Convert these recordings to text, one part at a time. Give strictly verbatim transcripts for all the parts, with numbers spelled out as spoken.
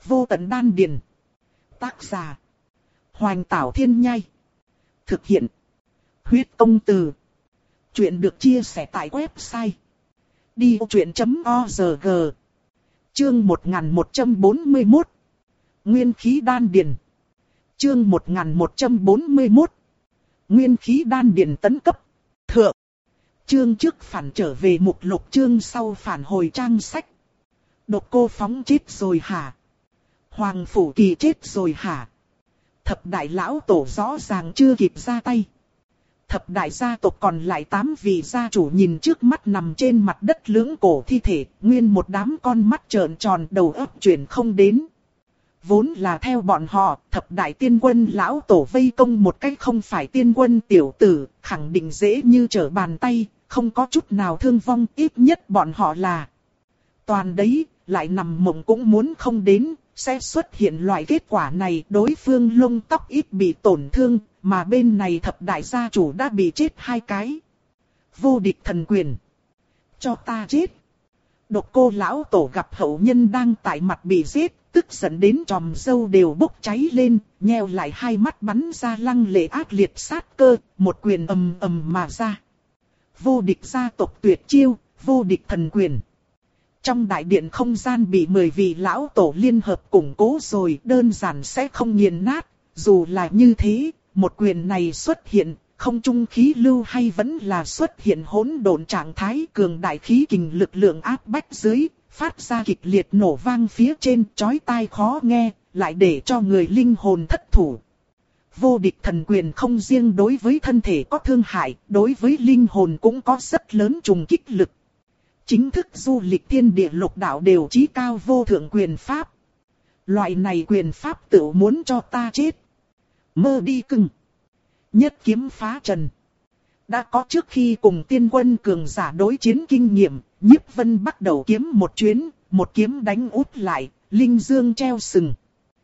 Vô tận đan điền. Tác giả. Hoành Tảo Thiên Nhai. Thực hiện. Huyết Công Từ. Chuyện được chia sẻ tại website đi vô chuyện chấm org. Chương một nghìn một trăm bốn mươi mốt. Nguyên khí đan điền. Chương một nghìn một trăm bốn mươi mốt. Nguyên khí đan điền tấn cấp. Thượng. Chương trước phản trở về mục lục, chương sau phản hồi trang sách. Độc Cô Phóng chết rồi hả? Hoàng Phủ Kỳ chết rồi hả? Thập đại lão tổ rõ ràng chưa kịp ra tay. Thập đại gia tộc còn lại tám vị gia chủ nhìn trước mắt nằm trên mặt đất lưỡng cổ thi thể, nguyên một đám con mắt trợn tròn, đầu óc chuyển không đến. Vốn là theo bọn họ, thập đại tiên quân lão tổ vây công một cách không phải tiên quân tiểu tử, khẳng định dễ như trở bàn tay, không có chút nào thương vong, ít nhất bọn họ là. Toàn đấy, lại nằm mộng cũng muốn không đến, sẽ xuất hiện loại kết quả này. Đối phương lông tóc ít bị tổn thương, mà bên này thập đại gia chủ đã bị chết hai cái. Vô địch thần quyền. Cho ta chết. Độc Cô lão tổ gặp hậu nhân đang tại mặt bị giết, tức giận đến tròm râu đều bốc cháy lên, nheo lại hai mắt bắn ra lăng lệ ác liệt sát cơ, một quyền ầm ầm mà ra. Vô địch gia tộc tuyệt chiêu, vô địch thần quyền. Trong đại điện không gian bị mười vị lão tổ liên hợp củng cố rồi, đơn giản sẽ không nghiền nát. Dù là như thế, một quyền này xuất hiện, không trung khí lưu hay vẫn là xuất hiện hỗn độn trạng thái, cường đại khí kình lực lượng áp bách dưới, phát ra kịch liệt nổ vang phía trên, chói tai khó nghe, lại để cho người linh hồn thất thủ. Vô địch thần quyền không riêng đối với thân thể có thương hại, đối với linh hồn cũng có rất lớn trùng kích lực. Chính thức du lịch thiên địa lục đạo đều chí cao vô thượng quyền pháp. Loại này quyền pháp tự muốn cho ta chết. Mơ đi cưng. Nhất kiếm phá trần. Đã có trước khi cùng tiên quân cường giả đối chiến kinh nghiệm, Nhiếp Vân bắt đầu kiếm một chuyến, một kiếm đánh út lại, linh dương treo sừng.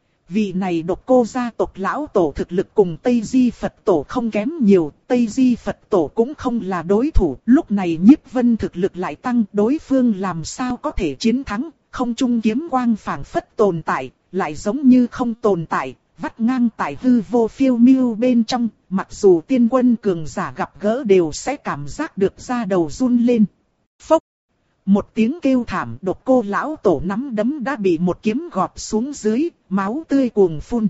Vị này Độc Cô gia tộc lão tổ thực lực cùng Tây Di Phật tổ không kém nhiều, Tây Di Phật tổ cũng không là đối thủ, lúc này Nhiếp Vân thực lực lại tăng, đối phương làm sao có thể chiến thắng, không trung kiếm quang phảng phất tồn tại, lại giống như không tồn tại, vắt ngang tại hư vô phiêu miêu bên trong, mặc dù tiên quân cường giả gặp gỡ đều sẽ cảm giác được da đầu run lên. Phốc! Một tiếng kêu thảm, Độc Cô lão tổ nắm đấm đã bị một kiếm gọt xuống dưới, máu tươi cuồng phun.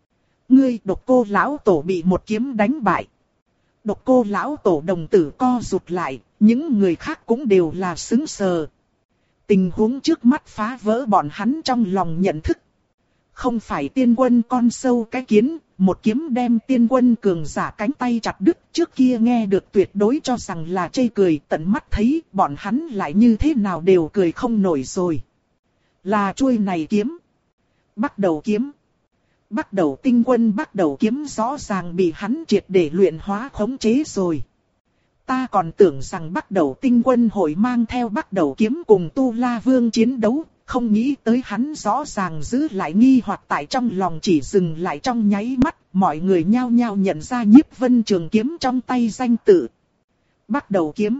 Ngươi Độc Cô lão tổ bị một kiếm đánh bại. Độc Cô lão tổ đồng tử co rụt lại, những người khác cũng đều là sững sờ. Tình huống trước mắt phá vỡ bọn hắn trong lòng nhận thức. Không phải tiên quân con sâu cái kiến, một kiếm đem tiên quân cường giả cánh tay chặt đứt, trước kia nghe được tuyệt đối cho rằng là chê cười, tận mắt thấy bọn hắn lại như thế nào đều cười không nổi rồi. Là chuôi này kiếm. Bắt đầu kiếm. Bắt đầu tinh quân bắt đầu kiếm rõ ràng bị hắn triệt để luyện hóa khống chế rồi. Ta còn tưởng rằng bắt đầu tinh quân hội mang theo bắt đầu kiếm cùng Tu La Vương chiến đấu. Không nghĩ tới hắn rõ ràng giữ lại nghi hoặc tại trong lòng, chỉ dừng lại trong nháy mắt, mọi người nhao nhao nhận ra Nhiếp Vân trường kiếm trong tay danh tự. Bắt đầu kiếm.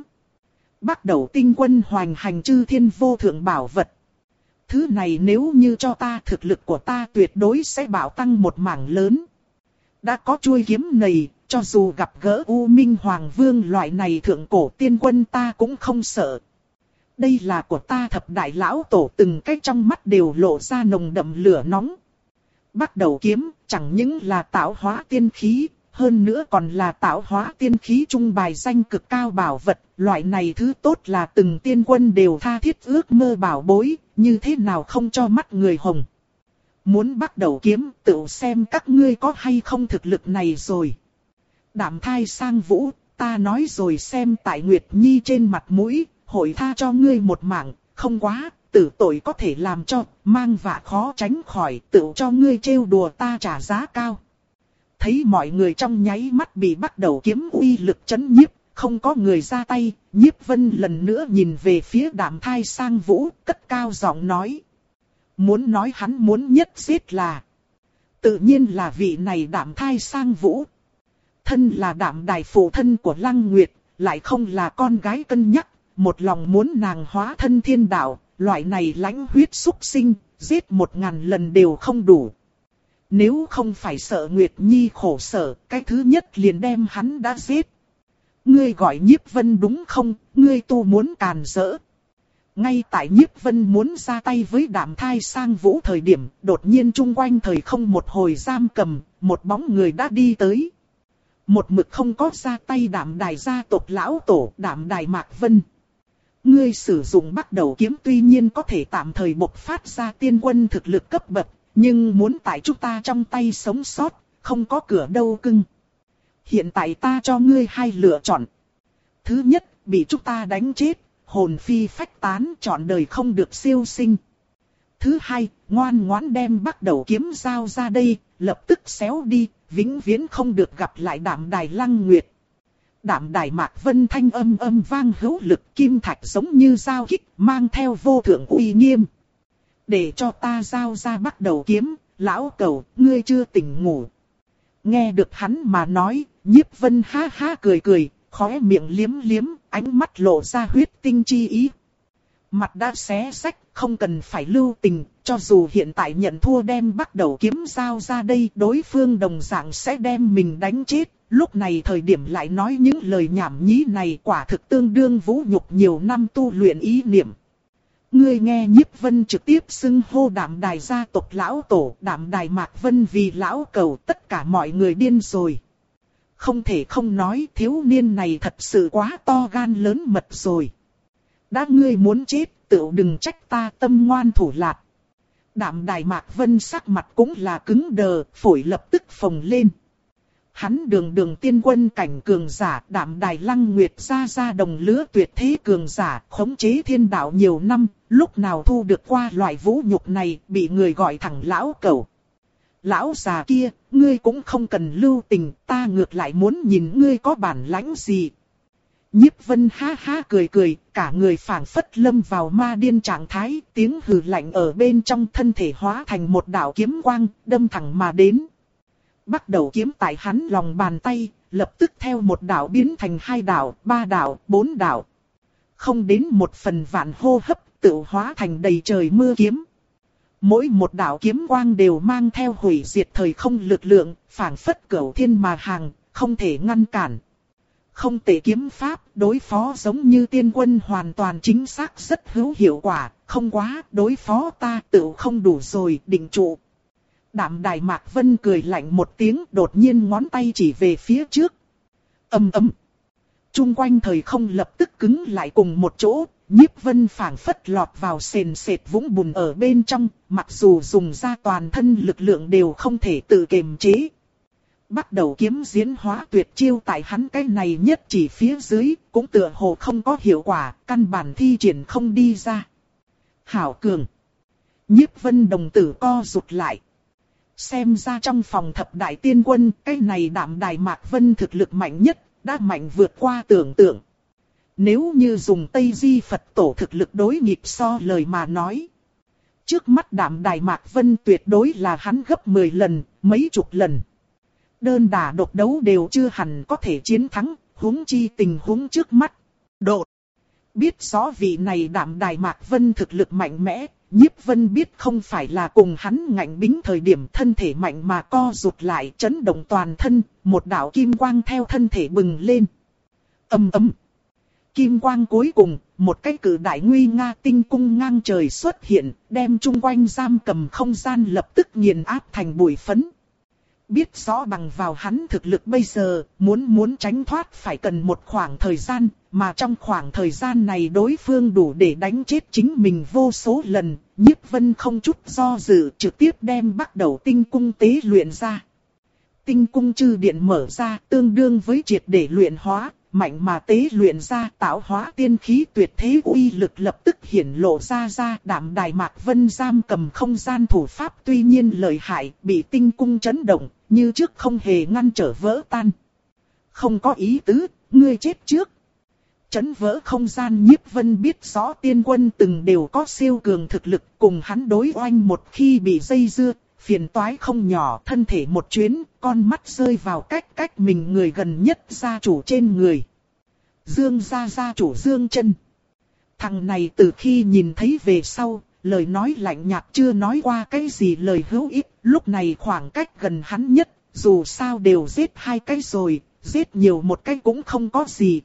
Bắt đầu tinh quân hoành hành chư thiên vô thượng bảo vật. Thứ này nếu như cho ta, thực lực của ta tuyệt đối sẽ bảo tăng một mảng lớn. Đã có chuôi kiếm này, cho dù gặp gỡ U Minh Hoàng Vương loại này thượng cổ tiên quân ta cũng không sợ. Đây là của ta thập đại lão tổ, từng cái trong mắt đều lộ ra nồng đậm lửa nóng. Bắt đầu kiếm, chẳng những là tạo hóa tiên khí, hơn nữa còn là tạo hóa tiên khí trung bài danh cực cao bảo vật. Loại này thứ tốt là từng tiên quân đều tha thiết ước mơ bảo bối, như thế nào không cho mắt người hồng. Muốn bắt đầu kiếm, tự xem các ngươi có hay không thực lực này rồi. Đạm Thai Sang Vũ, ta nói rồi, xem tại Nguyệt Nhi trên mặt mũi, hội tha cho ngươi một mạng, không quá, tử tội có thể làm cho, mang vạ khó tránh khỏi, tự cho ngươi trêu đùa ta trả giá cao. Thấy mọi người trong nháy mắt bị bắt đầu kiếm uy lực chấn nhiếp, không có người ra tay, Nhiếp Vân lần nữa nhìn về phía Đạm Thai Sang Vũ, cất cao giọng nói. Muốn nói hắn muốn nhất giết là, tự nhiên là vị này Đạm Thai Sang Vũ. Thân là Đạm Đài phụ thân của Lăng Nguyệt, lại không là con gái cân nhắc. Một lòng muốn nàng hóa thân thiên đạo, loại này lãnh huyết súc sinh, giết một ngàn lần đều không đủ. Nếu không phải sợ Nguyệt Nhi khổ sở, cái thứ nhất liền đem hắn đã giết. Ngươi gọi Nhiếp Vân đúng không, ngươi tu muốn càn rỡ. Ngay tại Nhiếp Vân muốn ra tay với Đạm Thai Sang Vũ thời điểm, đột nhiên chung quanh thời không một hồi giam cầm, một bóng người đã đi tới. Một mực không có ra tay Đạm Đài gia tộc lão tổ Đạm Đài Mạc Vân. Ngươi sử dụng Bắt Đầu kiếm tuy nhiên có thể tạm thời bộc phát ra tiên quân thực lực cấp bậc, nhưng muốn tại chúng ta trong tay sống sót, không có cửa đâu cưng. Hiện tại ta cho ngươi hai lựa chọn. Thứ nhất, bị chúng ta đánh chết, hồn phi phách tán, trọn đời không được siêu sinh. Thứ hai, ngoan ngoãn đem Bắt Đầu kiếm giao ra đây, lập tức xéo đi, vĩnh viễn không được gặp lại Đạm Đài Lăng Nguyệt. Đạm Đài Mạc Vân thanh âm âm vang hữu lực, kim thạch giống như dao kích, mang theo vô thượng uy nghiêm. Để cho ta giao ra Bắt Đầu kiếm, lão cẩu, ngươi chưa tỉnh ngủ. Nghe được hắn mà nói, Nhiếp Vân ha ha cười cười, khóe miệng liếm liếm, ánh mắt lộ ra huyết tinh chi ý. Mặt đã xé xách, không cần phải lưu tình, cho dù hiện tại nhận thua đem Bắt Đầu kiếm giao ra đây, đối phương đồng dạng sẽ đem mình đánh chết. Lúc này thời điểm lại nói những lời nhảm nhí này quả thực tương đương vũ nhục nhiều năm tu luyện ý niệm. Ngươi nghe Nhiếp Vân trực tiếp xưng hô Đạm Đài gia tộc lão tổ, Đạm Đài Mạc Vân vì lão cẩu, tất cả mọi người điên rồi. Không thể không nói thiếu niên này thật sự quá to gan lớn mật rồi. Đã ngươi muốn chết, tự đừng trách ta tâm ngoan thủ lạt. Đạm Đài Mạc Vân sắc mặt cũng là cứng đờ, phổi lập tức phồng lên. Hắn đường đường tiên quân cảnh cường giả, Đạm Đài Lăng Nguyệt gia gia đồng lứa tuyệt thế cường giả, khống chế thiên đạo nhiều năm, lúc nào thu được qua loại vũ nhục này, bị người gọi thẳng lão cẩu. Lão già kia, ngươi cũng không cần lưu tình, ta ngược lại muốn nhìn ngươi có bản lãnh gì. Nhiếp Vân ha ha cười cười, cả người phảng phất lâm vào ma điên trạng thái, tiếng hừ lạnh ở bên trong thân thể hóa thành một đạo kiếm quang, đâm thẳng mà đến. Bắt Đầu kiếm tại hắn lòng bàn tay, lập tức theo một đạo biến thành hai đạo, ba đạo, bốn đạo. Không đến một phần vạn hô hấp, tự hóa thành đầy trời mưa kiếm. Mỗi một đạo kiếm quang đều mang theo hủy diệt thời không lực lượng, phảng phất cửu thiên mà hàng, không thể ngăn cản. Không tệ kiếm pháp, đối phó giống như tiên quân hoàn toàn chính xác rất hữu hiệu quả, không quá, đối phó ta tự không đủ rồi, định trụ. Đạm Đài Mạc Vân cười lạnh một tiếng, đột nhiên ngón tay chỉ về phía trước. Ầm ầm. Trung quanh thời không lập tức cứng lại cùng một chỗ, Nhiếp Vân phảng phất lọt vào sền sệt vũng bùn ở bên trong, mặc dù dùng ra toàn thân lực lượng đều không thể tự kiềm chế. Bắt Đầu kiếm diễn hóa tuyệt chiêu tại hắn cái này nhất chỉ phía dưới, cũng tựa hồ không có hiệu quả, căn bản thi triển không đi ra. Hảo cường. Nhiếp Vân đồng tử co rụt lại. Xem ra trong phòng thập đại tiên quân, cái này Đạm Đài Mạc Vân thực lực mạnh nhất, đã mạnh vượt qua tưởng tượng. Nếu như dùng Tây Di Phật tổ thực lực đối nghịch so lời mà nói. Trước mắt Đạm Đài Mạc Vân tuyệt đối là hắn gấp mười lần, mấy chục lần. Đơn đả độc đấu đều chưa hẳn có thể chiến thắng, huống chi tình huống trước mắt. Đột. Biết rõ vị này Đạm Đài Mạc Vân thực lực mạnh mẽ, Nhiếp Vân biết không phải là cùng hắn ngạnh bính thời điểm thân thể mạnh mà co rụt lại, chấn động toàn thân, một đạo kim quang theo thân thể bừng lên. Ầm ầm. Kim quang cuối cùng, một cái cử đại nguy nga tinh cung ngang trời xuất hiện, đem chung quanh giam cầm không gian lập tức nghiền áp thành bụi phấn. Biết rõ bằng vào hắn thực lực bây giờ, muốn muốn tránh thoát phải cần một khoảng thời gian, mà trong khoảng thời gian này đối phương đủ để đánh chết chính mình vô số lần, Nhiếp Vân không chút do dự trực tiếp đem Bắt Đầu tinh cung tế luyện ra. Tinh cung chư điện mở ra tương đương với triệt để luyện hóa, mạnh mà tế luyện ra tạo hóa tiên khí tuyệt thế uy lực lập tức hiển lộ ra ra. Đạm Đài Mạc Vân giam cầm không gian thủ pháp tuy nhiên lợi hại, bị tinh cung chấn động, như trước không hề ngăn trở vỡ tan. Không có ý tứ, ngươi chết trước. Chấn vỡ không gian Nhiếp Vân biết rõ tiên quân từng đều có siêu cường thực lực, cùng hắn đối oanh một khi bị dây dưa, phiền toái không nhỏ, thân thể một chuyến, con mắt rơi vào cách cách mình người gần nhất gia chủ trên người. Dương gia gia chủ Dương Chân. Thằng này từ khi nhìn thấy về sau, lời nói lạnh nhạt chưa nói qua cái gì lời hữu ích, lúc này khoảng cách gần hắn nhất, dù sao đều giết hai cái rồi, giết nhiều một cái cũng không có gì.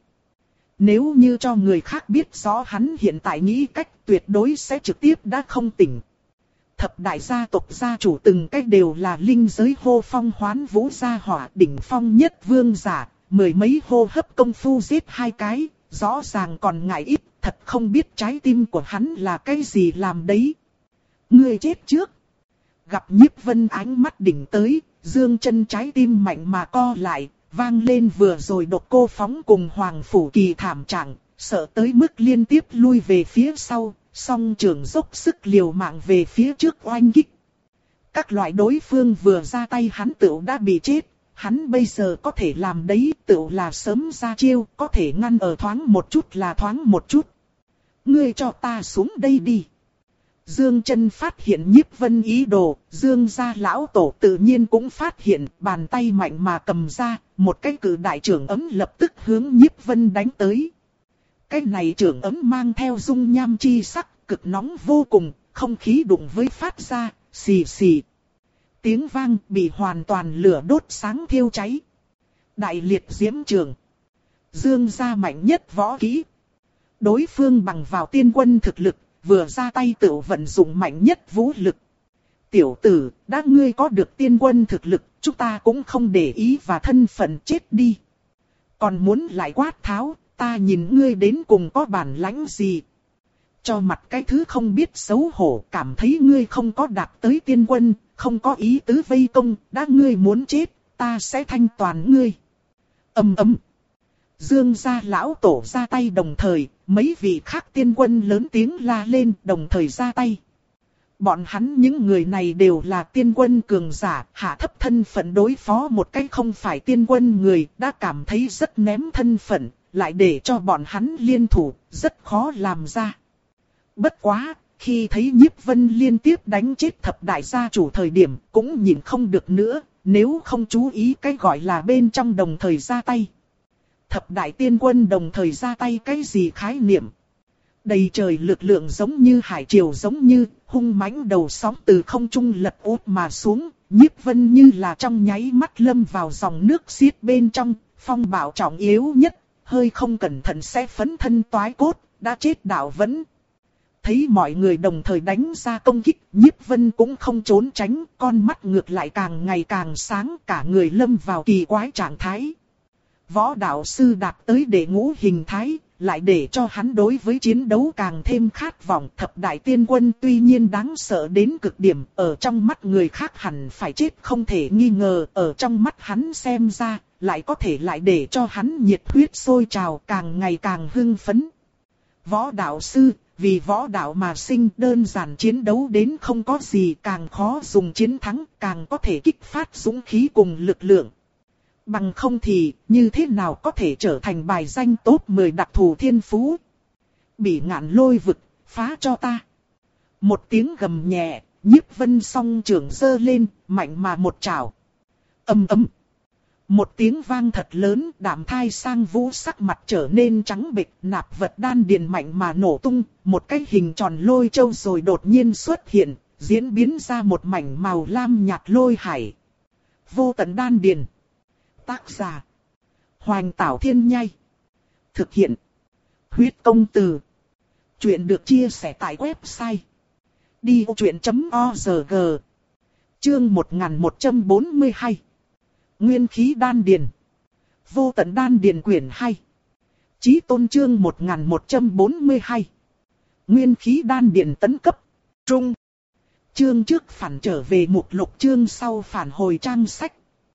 Nếu như cho người khác biết rõ hắn hiện tại nghĩ cách tuyệt đối sẽ trực tiếp đã không tỉnh. Thập đại gia tộc gia chủ từng cách đều là linh giới hô phong hoán vũ gia hỏa đỉnh phong nhất vương giả, mười mấy hô hấp công phu giết hai cái, rõ ràng còn ngại ít, thật không biết trái tim của hắn là cái gì làm đấy. Ngươi chết trước. Gặp Nhiếp Vân ánh mắt đỉnh tới, dương chân trái tim mạnh mà co lại, vang lên vừa rồi đột cô phóng cùng Hoàng Phủ Kỳ thảm trạng, sợ tới mức liên tiếp lui về phía sau, song trường dốc sức liều mạng về phía trước oanh kích. Các loại đối phương vừa ra tay hắn tựu đã bị chết, hắn bây giờ có thể làm đấy tựu là sớm ra chiêu, có thể ngăn ở thoáng một chút là thoáng một chút. Ngươi cho ta xuống đây đi. Dương chân phát hiện Nhiếp Vân ý đồ, Dương gia lão tổ tự nhiên cũng phát hiện, bàn tay mạnh mà cầm ra, một cái cử đại trưởng ấm lập tức hướng Nhiếp Vân đánh tới. Cái này trưởng ấm mang theo dung nham chi sắc, cực nóng vô cùng, không khí đụng với phát ra, xì xì. Tiếng vang bị hoàn toàn lửa đốt sáng thiêu cháy. Đại liệt diễm trường. Dương gia mạnh nhất võ kỹ. Đối phương bằng vào tiên quân thực lực, vừa ra tay tự vận dụng mạnh nhất vũ lực. Tiểu tử, đã ngươi có được tiên quân thực lực, chúng ta cũng không để ý và thân phận chết đi. Còn muốn lại quát tháo, ta nhìn ngươi đến cùng có bản lãnh gì. Cho mặt cái thứ không biết xấu hổ, cảm thấy ngươi không có đạt tới tiên quân, không có ý tứ vây công, đã ngươi muốn chết, ta sẽ thanh toàn ngươi. Ầm ầm. Dương gia lão tổ ra tay đồng thời, mấy vị khác tiên quân lớn tiếng la lên đồng thời ra tay. Bọn hắn những người này đều là tiên quân cường giả, hạ thấp thân phận đối phó một cách không phải tiên quân người, đã cảm thấy rất ném thân phận, lại để cho bọn hắn liên thủ, rất khó làm ra. Bất quá, khi thấy Nhiếp Vân liên tiếp đánh chết thập đại gia chủ thời điểm, cũng nhìn không được nữa, nếu không chú ý cái gọi là bên trong đồng thời ra tay. Thập đại tiên quân đồng thời ra tay cái gì khái niệm? Đầy trời lực lượng giống như hải triều giống như, hung mãnh đầu sóng từ không trung lật úp mà xuống, Nhiếp Vân như là trong nháy mắt lâm vào dòng nước xiết bên trong, phong bạo trọng yếu nhất, hơi không cẩn thận sẽ phấn thân toái cốt, đã chết đạo vẫn. Thấy mọi người đồng thời đánh ra công kích, Nhiếp Vân cũng không trốn tránh, con mắt ngược lại càng ngày càng sáng, cả người lâm vào kỳ quái trạng thái. Võ đạo sư đạt tới đệ ngũ hình thái, lại để cho hắn đối với chiến đấu càng thêm khát vọng. Thập đại tiên quân tuy nhiên đáng sợ đến cực điểm, ở trong mắt người khác hẳn phải chết không thể nghi ngờ, ở trong mắt hắn xem ra, lại có thể lại để cho hắn nhiệt huyết sôi trào càng ngày càng hưng phấn. Võ đạo sư, vì võ đạo mà sinh, đơn giản chiến đấu đến không có gì, càng khó dùng chiến thắng, càng có thể kích phát dũng khí cùng lực lượng. Bằng không thì, như thế nào có thể trở thành bài danh top mười đặc thù thiên phú? Bị ngạn lôi vực, phá cho ta. Một tiếng gầm nhẹ, Nhiếp Vân song trưởng giơ lên, mạnh mà một chảo. Ầm ầm. Một tiếng vang thật lớn, Đạm Thai Sang Vũ sắc mặt trở nên trắng bệch, nạp vật đan điền mạnh mà nổ tung, một cái hình tròn lôi châu rồi đột nhiên xuất hiện, diễn biến ra một mảnh màu lam nhạt lôi hải. Vô tận đan điền. Tác giả: Hoành Tảo Thiên Nhai. Thực hiện: Huyết Công Từ. Chuyện được chia sẻ tại website đi ô chuyện chấm org. Chương một nghìn một trăm bốn mươi hai. Nguyên khí đan điền. Vô tận đan điền quyển hai. Chí tôn chương một nghìn một trăm bốn mươi hai. Nguyên khí đan điền tấn cấp. Trung. Chương trước phản trở về mục lục, chương sau phản hồi trang sách.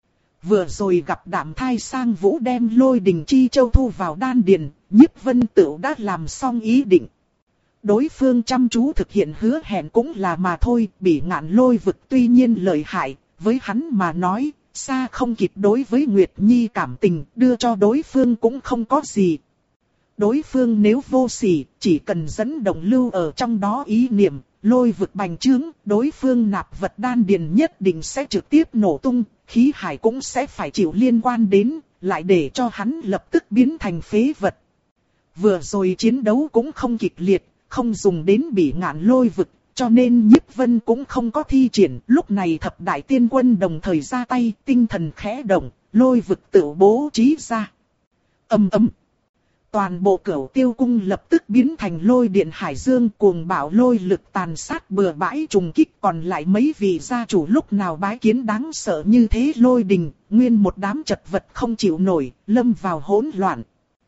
Vừa rồi gặp Đạm Thai Sang Vũ đem Lôi Đình Chi Châu thu vào đan điền, Nhiếp Vân Tửu đã làm xong ý định. Đối phương chăm chú thực hiện hứa hẹn cũng là mà thôi, Bỉ Ngạn lôi vực tuy nhiên lợi hại, với hắn mà nói, xa không kịp đối với Nguyệt Nhi cảm tình, đưa cho đối phương cũng không có gì. Đối phương nếu vô sỉ, chỉ cần dẫn động lưu ở trong đó ý niệm, lôi vực bành trướng, đối phương nạp vật đan điền nhất định sẽ trực tiếp nổ tung, khí hải cũng sẽ phải chịu liên quan đến, lại để cho hắn lập tức biến thành phế vật. Vừa rồi chiến đấu cũng không kịch liệt, không dùng đến Bỉ Ngạn lôi vực, cho nên Nhiếp Vân cũng không có thi triển. Lúc này thập đại tiên quân đồng thời ra tay, tinh thần khẽ động, lôi vực tự bố trí ra. Ầm ầm. Toàn bộ Cửu Tiêu cung lập tức biến thành lôi điện hải dương, cuồng bạo lôi lực tàn sát bừa bãi trùng kích. Còn lại mấy vị gia chủ lúc nào bái kiến đáng sợ như thế lôi đình, nguyên một đám chật vật không chịu nổi, lâm vào hỗn loạn.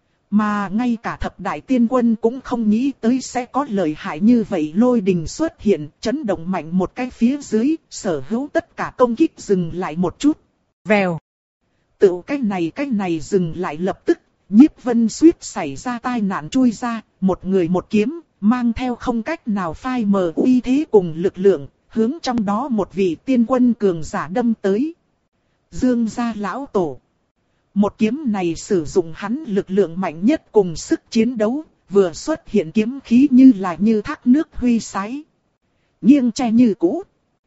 Mà ngay cả thập đại tiên quân cũng không nghĩ tới sẽ có lợi hại như vậy, lôi đình xuất hiện, chấn động mạnh một cái phía dưới, sở hữu tất cả công kích dừng lại một chút. Vèo. Tự cái này cái này dừng lại lập tức. Nhiếp Vân suýt xảy ra tai nạn chui ra, một người một kiếm, mang theo không cách nào phai mờ uy thế cùng lực lượng, hướng trong đó một vị tiên quân cường giả đâm tới. Dương gia lão tổ. Một kiếm này sử dụng hắn lực lượng mạnh nhất cùng sức chiến đấu, vừa xuất hiện kiếm khí như là như thác nước huy sái. Nghiêng tre như cũ.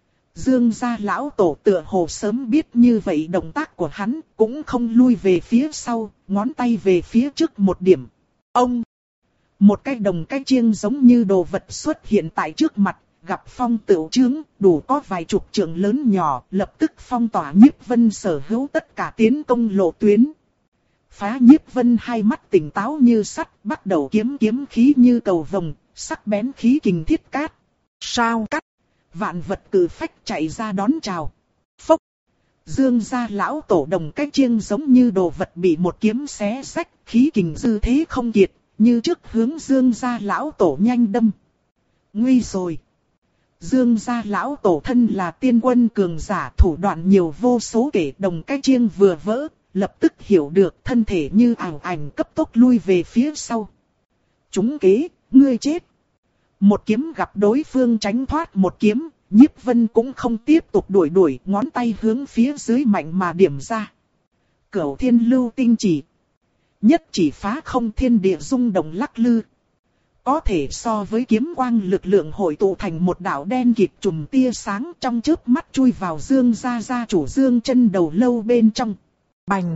Dương gia lão tổ tựa hồ sớm biết như vậy động tác của hắn, cũng không lui về phía sau, ngón tay về phía trước một điểm. Ông! Một cái đồng cái chiêng giống như đồ vật xuất hiện tại trước mặt, gặp phong tửu chướng, đủ có vài chục trượng lớn nhỏ, lập tức phong tỏa Nhiếp Vân sở hữu tất cả tiến công lộ tuyến. Phá Nhiếp Vân hai mắt tỉnh táo như sắt, bắt đầu kiếm kiếm khí như cầu vồng, sắc bén khí kình thiết cát. Sao cắt? Vạn vật cử phách chạy ra đón chào. Phốc. Dương gia lão tổ đồng cái chiêng giống như đồ vật bị một kiếm xé rách, khí kình dư thế không kiệt, như trước hướng Dương gia lão tổ nhanh đâm. Nguy rồi. Dương gia lão tổ thân là tiên quân cường giả, thủ đoạn nhiều vô số kể, đồng cái chiêng vừa vỡ, lập tức hiểu được, thân thể như ảo ảnh cấp tốc lui về phía sau. Trúng kế, ngươi chết. Một kiếm gặp đối phương tránh thoát một kiếm, Nhiếp Vân cũng không tiếp tục đuổi đuổi, ngón tay hướng phía dưới mạnh mà điểm ra. Cửu Thiên Lưu Tinh Chỉ. Nhất chỉ phá không, thiên địa rung động lắc lư. Có thể so với kiếm quang lực lượng hội tụ thành một đạo đen kịt chùm tia sáng, trong chớp mắt chui vào Dương gia gia chủ Dương Chân đầu lâu bên trong. Bành!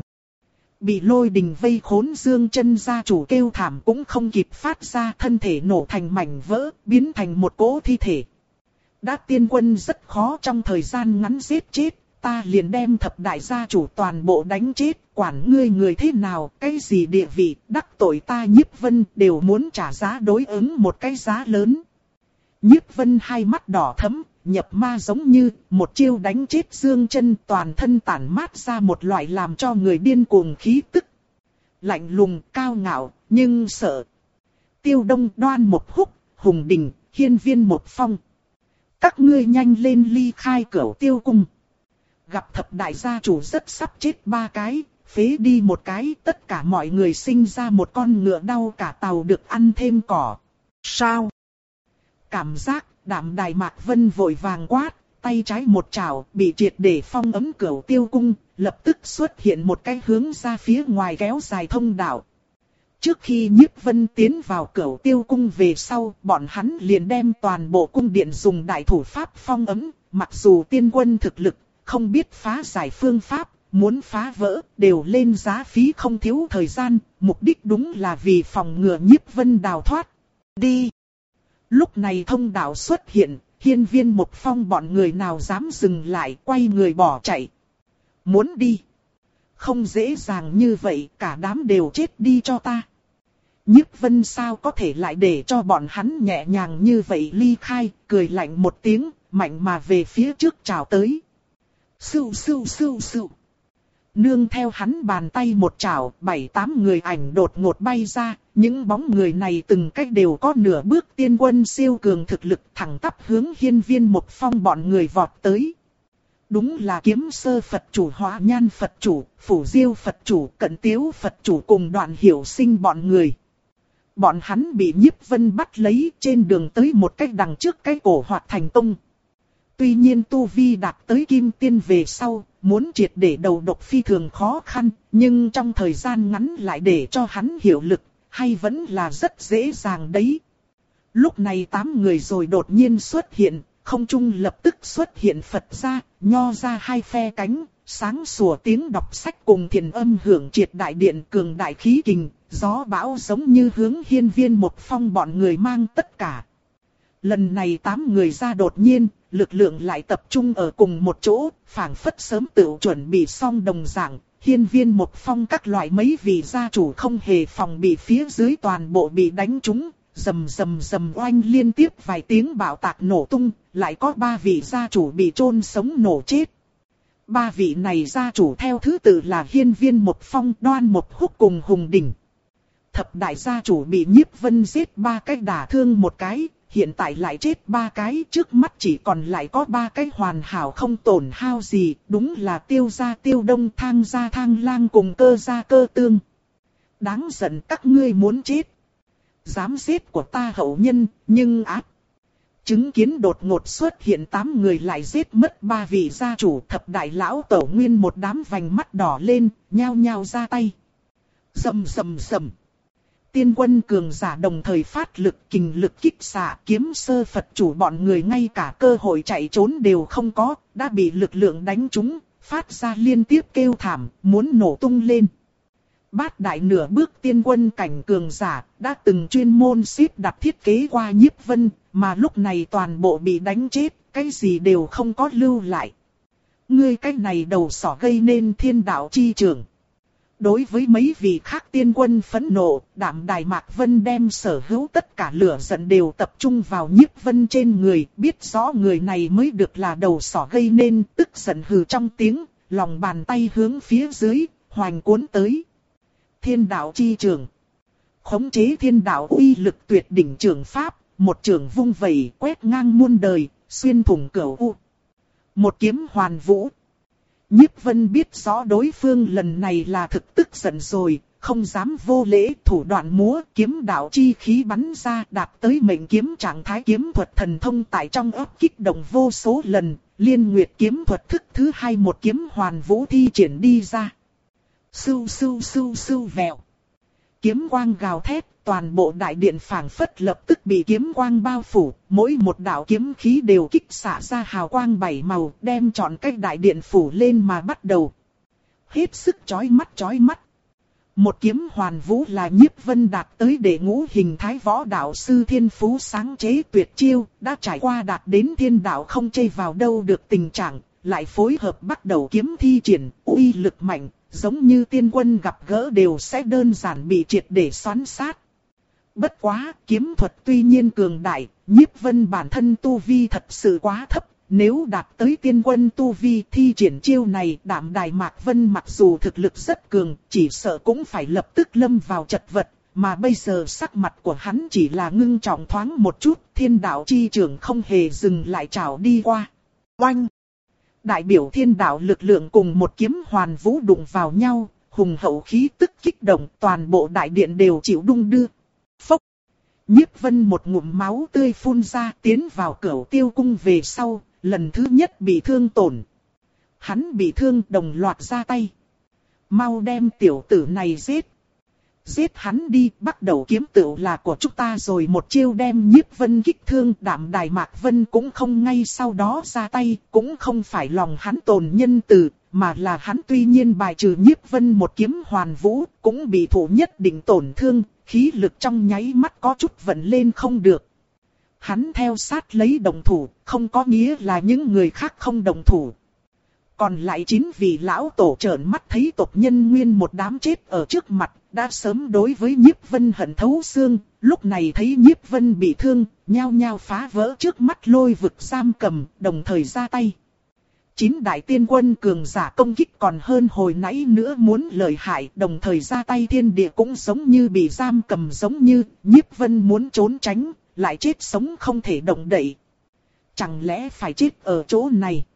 Bị lôi đình vây khốn Dương Chân gia chủ kêu thảm cũng không kịp phát ra, thân thể nổ thành mảnh vỡ, biến thành một cỗ thi thể. Đã tiên quân rất khó trong thời gian ngắn giết chết, ta liền đem thập đại gia chủ toàn bộ đánh chết, quản ngươi người thế nào, cái gì địa vị, đắc tội ta Nhiếp Vân đều muốn trả giá đối ứng một cái giá lớn. Nhiếp Vân hai mắt đỏ thẫm, nhập ma giống như một chiêu đánh chết Dương Chân, toàn thân tản mát ra một loại làm cho người điên cuồng khí tức. Lạnh lùng, cao ngạo, nhưng sợ. Tiêu Đông, Đoan Một Húc, Hùng Đình, Hiên Viên Một Phong. Các ngươi nhanh lên ly khai Cửu Tiêu cung. Gặp thập đại gia chủ rất sắp chết ba cái, phế đi một cái, tất cả mọi người sinh ra một con ngựa đau cả tàu được ăn thêm cỏ. Sao? Cảm giác, Đạm Đài Mạc Vân vội vàng quát, tay trái một chảo, bị triệt để phong ấm Cửu Tiêu cung, lập tức xuất hiện một cái hướng ra phía ngoài kéo dài thông đạo. Trước khi Nhiếp Vân tiến vào Cửu Tiêu cung về sau, bọn hắn liền đem toàn bộ cung điện dùng đại thủ pháp phong ấm, mặc dù tiên quân thực lực không biết phá giải phương pháp, muốn phá vỡ, đều lên giá phí không thiếu thời gian, mục đích đúng là vì phòng ngừa Nhiếp Vân đào thoát. Đi! Lúc này thông đạo xuất hiện, Hiên Viên Một Phong bọn người nào dám dừng lại, quay người bỏ chạy. Muốn đi? Không dễ dàng như vậy, cả đám đều chết đi cho ta. Nhiếp Vân sao có thể lại để cho bọn hắn nhẹ nhàng như vậy ly khai, cười lạnh một tiếng, mạnh mà về phía trước trào tới. Sưu sưu sưu sưu. Nương theo hắn bàn tay một chảo, bảy tám người ảnh đột ngột bay ra, những bóng người này từng cách đều có nửa bước tiên quân siêu cường thực lực, thẳng tắp hướng Hiên Viên Một Phong bọn người vọt tới. Đúng là Kiếm Sơ Phật chủ, Hóa Nhan Phật chủ, Phủ Diêu Phật chủ, Cận Tiếu Phật chủ cùng Đoạn Hiểu Sinh bọn người. Bọn hắn bị Nhiếp Vân bắt lấy, trên đường tới một cách đằng trước cái cổ hoạt thành tung. Tuy nhiên tu vi đạt tới kim tiên về sau, muốn triệt để đầu độc phi thường khó khăn, nhưng trong thời gian ngắn lại để cho hắn hiểu lực, hay vẫn là rất dễ dàng đấy. Lúc này tám người rồi đột nhiên xuất hiện, không trung lập tức xuất hiện Phật gia, Nho gia hai phe cánh, sáng sủa tiếng đọc sách cùng thiền âm hưởng triệt đại điện, cường đại khí kình, gió bão giống như hướng Hiên Viên Một Phong bọn người mang tất cả. Lần này tám người ra đột nhiên, lực lượng lại tập trung ở cùng một chỗ, phảng phất sớm tự chuẩn bị xong đồng dạng. Hiên Viên Một Phong các loại mấy vị gia chủ không hề phòng bị phía dưới toàn bộ bị đánh trúng, rầm rầm rầm oanh liên tiếp vài tiếng bạo tạc nổ tung, lại có ba vị gia chủ bị chôn sống nổ chết. Ba vị này gia chủ theo thứ tự là Hiên Viên Một Phong, Đoan Một Húc cùng Hùng Đỉnh. Thập đại gia chủ bị Nhiếp Vân giết ba cái đả thương một cái, hiện tại lại chết ba cái, trước mắt chỉ còn lại có ba cái hoàn hảo không tổn hao gì, đúng là Tiêu gia Tiêu Đông, Thang gia Thang Lang cùng Cơ gia Cơ Tương. Đáng giận các ngươi muốn chết. Dám giết của ta hậu nhân, nhưng ác. Chứng kiến đột ngột xuất hiện tám người lại giết mất ba vị gia chủ, thập đại lão tổ nguyên một đám vành mắt đỏ lên, nhao nhao ra tay. Rầm rầm rầm. Tiên quân cường giả đồng thời phát lực kình lực kích xạ, kiếm sơ Phật chủ bọn người ngay cả cơ hội chạy trốn đều không có, đã bị lực lượng đánh trúng, phát ra liên tiếp kêu thảm, muốn nổ tung lên. Bát đại nửa bước tiên quân cảnh cường giả, đã từng chuyên môn xếp đặt thiết kế qua Nhiếp Vân, mà lúc này toàn bộ bị đánh chết, cái gì đều không có lưu lại. Ngươi cái này đầu sỏ gây nên thiên đạo chi trưởng. Đối với mấy vị khác tiên quân phẫn nộ, Đạm Đài Mạc Vân đem sở hữu tất cả lửa giận đều tập trung vào Nhiếp Vân trên người, biết rõ người này mới được là đầu sỏ gây nên, tức giận hừ trong tiếng, lòng bàn tay hướng phía dưới, hoành cuốn tới. Thiên đạo chi trường. Khống chế thiên đạo uy lực tuyệt đỉnh trường pháp, một trường vung vẩy quét ngang muôn đời, xuyên thủng cửu u. Một kiếm hoàn vũ. Nhiếp Vân biết rõ đối phương lần này là thực tức giận rồi, không dám vô lễ, thủ đoạn múa, kiếm đạo chi khí bắn ra, đạt tới mệnh kiếm trạng thái kiếm thuật thần thông tại trong ấp kích động vô số lần, Liên Nguyệt kiếm thuật thức thứ hai một kiếm hoàn vũ thi triển đi ra. Sưu sưu sưu sưu vèo. Kiếm quang gào thét, toàn bộ đại điện phảng phất lập tức bị kiếm quang bao phủ, mỗi một đạo kiếm khí đều kích xạ ra hào quang bảy màu, đem trọn cái đại điện phủ lên mà bắt đầu. Hết sức chói mắt chói mắt. Một kiếm hoàn vũ là Nhiếp Vân đạt tới đệ ngũ hình thái võ đạo sư thiên phú sáng chế tuyệt chiêu, đã trải qua đạt đến thiên đạo không chê vào đâu được tình trạng, lại phối hợp bắt đầu kiếm thi triển, uy lực mạnh. Giống như tiên quân gặp gỡ đều sẽ đơn giản bị triệt để xoắn sát. Bất quá, kiếm thuật tuy nhiên cường đại, Nhiếp Vân bản thân tu vi thật sự quá thấp. Nếu đạt tới tiên quân tu vi thi triển chiêu này, Đạm Đài Mạc Vân mặc dù thực lực rất cường, chỉ sợ cũng phải lập tức lâm vào chật vật. Mà bây giờ sắc mặt của hắn chỉ là ngưng trọng thoáng một chút, thiên đạo chi trưởng không hề dừng lại trào đi qua. Oanh! Đại biểu thiên đạo lực lượng cùng một kiếm hoàn vũ đụng vào nhau, hùng hậu khí tức kích động, toàn bộ đại điện đều chịu đung đưa. Phốc! Nhiếp Vân một ngụm máu tươi phun ra, tiến vào Cửu Tiêu cung về sau, lần thứ nhất bị thương tổn. Hắn bị thương đồng loạt ra tay. Mau đem tiểu tử này giết. Giết hắn đi, bắt đầu kiếm tựu là của chúng ta rồi. Một chiêu đem Nhiếp Vân kích thương. Đạm Đài Mạc Vân cũng không ngay sau đó ra tay, cũng không phải lòng hắn tồn nhân từ, mà là hắn tuy nhiên bài trừ Nhiếp Vân một kiếm hoàn vũ, cũng bị thủ nhất định tổn thương, khí lực trong nháy mắt có chút vận lên không được. Hắn theo sát lấy đồng thủ, không có nghĩa là những người khác không đồng thủ. Còn lại chín vị lão tổ trợn mắt thấy tộc nhân nguyên một đám chết ở trước mặt, đã sớm đối với Nhiếp Vân hận thấu xương, lúc này thấy Nhiếp Vân bị thương, nhao nhao phá vỡ trước mắt lôi vực giam cầm, đồng thời ra tay. Chín đại tiên quân cường giả công kích còn hơn hồi nãy nữa muốn lợi hại, đồng thời ra tay thiên địa cũng giống như bị giam cầm giống như, Nhiếp Vân muốn trốn tránh, lại chết sống không thể động đậy. Chẳng lẽ phải chết ở chỗ này?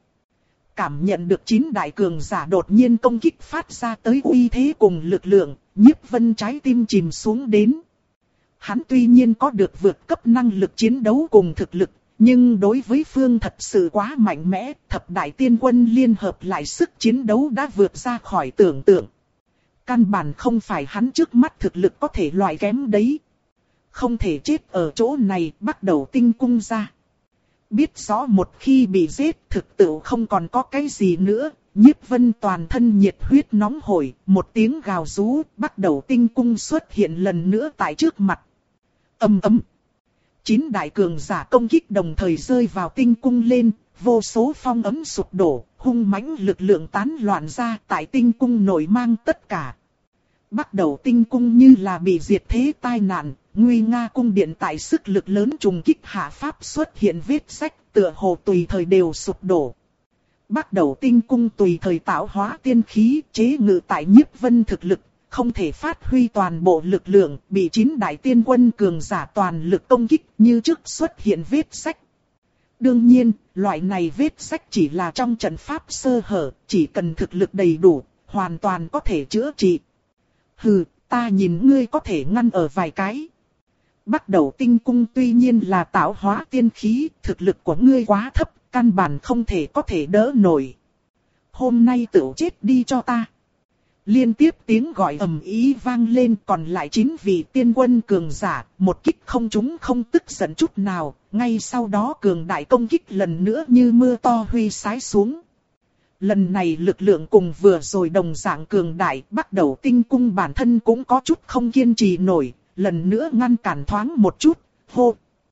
Cảm nhận được chín đại cường giả đột nhiên công kích phát ra tới uy thế cùng lực lượng, Nhiếp Vân trái tim chìm xuống đến. Hắn tuy nhiên có được vượt cấp năng lực chiến đấu cùng thực lực, nhưng đối với phương thật sự quá mạnh mẽ, thập đại tiên quân liên hợp lại sức chiến đấu đã vượt ra khỏi tưởng tượng. Căn bản không phải hắn trước mắt thực lực có thể loại kém đấy. Không thể chết ở chỗ này, bắt đầu tinh cung ra. Biết rõ một khi bị giết thực tự không còn có cái gì nữa, Nhiếp Vân toàn thân nhiệt huyết nóng hổi, một tiếng gào rú, bắt đầu tinh cung xuất hiện lần nữa tại trước mặt. Ầm ầm. chín đại cường giả công kích đồng thời rơi vào tinh cung lên, vô số phong ấm sụp đổ, hung mãnh lực lượng tán loạn ra tại tinh cung nổi mang tất cả. Bắt đầu tinh cung như là bị diệt thế tai nạn, nguy nga cung điện tại sức lực lớn trùng kích hạ pháp xuất hiện vết rách, tựa hồ tùy thời đều sụp đổ. Bắt đầu tinh cung tùy thời tạo hóa tiên khí, chế ngự tại Nhiếp Vân thực lực, không thể phát huy toàn bộ lực lượng, bị chín đại tiên quân cường giả toàn lực công kích như trước xuất hiện vết rách. Đương nhiên, loại này vết rách chỉ là trong trận pháp sơ hở, chỉ cần thực lực đầy đủ, hoàn toàn có thể chữa trị. Hừ, ta nhìn ngươi có thể ngăn ở vài cái. Bắt đầu tinh cung tuy nhiên là tạo hóa tiên khí, thực lực của ngươi quá thấp, căn bản không thể có thể đỡ nổi. Hôm nay tự chết đi cho ta. Liên tiếp tiếng gọi ầm ĩ vang lên, còn lại chín vị tiên quân cường giả, một kích không trúng không tức giận chút nào, ngay sau đó cường đại công kích lần nữa như mưa to huy sái xuống. Lần này lực lượng cùng vừa rồi đồng dạng cường đại, bắt đầu tinh cung bản thân cũng có chút không kiên trì nổi, lần nữa ngăn cản thoáng một chút, hô.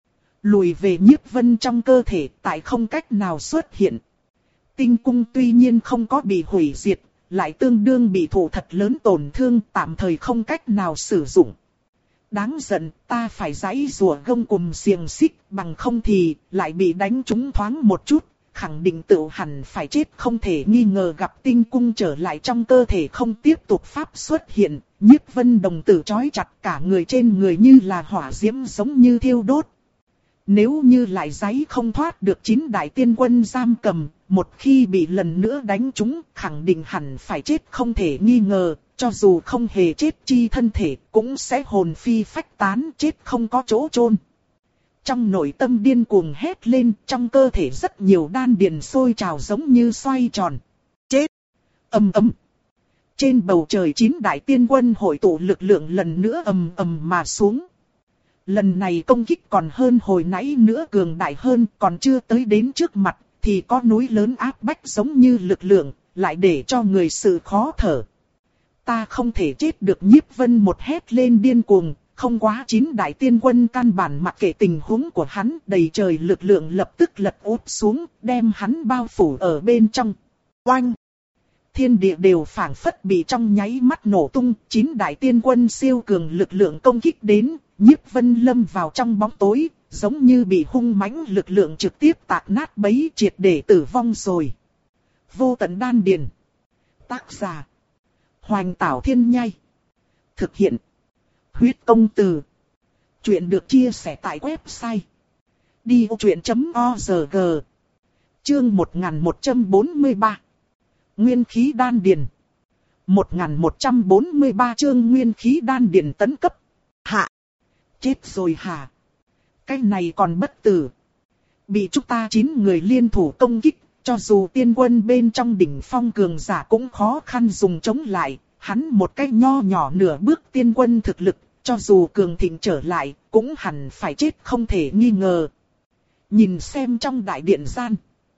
Lùi về Nhiếp Vân trong cơ thể, tại không cách nào xuất hiện. Tinh cung tuy nhiên không có bị hủy diệt, lại tương đương bị thụ thật lớn tổn thương, tạm thời không cách nào sử dụng. Đáng giận, ta phải giãy rùa gông cùm xiềng xích, bằng không thì lại bị đánh trúng thoáng một chút, khẳng định tự hẳn phải chết không thể nghi ngờ. Gặp tinh cung trở lại trong cơ thể không tiếp tục pháp xuất hiện, Nhiếp Vân đồng tử trói chặt, cả người trên người như là hỏa diễm giống như thiêu đốt. Nếu như lại giấy không thoát được chín đại tiên quân giam cầm, một khi bị lần nữa đánh trúng, khẳng định hẳn phải chết không thể nghi ngờ, cho dù không hề chết chi thân thể, cũng sẽ hồn phi phách tán, chết không có chỗ chôn. Trong nội tâm điên cuồng hét lên, trong cơ thể rất nhiều đan điền sôi trào giống như xoay tròn. Chết! Ầm ầm! Trên bầu trời chín đại tiên quân hội tụ lực lượng lần nữa ầm ầm mà xuống. Lần này công kích còn hơn hồi nãy nữa cường đại hơn, còn chưa tới đến trước mặt, thì có núi lớn áp bách giống như lực lượng, lại để cho người sự khó thở. Ta không thể chết được. Nhiếp Vân một hét lên điên cuồng, không quá chín đại tiên quân căn bản mặc kệ tình huống của hắn, đầy trời lực lượng lập tức lật úp xuống, đem hắn bao phủ ở bên trong. Oanh! Thiên địa đều phảng phất bị trong nháy mắt nổ tung, chín đại tiên quân siêu cường lực lượng công kích đến, Nhiếp Vân lâm vào trong bóng tối, giống như bị hung mãnh lực lượng trực tiếp tạc nát bấy, triệt để tử vong rồi. Vô tận đan điền. Tác giả: Hoành Tảo Thiên Nhai. Thực hiện: Huyết Công Từ. Chuyện được chia sẻ tại website đi ô chuyện chấm org. Chương một nghìn một trăm bốn mươi ba. Nguyên khí đan điền. một nghìn một trăm bốn mươi ba chương nguyên khí đan điền tấn cấp. Hạ. Chết rồi hả? Cái này còn bất tử. Bị chúng ta chín người liên thủ công kích, cho dù tiên quân bên trong đỉnh phong cường giả cũng khó khăn dùng chống lại. Hắn một cái nho nhỏ nửa bước tiên quân thực lực, cho dù cường thịnh trở lại, cũng hẳn phải chết không thể nghi ngờ. Nhìn xem trong đại điện gian.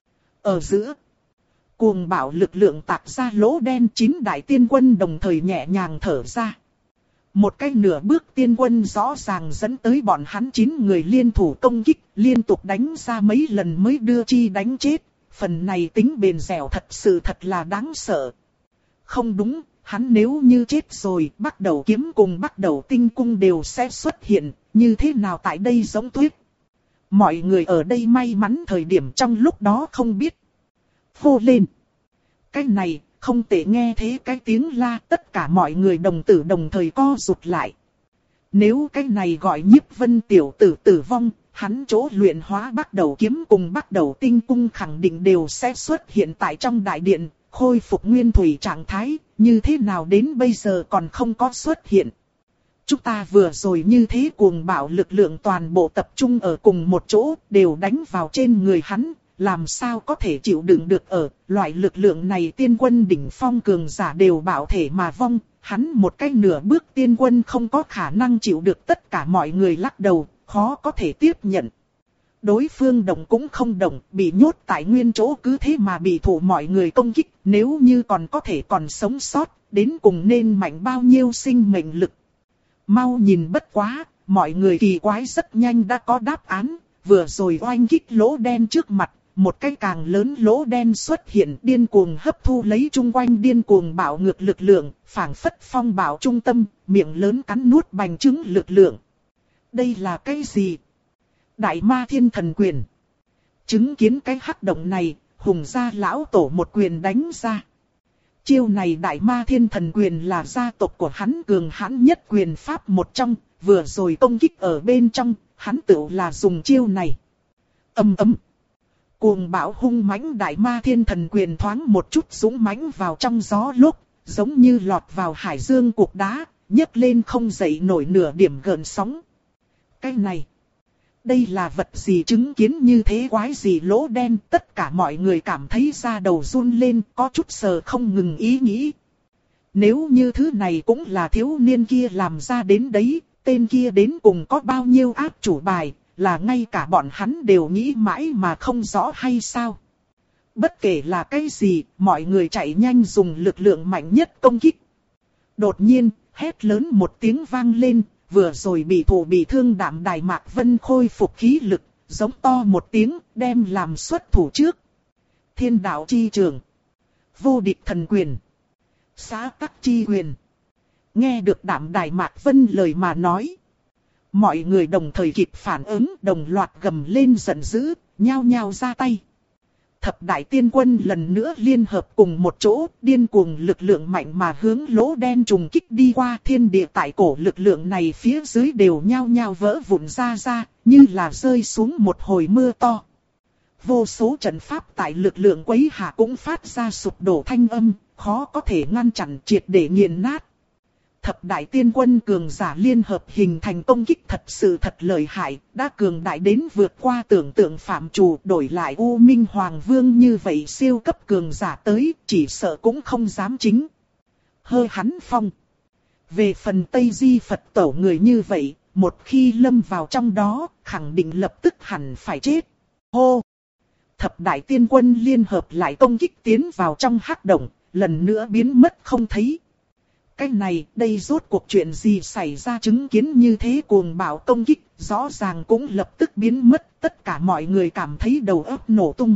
Ở giữa, cuồng bạo lực lượng tạc ra lỗ đen, chín đại tiên quân đồng thời nhẹ nhàng thở ra. Một cái nửa bước tiên quân rõ ràng dẫn tới bọn hắn chín người liên thủ công kích, liên tục đánh ra mấy lần mới đưa chi đánh chết. Phần này tính bền dẻo thật sự thật là đáng sợ. Không đúng, hắn nếu như chết rồi, bắt đầu kiếm cùng bắt đầu tinh cung đều sẽ xuất hiện, như thế nào tại đây giống tuyết. Mọi người ở đây may mắn thời điểm trong lúc đó không biết. Hô lên. Cái này, không thể nghe thế cái tiếng la, tất cả mọi người đồng tử đồng thời co rụt lại. Nếu cái này gọi Nhiếp Vân tiểu tử tử vong, hắn chỗ luyện hóa bắt đầu kiếm cùng bắt đầu tinh cung khẳng định đều sẽ xuất hiện tại trong đại điện, khôi phục nguyên thủy trạng thái, như thế nào đến bây giờ còn không có xuất hiện. Chúng ta vừa rồi như thế cuồng bạo lực lượng toàn bộ tập trung ở cùng một chỗ, đều đánh vào trên người hắn. Làm sao có thể chịu đựng được ở loại lực lượng này, tiên quân đỉnh phong cường giả đều bảo thể mà vong, hắn một cái nửa bước tiên quân không có khả năng chịu được. Tất cả mọi người lắc đầu, khó có thể tiếp nhận. Đối phương động cũng không động, bị nhốt tại nguyên chỗ cứ thế mà bị thủ mọi người công kích, nếu như còn có thể còn sống sót, đến cùng nên mạnh bao nhiêu sinh mệnh lực. Mau nhìn bất quá, mọi người kỳ quái rất nhanh đã có đáp án, vừa rồi oanh kích lỗ đen trước mặt, một cái càng lớn lỗ đen xuất hiện điên cuồng hấp thu lấy chung quanh điên cuồng bạo ngược lực lượng, phảng phất phong bạo trung tâm, miệng lớn cắn nuốt bành trướng lực lượng. Đây là cái gì? Đại ma thiên thần quyền. Chứng kiến cái hắc động này, Hùng gia lão tổ một quyền đánh ra. Chiêu này đại ma thiên thần quyền là gia tộc của hắn cường hãn nhất quyền pháp một trong, vừa rồi công kích ở bên trong, hắn tự là dùng chiêu này. Ầm ầm. Cuồng bão hung mãnh đại ma thiên thần quyền thoáng một chút dũng mãnh vào trong gió lúc, giống như lọt vào hải dương cục đá, nhấc lên không dậy nổi nửa điểm gợn sóng. Cái này, đây là vật gì? Chứng kiến như thế quái gì lỗ đen, tất cả mọi người cảm thấy da đầu run lên, có chút sờ không ngừng ý nghĩ. Nếu như thứ này cũng là thiếu niên kia làm ra đến đấy, tên kia đến cùng có bao nhiêu áp chủ bài, là ngay cả bọn hắn đều nghĩ mãi mà không rõ hay sao? Bất kể là cái gì, mọi người chạy nhanh dùng lực lượng mạnh nhất công kích. Đột nhiên, hét lớn một tiếng vang lên, vừa rồi bị thủ bị thương Đạm Đài Mạc Vân khôi phục khí lực, giống to một tiếng, đem làm xuất thủ trước. Thiên đạo chi trường. Vô địch thần quyền. Xá tắc chi quyền. Nghe được Đạm Đài Mạc Vân lời mà nói. Mọi người đồng thời kịp phản ứng, đồng loạt gầm lên giận dữ, nhao nhao ra tay. Thập đại tiên quân lần nữa liên hợp cùng một chỗ, điên cuồng lực lượng mạnh mà hướng lỗ đen trùng kích đi qua. Thiên địa tại cổ lực lượng này phía dưới đều nhao nhao vỡ vụn ra ra, như là rơi xuống một hồi mưa to. Vô số trận pháp tại lực lượng quấy hạ cũng phát ra sụp đổ thanh âm, khó có thể ngăn chặn, triệt để nghiền nát. Thập đại tiên quân cường giả liên hợp hình thành công kích thật sự thật lợi hại, đã cường đại đến vượt qua tưởng tượng phạm trù, đổi lại U Minh Hoàng Vương như vậy siêu cấp cường giả tới, chỉ sợ cũng không dám chính. Hơ hắn phong. Về phần Tây Di Phật tổ người như vậy, một khi lâm vào trong đó, khẳng định lập tức hẳn phải chết. Hô! Thập đại tiên quân liên hợp lại công kích tiến vào trong hắc động, lần nữa biến mất không thấy. Cái này, đây rốt cuộc chuyện gì xảy ra? Chứng kiến như thế cuồng bạo công kích, rõ ràng cũng lập tức biến mất, tất cả mọi người cảm thấy đầu óc nổ tung.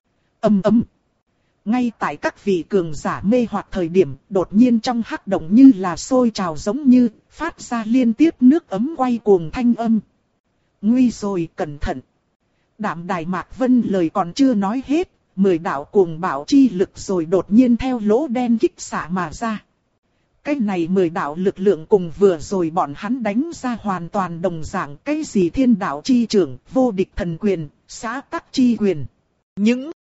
Ầm ầm. Ngay tại các vị cường giả mê hoặc thời điểm, đột nhiên trong hắc động như là sôi trào giống như, phát ra liên tiếp nước ấm quay cuồng thanh âm. Nguy rồi, cẩn thận. Đạm Đài Mạc Vân lời còn chưa nói hết, mười đạo cuồng bạo chi lực rồi đột nhiên theo lỗ đen kích xạ mà ra. Cái này mười đạo lực lượng cùng vừa rồi bọn hắn đánh ra hoàn toàn đồng dạng, cái gì thiên đạo chi trưởng, vô địch thần quyền, xá tắc chi quyền. Những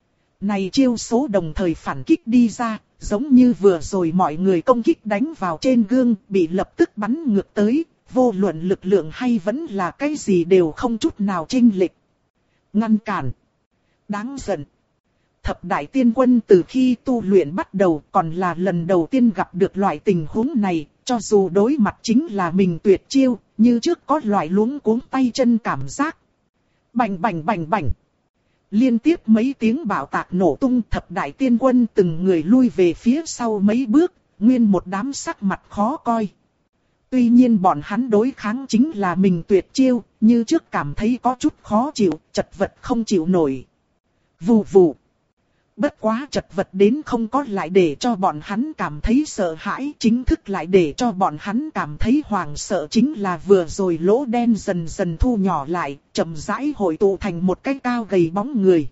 này chiêu số đồng thời phản kích đi ra, giống như vừa rồi mọi người công kích đánh vào trên gương, bị lập tức bắn ngược tới, vô luận lực lượng hay vẫn là cái gì đều không chút nào chênh lệch. Ngăn cản. Đáng giận. Thập đại tiên quân từ khi tu luyện bắt đầu còn là lần đầu tiên gặp được loại tình huống này, cho dù đối mặt chính là mình tuyệt chiêu, như trước có loại luống cuống tay chân cảm giác. Bành bành bành bành. Liên tiếp mấy tiếng bạo tạc nổ tung, thập đại tiên quân từng người lui về phía sau mấy bước, nguyên một đám sắc mặt khó coi. Tuy nhiên bọn hắn đối kháng chính là mình tuyệt chiêu, như trước cảm thấy có chút khó chịu, chật vật không chịu nổi. Vù vù. Bất quá chật vật đến không có lại để cho bọn hắn cảm thấy sợ hãi, chính thức lại để cho bọn hắn cảm thấy hoảng sợ chính là vừa rồi lỗ đen dần dần thu nhỏ lại, chậm rãi hội tụ thành một cái cao gầy bóng người.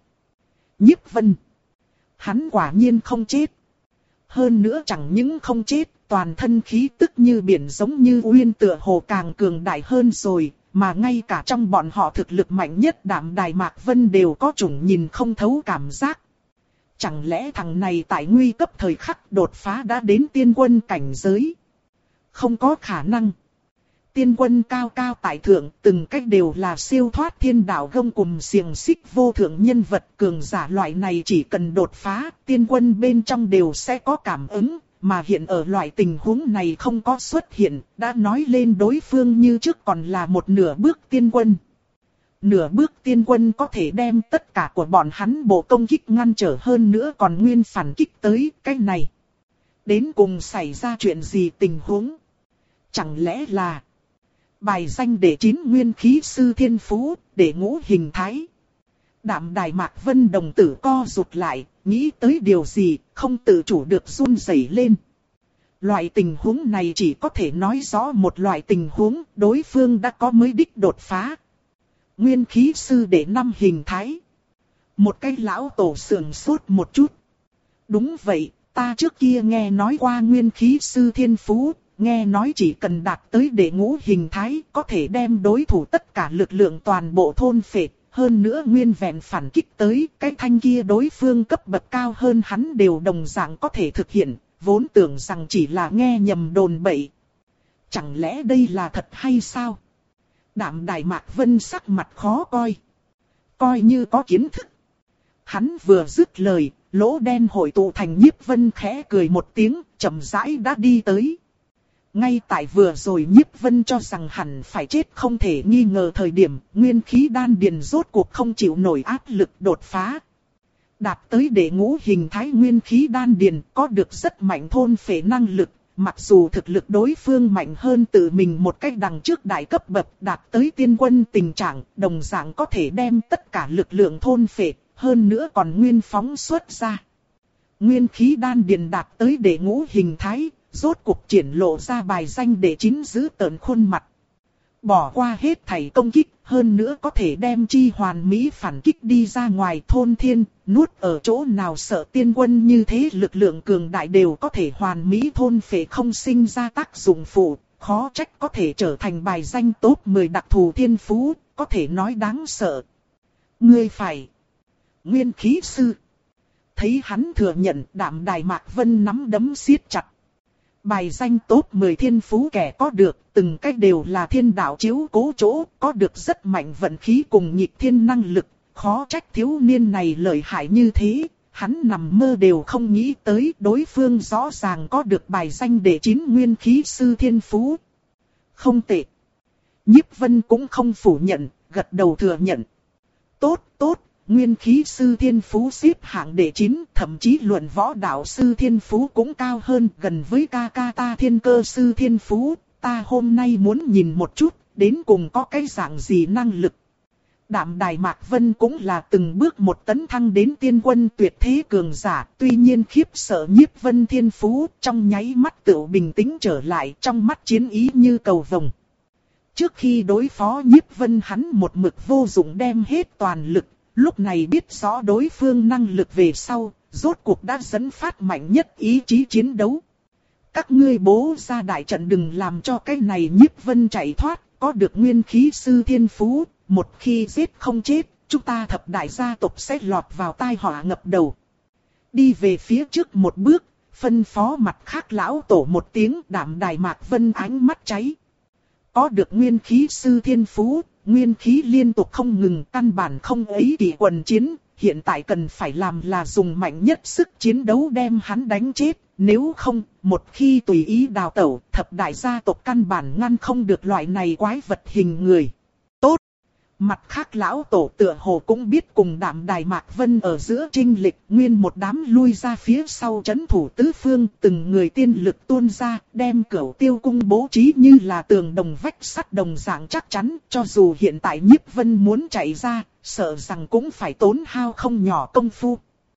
Nhiếp Vân. Hắn quả nhiên không chết. Hơn nữa chẳng những không chết, toàn thân khí tức như biển giống như uyên tựa hồ càng cường đại hơn rồi, mà ngay cả trong bọn họ thực lực mạnh nhất Đạm Đài Mạc Vân đều có chủng nhìn không thấu cảm giác. Chẳng lẽ thằng này tại nguy cấp thời khắc đột phá đã đến tiên quân cảnh giới? Không có khả năng. Tiên quân cao cao tại thượng, từng cách đều là siêu thoát thiên đạo gông cùng xiềng xích vô thượng nhân vật cường giả loại này, chỉ cần đột phá, tiên quân bên trong đều sẽ có cảm ứng, mà hiện ở loại tình huống này không có xuất hiện, đã nói lên đối phương như trước còn là một nửa bước tiên quân. Nửa bước tiên quân có thể đem tất cả của bọn hắn bộ công kích ngăn trở, hơn nữa còn nguyên phản kích tới cái này. Đến cùng xảy ra chuyện gì tình huống? Chẳng lẽ là Bài danh đệ chín nguyên khí sư thiên phú, đệ ngũ hình thái. Đạm đài Mạc Vân đồng tử co rụt lại, nghĩ tới điều gì, không tự chủ được run rẩy lên. Loại tình huống này chỉ có thể nói rõ một loại tình huống, đối phương đã có mới đích đột phá. Nguyên khí sư đệ năm hình thái. Một cái lão tổ sườn sốt một chút. Đúng vậy, ta trước kia nghe nói qua nguyên khí sư thiên phú, nghe nói chỉ cần đạt tới đệ ngũ hình thái có thể đem đối thủ tất cả lực lượng toàn bộ thôn phệ. Hơn nữa nguyên vẹn phản kích tới cái thanh kia đối phương cấp bậc cao hơn hắn đều đồng dạng có thể thực hiện, vốn tưởng rằng chỉ là nghe nhầm đồn bậy. Chẳng lẽ đây là thật hay sao? Đạm đài Mạc Vân sắc mặt khó coi. Coi như có kiến thức. Hắn vừa dứt lời, lỗ đen hội tụ thành Nhiếp Vân khẽ cười một tiếng, chậm rãi đã đi tới. Ngay tại vừa rồi Nhiếp Vân cho rằng hẳn phải chết không thể nghi ngờ thời điểm, nguyên khí đan điền rốt cuộc không chịu nổi áp lực đột phá. Đạt tới đệ ngũ hình thái nguyên khí đan điền có được rất mạnh thôn phệ năng lực, mặc dù thực lực đối phương mạnh hơn tự mình một cách đằng trước đại cấp bậc đạt tới tiên quân tình trạng, đồng dạng có thể đem tất cả lực lượng thôn phệ, hơn nữa còn nguyên phóng xuất ra. Nguyên khí đan điền đạt tới đệ ngũ hình thái, rốt cuộc triển lộ ra bài danh đệ chín giữ tợn khuôn mặt. Bỏ qua hết thảy công kích, hơn nữa có thể đem chi hoàn mỹ phản kích đi ra ngoài thôn thiên, nuốt ở chỗ nào sợ tiên quân như thế lực lượng cường đại đều có thể hoàn mỹ thôn phệ không sinh ra tác dụng phụ, khó trách có thể trở thành bài danh top mười đặc thù thiên phú, có thể nói đáng sợ. Ngươi phải nguyên khí sư. Thấy hắn thừa nhận, Đạm đài Mạc Vân nắm đấm siết chặt. Bài danh top mười thiên phú kẻ có được, từng cách đều là thiên đạo chiếu cố chỗ, có được rất mạnh vận khí cùng nhịp thiên năng lực, khó trách thiếu niên này lợi hại như thế, hắn nằm mơ đều không nghĩ tới đối phương rõ ràng có được bài danh đệ chín nguyên khí sư thiên phú. Không tệ. Nhiếp Vân cũng không phủ nhận, gật đầu thừa nhận. Tốt, tốt. Nguyên khí sư thiên phú xếp hạng đệ chín, thậm chí luận võ đạo sư thiên phú cũng cao hơn, gần với ca ca ta thiên cơ sư thiên phú. Ta hôm nay muốn nhìn một chút, đến cùng có cái dạng gì năng lực. Đạm đài Mạc Vân cũng là từng bước một tấn thăng đến tiên quân tuyệt thế cường giả, tuy nhiên khiếp sợ Nhiếp Vân thiên phú, trong nháy mắt tự bình tĩnh trở lại, trong mắt chiến ý như cầu vồng. Trước khi đối phó Nhiếp Vân hắn một mực vô dụng đem hết toàn lực. Lúc này biết rõ đối phương năng lực về sau, rốt cuộc đã dẫn phát mạnh nhất ý chí chiến đấu. Các ngươi bố ra đại trận đừng làm cho cái này Nhiếp Vân chạy thoát, có được nguyên khí sư thiên phú, một khi giết không chết, chúng ta thập đại gia tộc sẽ lọt vào tai họa ngập đầu. Đi về phía trước một bước, phân phó mặt khác lão tổ một tiếng. Đạm đài Mạc Vân ánh mắt cháy. Có được nguyên khí sư thiên phú, nguyên khí liên tục không ngừng, căn bản không ấy kỳ quần chiến, hiện tại cần phải làm là dùng mạnh nhất sức chiến đấu đem hắn đánh chết, nếu không, một khi tùy ý đào tẩu, thập đại gia tộc căn bản ngăn không được loại này quái vật hình người. Tốt! Mặt khác lão tổ tựa hồ cũng biết cùng Đạm đài Mạc Vân ở giữa chênh lệch, nguyên một đám lui ra phía sau trấn thủ tứ phương, từng người tiên lực tuôn ra, đem Cửu Tiêu cung bố trí như là tường đồng vách sắt đồng dạng chắc chắn, cho dù hiện tại Nhiếp Vân muốn chạy ra, sợ rằng cũng phải tốn hao không nhỏ công phu.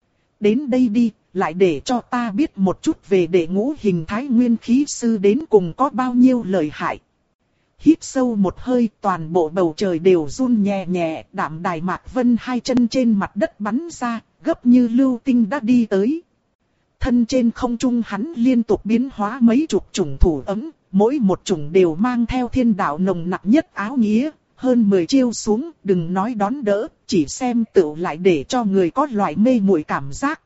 Đến đây đi, lại để cho ta biết một chút về đệ ngũ hình thái nguyên khí sư đến cùng có bao nhiêu lợi hại. Hít sâu một hơi, toàn bộ bầu trời đều run nhẹ nhẹ, Đạm đài Mạc Vân hai chân trên mặt đất bắn ra, gấp như lưu tinh đã đi tới. Thân trên không trung hắn liên tục biến hóa mấy chục chủng thủ ấm, mỗi một chủng đều mang theo thiên đạo nồng nặc nhất áo nghĩa, hơn mười chiêu xuống, đừng nói đón đỡ, chỉ xem tựu lại để cho người có loại mê muội cảm giác.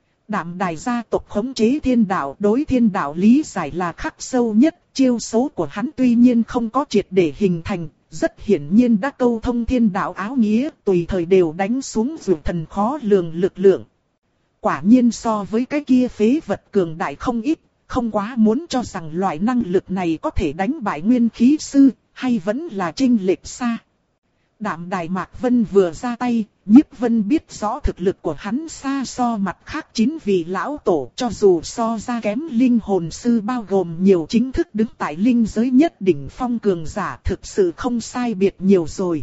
Đạm đài gia tộc khống chế thiên đạo, đối thiên đạo lý giải là khắc sâu nhất, chiêu số của hắn tuy nhiên không có triệt để hình thành, rất hiển nhiên đã câu thông thiên đạo áo nghĩa, tùy thời đều đánh xuống dược thần khó lường lực lượng. Quả nhiên so với cái kia phế vật cường đại không ít, không quá muốn cho rằng loại năng lực này có thể đánh bại nguyên khí sư, hay vẫn là chênh lệch xa. Đạm Đài Mạc Vân vừa ra tay, Nhiếp Vân biết rõ thực lực của hắn xa so mặt khác chín vị lão tổ, cho dù so ra kém linh hồn sư bao gồm nhiều chính thức đứng tại linh giới nhất đỉnh phong cường giả, thực sự không sai biệt nhiều rồi.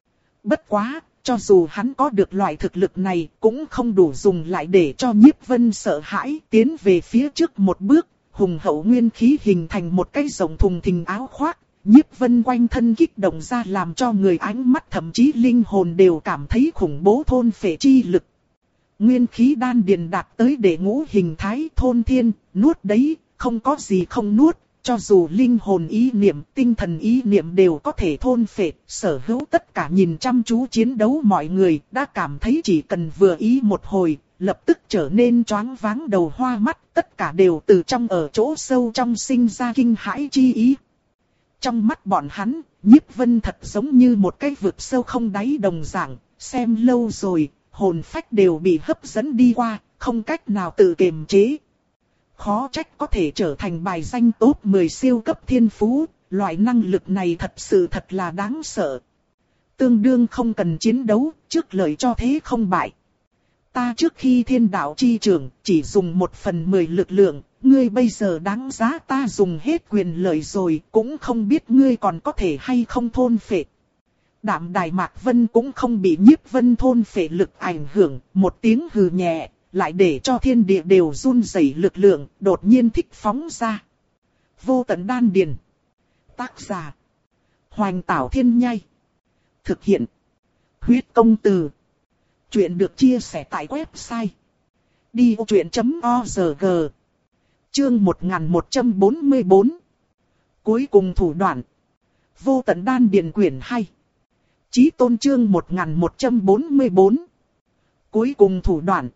Bất quá, cho dù hắn có được loại thực lực này, cũng không đủ dùng lại để cho Nhiếp Vân sợ hãi, tiến về phía trước một bước, hùng hậu nguyên khí hình thành một cái rộng thùng thình áo khoác. Nhiếp Vân quanh thân kích động ra làm cho người ánh mắt thậm chí linh hồn đều cảm thấy khủng bố thôn phệ chi lực. Nguyên khí đan điền đạt tới đệ ngũ hình thái thôn thiên, nuốt đấy, không có gì không nuốt, cho dù linh hồn ý niệm, tinh thần ý niệm đều có thể thôn phệ. Sở hữu tất cả nhìn chăm chú chiến đấu mọi người đã cảm thấy chỉ cần vừa ý một hồi, lập tức trở nên choáng váng đầu hoa mắt, tất cả đều từ trong ở chỗ sâu trong sinh ra kinh hãi chi ý. Trong mắt bọn hắn, Nhiếp Vân thật giống như một cái vực sâu không đáy đồng dạng, xem lâu rồi, hồn phách đều bị hấp dẫn đi qua, không cách nào tự kiềm chế. Khó trách có thể trở thành bài danh top mười siêu cấp thiên phú, loại năng lực này thật sự thật là đáng sợ. Tương đương không cần chiến đấu, trước lợi cho thế không bại. Ta trước khi thiên đạo chi trưởng, chỉ dùng một phần mười lực lượng. Ngươi bây giờ đáng giá ta dùng hết quyền lợi rồi, cũng không biết ngươi còn có thể hay không thôn phệ. Đạm Đài Mạc Vân cũng không bị Nhiếp Vân thôn phệ lực ảnh hưởng, một tiếng hừ nhẹ, lại để cho thiên địa đều run rẩy lực lượng, đột nhiên thích phóng ra. Vô tận đan điền. Tác giả: Hoành Tảo Thiên Nhai. Thực hiện: Huyết Công Từ. Chuyện được chia sẻ tại website đi ô chuyện chấm org. Chương một nghìn một trăm bốn mươi bốn. Cuối cùng thủ đoạn. Vô tận đan điền quyển hai. Chí tôn chương một nghìn một trăm bốn mươi bốn. Cuối cùng thủ đoạn.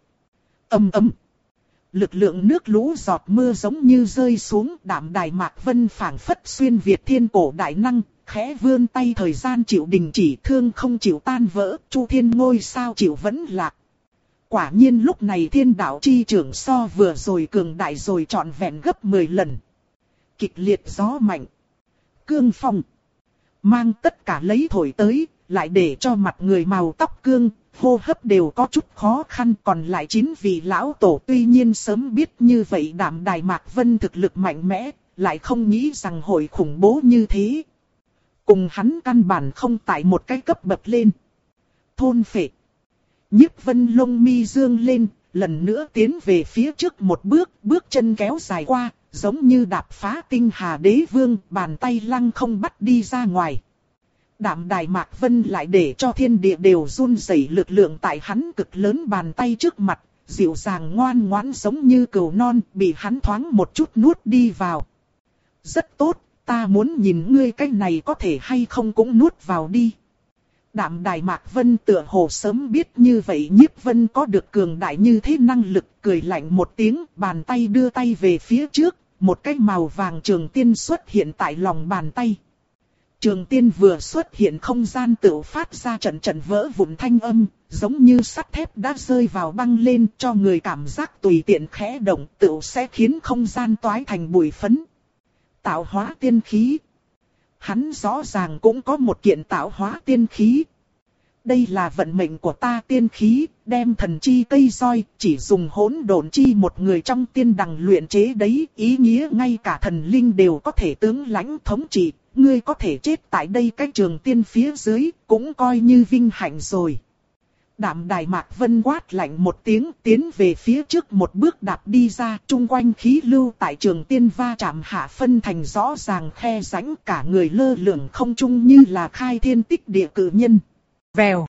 Âm ầm. Lực lượng nước lũ giọt mưa giống như rơi xuống. Đạm Đài Mạc Vân phảng phất xuyên việt thiên cổ đại năng, khẽ vươn tay thời gian chịu đình chỉ, thương không chịu tan vỡ, chu thiên ngôi sao chịu vẫn lạc. Quả nhiên lúc này thiên đạo chi trưởng so vừa rồi cường đại rồi trọn vẹn gấp mười lần. Kịch liệt gió mạnh. Cương phong. Mang tất cả lấy thổi tới, lại để cho mặt người màu tóc cương, hô hấp đều có chút khó khăn. Còn lại chín vị lão tổ tuy nhiên sớm biết như vậy Đạm Đài Mạc Vân thực lực mạnh mẽ, lại không nghĩ rằng hội khủng bố như thế. Cùng hắn căn bản không tại một cái cấp bậc lên. Thôn phệ. Nhiếp Vân lông mi dương lên, lần nữa tiến về phía trước một bước, bước chân kéo dài qua, giống như đạp phá tinh hà đế vương, bàn tay lăng không bắt đi ra ngoài. Đạm Đài Mạc Vân lại để cho thiên địa đều run rẩy, lực lượng tại hắn cực lớn bàn tay trước mặt, dịu dàng ngoan ngoãn giống như cừu non, bị hắn thoáng một chút nuốt đi vào. Rất tốt, ta muốn nhìn ngươi cái này có thể hay không cũng nuốt vào đi. Đạm Đài Mạc Vân tựa hồ sớm biết như vậy Nhiếp Vân có được cường đại như thế năng lực, cười lạnh một tiếng, bàn tay đưa tay về phía trước, một cái màu vàng trường tiên xuất hiện tại lòng bàn tay. Trường tiên vừa xuất hiện, không gian tự phát ra trận trận vỡ vụn thanh âm, giống như sắt thép đã rơi vào băng lên, cho người cảm giác tùy tiện khẽ động tự sẽ khiến không gian toái thành bụi phấn. Tạo hóa tiên khí. Hắn rõ ràng cũng có một kiện tạo hóa tiên khí. Đây là vận mệnh của ta tiên khí, đem thần chi cây roi, chỉ dùng hỗn độn chi một người trong tiên đằng luyện chế đấy, ý nghĩa ngay cả thần linh đều có thể tướng lãnh thống trị, ngươi có thể chết tại đây cái trường tiên phía dưới, cũng coi như vinh hạnh rồi. Đạm Đài Mạc Vân quát lạnh một tiếng, tiến về phía trước một bước đạp đi ra, chung quanh khí lưu tại trường tiên va chạm hạ phân thành rõ ràng khe rãnh, cả người lơ lửng không trung như là khai thiên tích địa cự nhân. Vèo.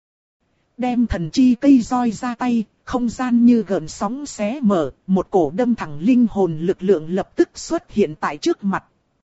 Đem thần chi cây roi ra tay, không gian như gợn sóng xé mở, một cổ đâm thẳng linh hồn lực lượng lập tức xuất hiện tại trước mặt.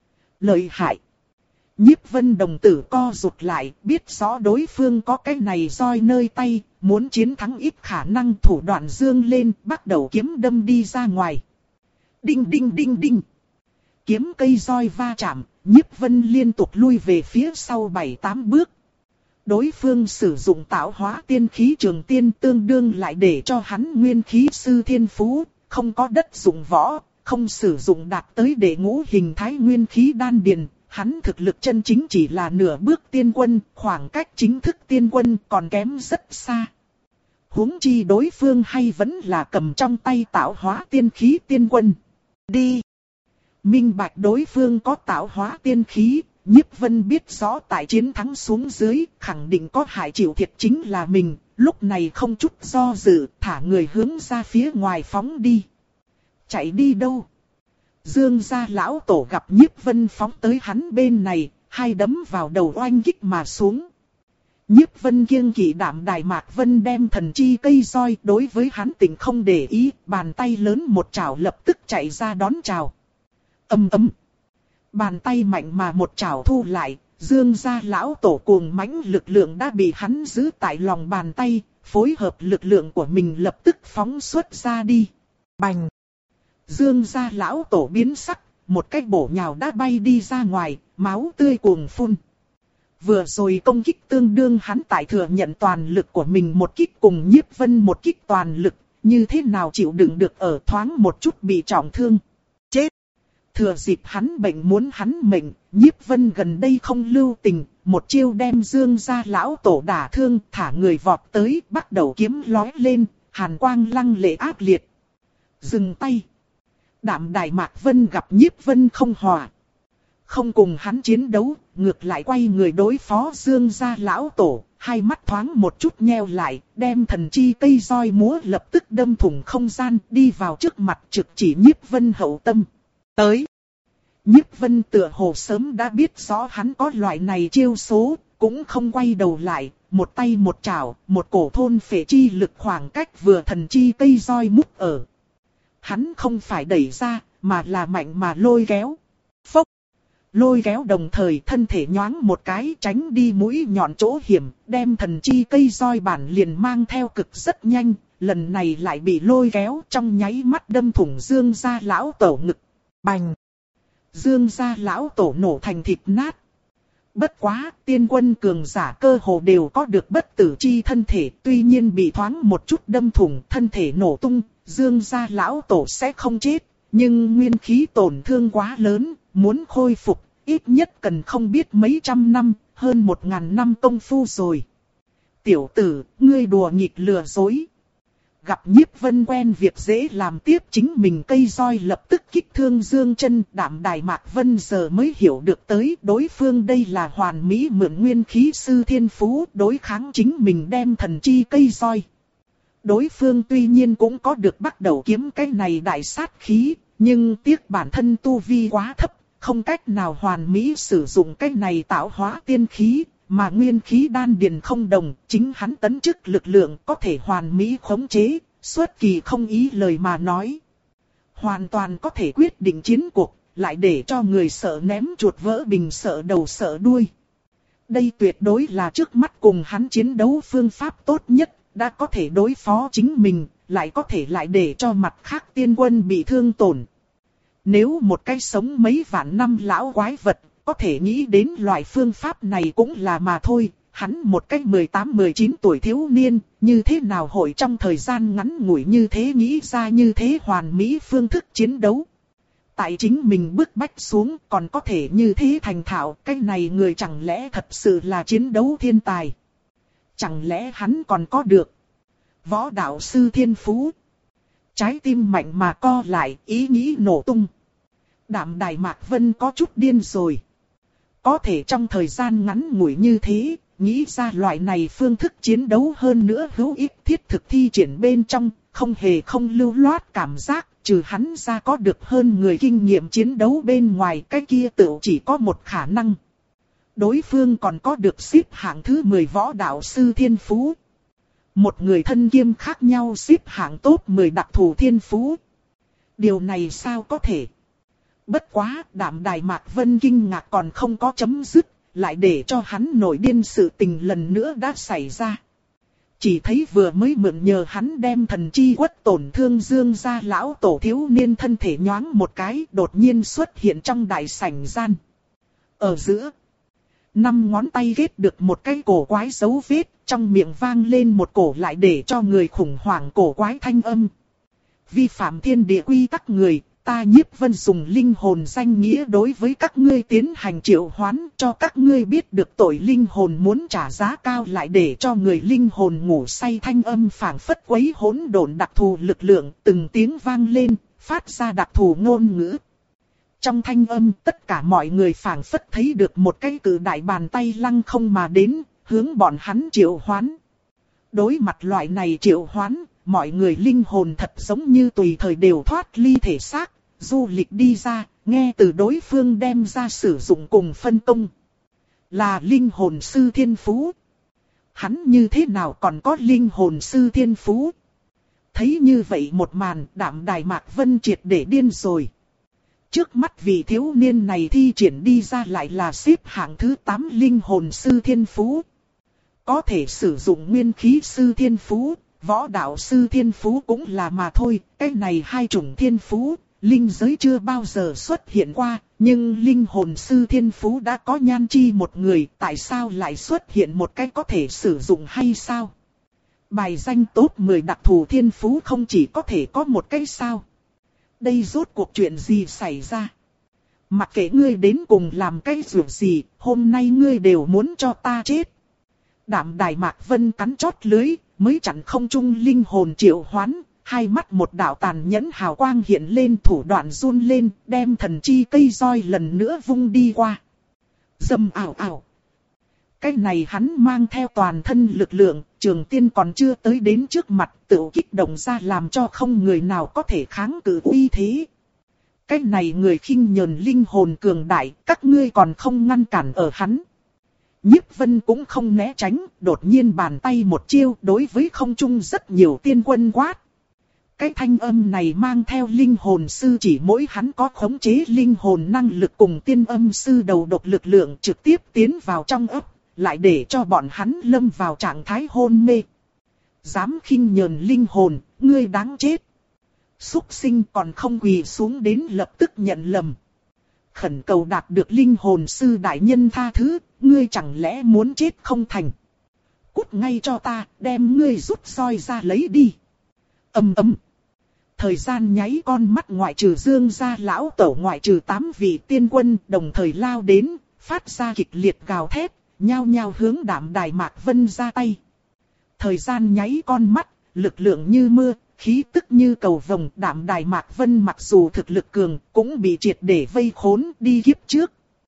Lợi hại. Nhiếp Vân đồng tử co rụt lại, biết rõ đối phương có cái này roi nơi tay, muốn chiến thắng ít khả năng, thủ đoạn dương lên, bắt đầu kiếm đâm đi ra ngoài. Đinh đinh đinh đinh. Kiếm cây roi va chạm, Nhiếp Vân liên tục lui về phía sau bảy tám bước. Đối phương sử dụng tạo hóa tiên khí trường tiên, tương đương lại để cho hắn nguyên khí sư thiên phú, không có đất dụng võ, không sử dụng đạt tới đệ ngũ hình thái nguyên khí đan điền. hắn thực lực chân chính chỉ là nửa bước tiên quân, khoảng cách chính thức tiên quân còn kém rất xa. Huống chi đối phương hay vẫn là cầm trong tay tạo hóa tiên khí tiên quân. Đi! Minh bạch đối phương có tạo hóa tiên khí, Nhiếp Vân biết rõ tại chiến thắng xuống dưới, khẳng định có hại chịu thiệt chính là mình, lúc này không chút do dự, thả người hướng ra phía ngoài phóng đi. Chạy đi đâu? Dương gia lão tổ gặp Nhiếp Vân phóng tới hắn bên này, hai đấm vào đầu oanh kích mà xuống. Nhiếp Vân kiêng kỵ Đạm Đài Mạc Vân đem thần chi cây roi đối với hắn tình không để ý, bàn tay lớn một chảo lập tức chạy ra đón chào. Ầm ầm. Bàn tay mạnh mà một chảo thu lại, Dương gia lão tổ cuồng mãnh lực lượng đã bị hắn giữ tại lòng bàn tay, phối hợp lực lượng của mình lập tức phóng xuất ra đi. Bành! Dương gia lão tổ biến sắc, một cái bổ nhào đã bay đi ra ngoài, máu tươi cuồng phun. Vừa rồi công kích tương đương hắn tại thừa nhận toàn lực của mình một kích cùng Nhiếp Vân một kích toàn lực, như thế nào chịu đựng được ở thoáng một chút bị trọng thương. Chết! Thừa dịp hắn bệnh muốn hắn mệnh, Nhiếp Vân gần đây không lưu tình, một chiêu đem Dương gia lão tổ đả thương, thả người vọt tới, bắt đầu kiếm lói lên, hàn quang lăng lệ ác liệt. Dừng tay! Đạm Đài Mạc Vân gặp Nhiếp Vân không hòa. Không cùng hắn chiến đấu, ngược lại quay người đối phó Dương gia lão tổ, hai mắt thoáng một chút nheo lại, đem thần chi cây roi múa lập tức đâm thủng không gian, đi vào trước mặt trực chỉ Nhiếp Vân hậu tâm. Tới! Nhiếp Vân tựa hồ sớm đã biết rõ hắn có loại này chiêu số, cũng không quay đầu lại, một tay một chảo, một cổ thôn phệ chi lực khoảng cách vừa thần chi cây roi mút ở. Hắn không phải đẩy ra, mà là mạnh mà lôi kéo. Phốc! Lôi kéo đồng thời thân thể nhoáng một cái tránh đi mũi nhọn chỗ hiểm, đem thần chi cây roi bản liền mang theo cực rất nhanh, lần này lại bị lôi kéo trong nháy mắt đâm thủng Dương gia lão tổ ngực. Bành! Dương gia lão tổ nổ thành thịt nát. Bất quá, tiên quân cường giả cơ hồ đều có được bất tử chi thân thể, tuy nhiên bị thoáng một chút đâm thủng, thân thể nổ tung, Dương gia lão tổ sẽ không chết, nhưng nguyên khí tổn thương quá lớn, muốn khôi phục, ít nhất cần không biết mấy trăm năm, hơn một ngàn năm công phu rồi. Tiểu tử, ngươi đùa nghịch lừa dối. Gặp Nhiếp Vân quen việc dễ làm tiếp chính mình cây roi lập tức kích thương Dương chân, Đạm Đài Mạc Vân giờ mới hiểu được tới đối phương đây là hoàn mỹ mượn nguyên khí sư thiên phú đối kháng chính mình đem thần chi cây roi. Đối phương tuy nhiên cũng có được bắt đầu kiếm cái này đại sát khí, nhưng tiếc bản thân tu vi quá thấp, không cách nào hoàn mỹ sử dụng cái này tạo hóa tiên khí. Mà nguyên khí đan điền không đồng, chính hắn tấn chức lực lượng có thể hoàn mỹ khống chế, xuất kỳ không ý lời mà nói. Hoàn toàn có thể quyết định chiến cuộc, lại để cho người sợ ném chuột vỡ bình sợ đầu sợ đuôi. Đây tuyệt đối là trước mắt cùng hắn chiến đấu phương pháp tốt nhất, đã có thể đối phó chính mình, lại có thể lại để cho mặt khác tiên quân bị thương tổn. Nếu một cái sống mấy vạn năm lão quái vật, có thể nghĩ đến loại phương pháp này cũng là mà thôi, hắn một cách mười tám mười chín tuổi thiếu niên, như thế nào hội trong thời gian ngắn ngủi như thế nghĩ ra như thế hoàn mỹ phương thức chiến đấu. Tại chính mình bức bách xuống còn có thể như thế thành thạo, cái này người chẳng lẽ thật sự là chiến đấu thiên tài. Chẳng lẽ hắn còn có được võ đạo sư thiên phú. Trái tim mạnh mà co lại, ý nghĩ nổ tung. Đạm Đài Mạc Vân có chút điên rồi. Có thể trong thời gian ngắn ngủi như thế, nghĩ ra loại này phương thức chiến đấu hơn nữa hữu ích thiết thực thi triển bên trong, không hề không lưu loát cảm giác, trừ hắn ra có được hơn người kinh nghiệm chiến đấu bên ngoài, cái kia tự chỉ có một khả năng. Đối phương còn có được xếp hạng thứ mười võ đạo sư thiên phú. Một người thân kiêm khác nhau xếp hạng top mười đặc thù thiên phú. Điều này sao có thể? Bất quá, Đạm Đài Mạc Vân kinh ngạc còn không có chấm dứt, lại để cho hắn nổi điên sự tình lần nữa đã xảy ra. Chỉ thấy vừa mới mượn nhờ hắn đem thần chi quất tổn thương Dương gia lão tổ thiếu niên thân thể nhoáng một cái đột nhiên xuất hiện trong đại sảnh gian. Ở giữa, năm ngón tay ghét được một cái cổ quái dấu vết, trong miệng vang lên một cổ lại để cho người khủng hoảng cổ quái thanh âm. Vi phạm thiên địa quy tắc người, ta Nhiếp Vân dùng linh hồn danh nghĩa đối với các ngươi tiến hành triệu hoán, cho các ngươi biết được tội linh hồn muốn trả giá cao, lại để cho người linh hồn ngủ say. Thanh âm phảng phất quấy hỗn độn đặc thù lực lượng, từng tiếng vang lên, phát ra đặc thù ngôn ngữ. Trong thanh âm, tất cả mọi người phảng phất thấy được một cái cự đại bàn tay lăng không mà đến, hướng bọn hắn triệu hoán. Đối mặt loại này triệu hoán, mọi người linh hồn thật giống như tùy thời đều thoát ly thể xác, du lịch đi ra, nghe từ đối phương đem ra sử dụng cùng phân công. Là linh hồn sư thiên phú. Hắn như thế nào còn có linh hồn sư thiên phú? Thấy như vậy một màn, Đạm Đài Mạc Vân triệt để điên rồi. Trước mắt vị thiếu niên này thi triển đi ra lại là xếp hạng thứ tám linh hồn sư thiên phú. Có thể sử dụng nguyên khí sư thiên phú, võ đạo sư thiên phú cũng là mà thôi. Cái này hai chủng thiên phú, linh giới chưa bao giờ xuất hiện qua. Nhưng linh hồn sư thiên phú đã có Nhan Chi một người, tại sao lại xuất hiện một cái có thể sử dụng hay sao? Bài danh top mười đặc thù thiên phú không chỉ có thể có một cái sao? Đây rốt cuộc chuyện gì xảy ra? Mặc kệ ngươi đến cùng làm cái việc gì, hôm nay ngươi đều muốn cho ta chết. Đạm Đài Mạc Vân cắn chót lưới, mới chặn không trung linh hồn triệu hoán, hai mắt một đạo tàn nhẫn hào quang hiện lên, thủ đoạn run lên, đem thần chi cây roi lần nữa vung đi qua. Dầm ảo ảo. Cái này hắn mang theo toàn thân lực lượng, Trường Tiên còn chưa tới đến trước mặt, tự kích động ra làm cho không người nào có thể kháng cự uy thế. Cái này người khinh nhờn linh hồn cường đại, các ngươi còn không ngăn cản ở hắn. Nhiếp Vân cũng không né tránh, đột nhiên bàn tay một chiêu đối với không trung rất nhiều tiên quân quát. Cái thanh âm này mang theo linh hồn sư, chỉ mỗi hắn có khống chế linh hồn năng lực cùng tiên âm sư đầu độc lực lượng trực tiếp tiến vào trong ấp, lại để cho bọn hắn lâm vào trạng thái hôn mê. Dám khinh nhờn linh hồn, ngươi đáng chết. Súc sinh còn không quỳ xuống đến lập tức nhận lầm. Khẩn cầu đạt được linh hồn sư đại nhân tha thứ, ngươi chẳng lẽ muốn chết không thành. Cút ngay cho ta, đem ngươi rút roi ra lấy đi. Ầm ầm. Thời gian nháy con mắt, ngoại trừ Dương gia lão tổ, ngoại trừ tám vị tiên quân đồng thời lao đến, phát ra kịch liệt gào thét, nhao nhao hướng Đạm Đài Mạc Vân ra tay. Thời gian nháy con mắt, lực lượng như mưa, khí tức như cầu vồng. Đạm Đài Mạc Vân mặc dù thực lực cường, cũng bị triệt để vây khốn đi kiếp trước.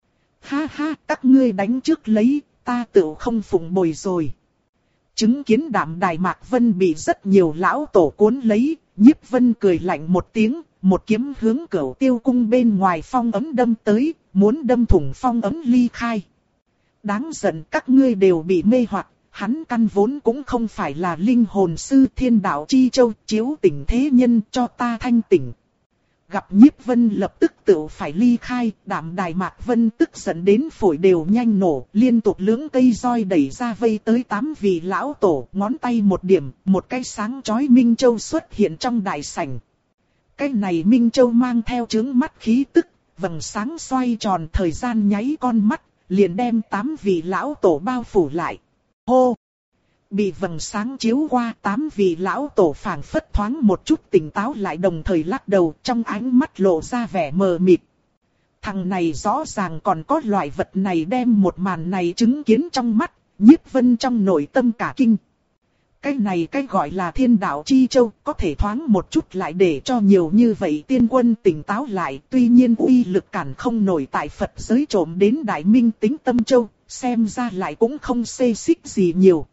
Ha ha, các ngươi đánh trước lấy, ta tự không phụng bồi rồi. Chứng kiến Đạm Đài Mạc Vân bị rất nhiều lão tổ cuốn lấy, Nhiếp Vân cười lạnh một tiếng, một kiếm hướng Cửu Tiêu cung bên ngoài phong ấm đâm tới, muốn đâm thủng phong ấm ly khai. Đáng giận, các ngươi đều bị mê hoặc, hắn căn vốn cũng không phải là linh hồn sư. Thiên đạo chi châu chiếu tỉnh thế nhân, cho ta thanh tỉnh. Gặp Nhiếp Vân lập tức tự phải ly khai, Đạm Đài Mạc Vân tức giận đến phổi đều nhanh nổ, liên tục lưỡng cây roi đẩy ra vây tới tám vị lão tổ, ngón tay một điểm, một cái sáng chói Minh Châu xuất hiện trong đại sảnh. Cái này Minh Châu mang theo chướng mắt khí tức, vầng sáng xoay tròn, thời gian nháy con mắt, liền đem tám vị lão tổ bao phủ lại. Hô! Bị vầng sáng chiếu qua, tám vị lão tổ phảng phất thoáng một chút tỉnh táo lại, đồng thời lắc đầu, trong ánh mắt lộ ra vẻ mờ mịt. Thằng này rõ ràng còn có loại vật này, đem một màn này chứng kiến trong mắt, Nhiếp Vân trong nội tâm cả kinh. Cái này cái gọi là Thiên đạo chi châu, có thể thoáng một chút lại để cho nhiều như vậy tiên quân tỉnh táo lại, tuy nhiên uy lực cản không nổi tại Phật giới trộm đến Đại Minh Tính Tâm Châu, xem ra lại cũng không xê xích gì nhiều.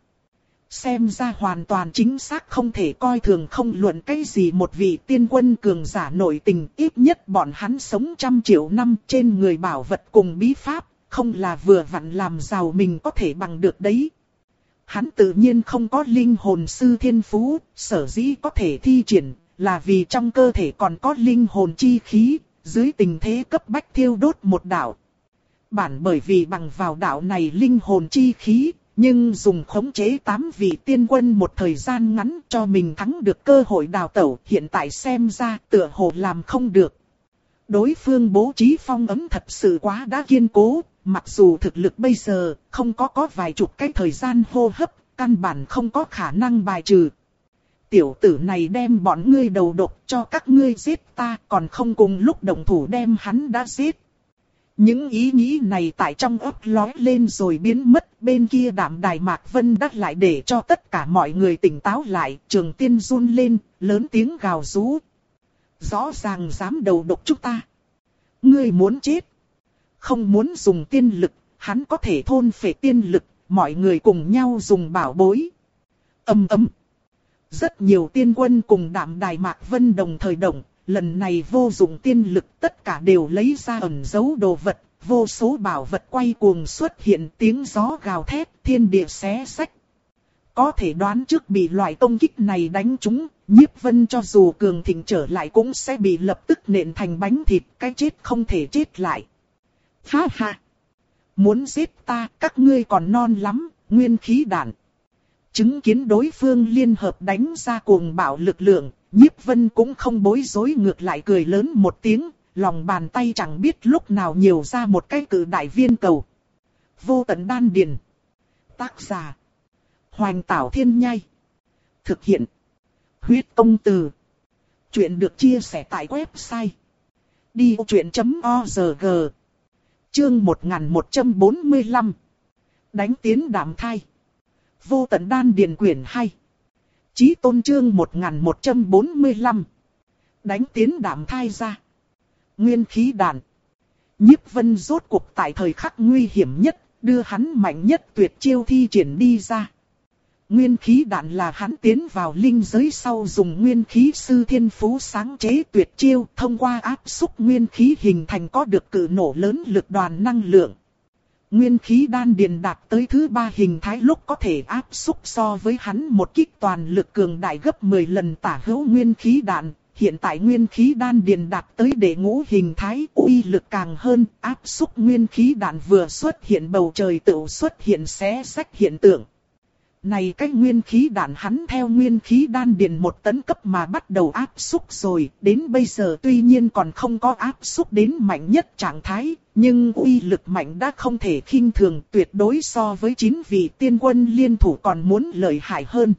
Xem ra hoàn toàn chính xác không thể coi thường, không luận cái gì một vị tiên quân cường giả nội tình, ít nhất bọn hắn sống trăm triệu năm, trên người bảo vật cùng bí pháp, không là vừa vặn làm giàu mình có thể bằng được đấy. Hắn tự nhiên không có linh hồn sư thiên phú, sở dĩ có thể thi triển, là vì trong cơ thể còn có linh hồn chi khí, dưới tình thế cấp bách thiêu đốt một đạo. Bản bởi vì bằng vào đạo này linh hồn chi khí, nhưng dùng khống chế tám vị tiên quân một thời gian ngắn cho mình thắng được cơ hội đào tẩu, hiện tại xem ra tựa hồ làm không được. Đối phương bố trí phong ấm thật sự quá đã kiên cố, mặc dù thực lực bây giờ không có có vài chục cái thời gian hô hấp, căn bản không có khả năng bài trừ. tiểu tử này đem bọn ngươi đầu độc cho các ngươi giết ta, còn không cùng lúc động thủ đem hắn đã giết. Những ý nghĩ này tại trong óc lói lên rồi biến mất, bên kia Đạm Đài Mạc Vân đắt lại để cho tất cả mọi người tỉnh táo lại, Trường Tiên run lên, lớn tiếng gào rú. Rõ ràng dám đầu độc chúng ta. Ngươi muốn chết. Không muốn dùng tiên lực, hắn có thể thôn phệ tiên lực, mọi người cùng nhau dùng bảo bối. Âm ầm. Rất nhiều tiên quân cùng Đạm Đài Mạc Vân đồng thời động, lần này vô dụng tiên lực tất cả đều lấy ra ẩn giấu đồ vật, vô số bảo vật quay cuồng xuất hiện, tiếng gió gào thét, thiên địa xé xách. Có thể đoán trước bị loại công kích này đánh trúng, Nhiếp Vân cho dù cường thịnh trở lại cũng sẽ bị lập tức nện thành bánh thịt, cái chết không thể chết lại. Ha ha! Muốn giết ta, các ngươi còn non lắm, nguyên khí đạn. Chứng kiến đối phương liên hợp đánh ra cuồng bạo lực lượng, Nhiếp Vân cũng không bối rối, ngược lại cười lớn một tiếng, lòng bàn tay chẳng biết lúc nào nhiều ra một cái cự đại viên cầu. Vô tận đan điền. Tác giả: Hoành Tảo Thiên Nhai. Thực hiện: Huyết Công Từ. Chuyện được chia sẻ tại website đi ô chuyện chấm org. Chương một nghìn một trăm bốn mươi lăm. Đánh tiến đạm thai. Vô tận đan điền quyển hai. Chí tôn chương một nghìn một trăm bốn mươi lăm. Đánh tiến đạm thai ra. Nguyên khí đạn. Nhiếp Vân rốt cuộc tại thời khắc nguy hiểm nhất, đưa hắn mạnh nhất tuyệt chiêu thi triển đi ra. Nguyên khí đạn là hắn tiến vào linh giới sau dùng nguyên khí sư thiên phú sáng chế tuyệt chiêu, thông qua áp xúc nguyên khí hình thành có được cự nổ lớn lực đoàn năng lượng. Nguyên khí đan điền đạt tới thứ ba hình thái lúc có thể áp xúc so với hắn một kích toàn lực cường đại gấp mười lần tả hữu nguyên khí đạn. Hiện tại nguyên khí đan điền đạt tới đệ ngũ hình thái, uy lực càng hơn, áp xúc nguyên khí đạn vừa xuất hiện bầu trời tự xuất hiện xé xách hiện tượng. Này cái nguyên khí đạn hắn theo nguyên khí đan điền một tấn cấp mà bắt đầu áp xúc rồi, đến bây giờ tuy nhiên còn không có áp xúc đến mạnh nhất trạng thái, nhưng uy lực mạnh đã không thể khinh thường, tuyệt đối so với chín vị tiên quân liên thủ còn muốn lợi hại hơn.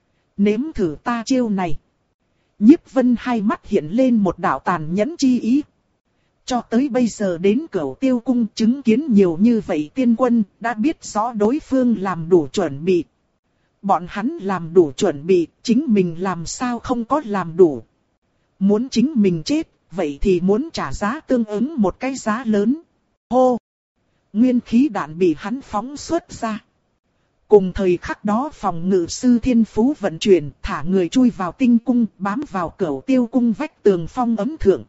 Nếm thử ta chiêu này. Nhiếp Vân hai mắt hiện lên một đạo tàn nhẫn chi ý. Cho tới bây giờ đến Cửu Tiêu Cung chứng kiến nhiều như vậy tiên quân, đã biết rõ đối phương làm đủ chuẩn bị. Bọn hắn làm đủ chuẩn bị, chính mình làm sao không có làm đủ. Muốn chính mình chết, vậy thì muốn trả giá tương ứng một cái giá lớn. Hô! Nguyên khí đạn bị hắn phóng xuất ra. Cùng thời khắc đó phòng ngự sư thiên phú vận chuyển, thả người chui vào tinh cung, bám vào Cửu Tiêu Cung vách tường phong ấm thượng.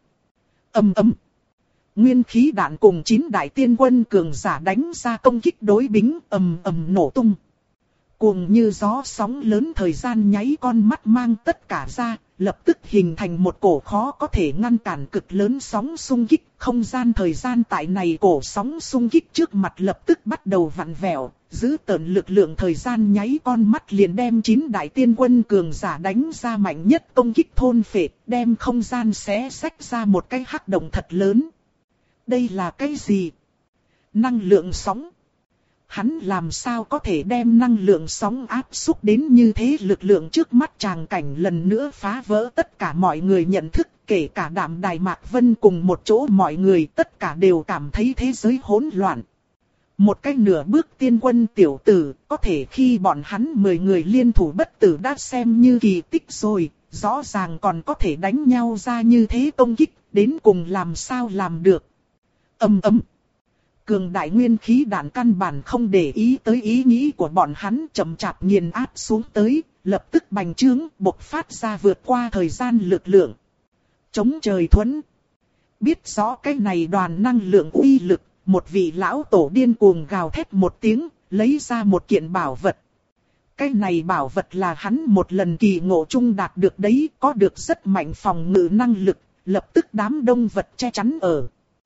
Ầm ầm. Nguyên khí đạn cùng chín đại tiên quân cường giả đánh ra công kích đối bính, ầm ầm nổ tung. Cuồng như gió sóng lớn thời gian nháy con mắt mang tất cả ra, lập tức hình thành một cổ khó có thể ngăn cản cực lớn sóng xung kích. Không gian thời gian tại này cổ sóng xung kích trước mặt lập tức bắt đầu vặn vẹo, giữ tợn lực lượng thời gian nháy con mắt liền đem chín đại tiên quân cường giả đánh ra mạnh nhất công kích thôn phệ, đem không gian xé xách ra một cái hắc động thật lớn. Đây là cái gì? Năng lượng sóng. Hắn làm sao có thể đem năng lượng sóng áp xúc đến như thế, lực lượng trước mắt tràng cảnh lần nữa phá vỡ tất cả mọi người nhận thức, kể cả Đạm Đài Mạc Vân cùng một chỗ mọi người tất cả đều cảm thấy thế giới hỗn loạn. Một cái nửa bước tiên quân tiểu tử, có thể khi bọn hắn mười người liên thủ bất tử đã xem như kỳ tích rồi, rõ ràng còn có thể đánh nhau ra như thế công kích, đến cùng làm sao làm được. Ầm ầm. Cường đại nguyên khí đạn căn bản không để ý tới ý nghĩ của bọn hắn, chậm chạp nghiền áp xuống tới, lập tức bành trướng, bộc phát ra vượt qua thời gian lực lượng. Chống trời thuẫn. Biết rõ cái này đoàn năng lượng uy lực, một vị lão tổ điên cuồng gào thét một tiếng, lấy ra một kiện bảo vật. Cái này bảo vật là hắn một lần kỳ ngộ chung đạt được đấy, có được rất mạnh phòng ngự năng lực, lập tức đám đông vật che chắn ở.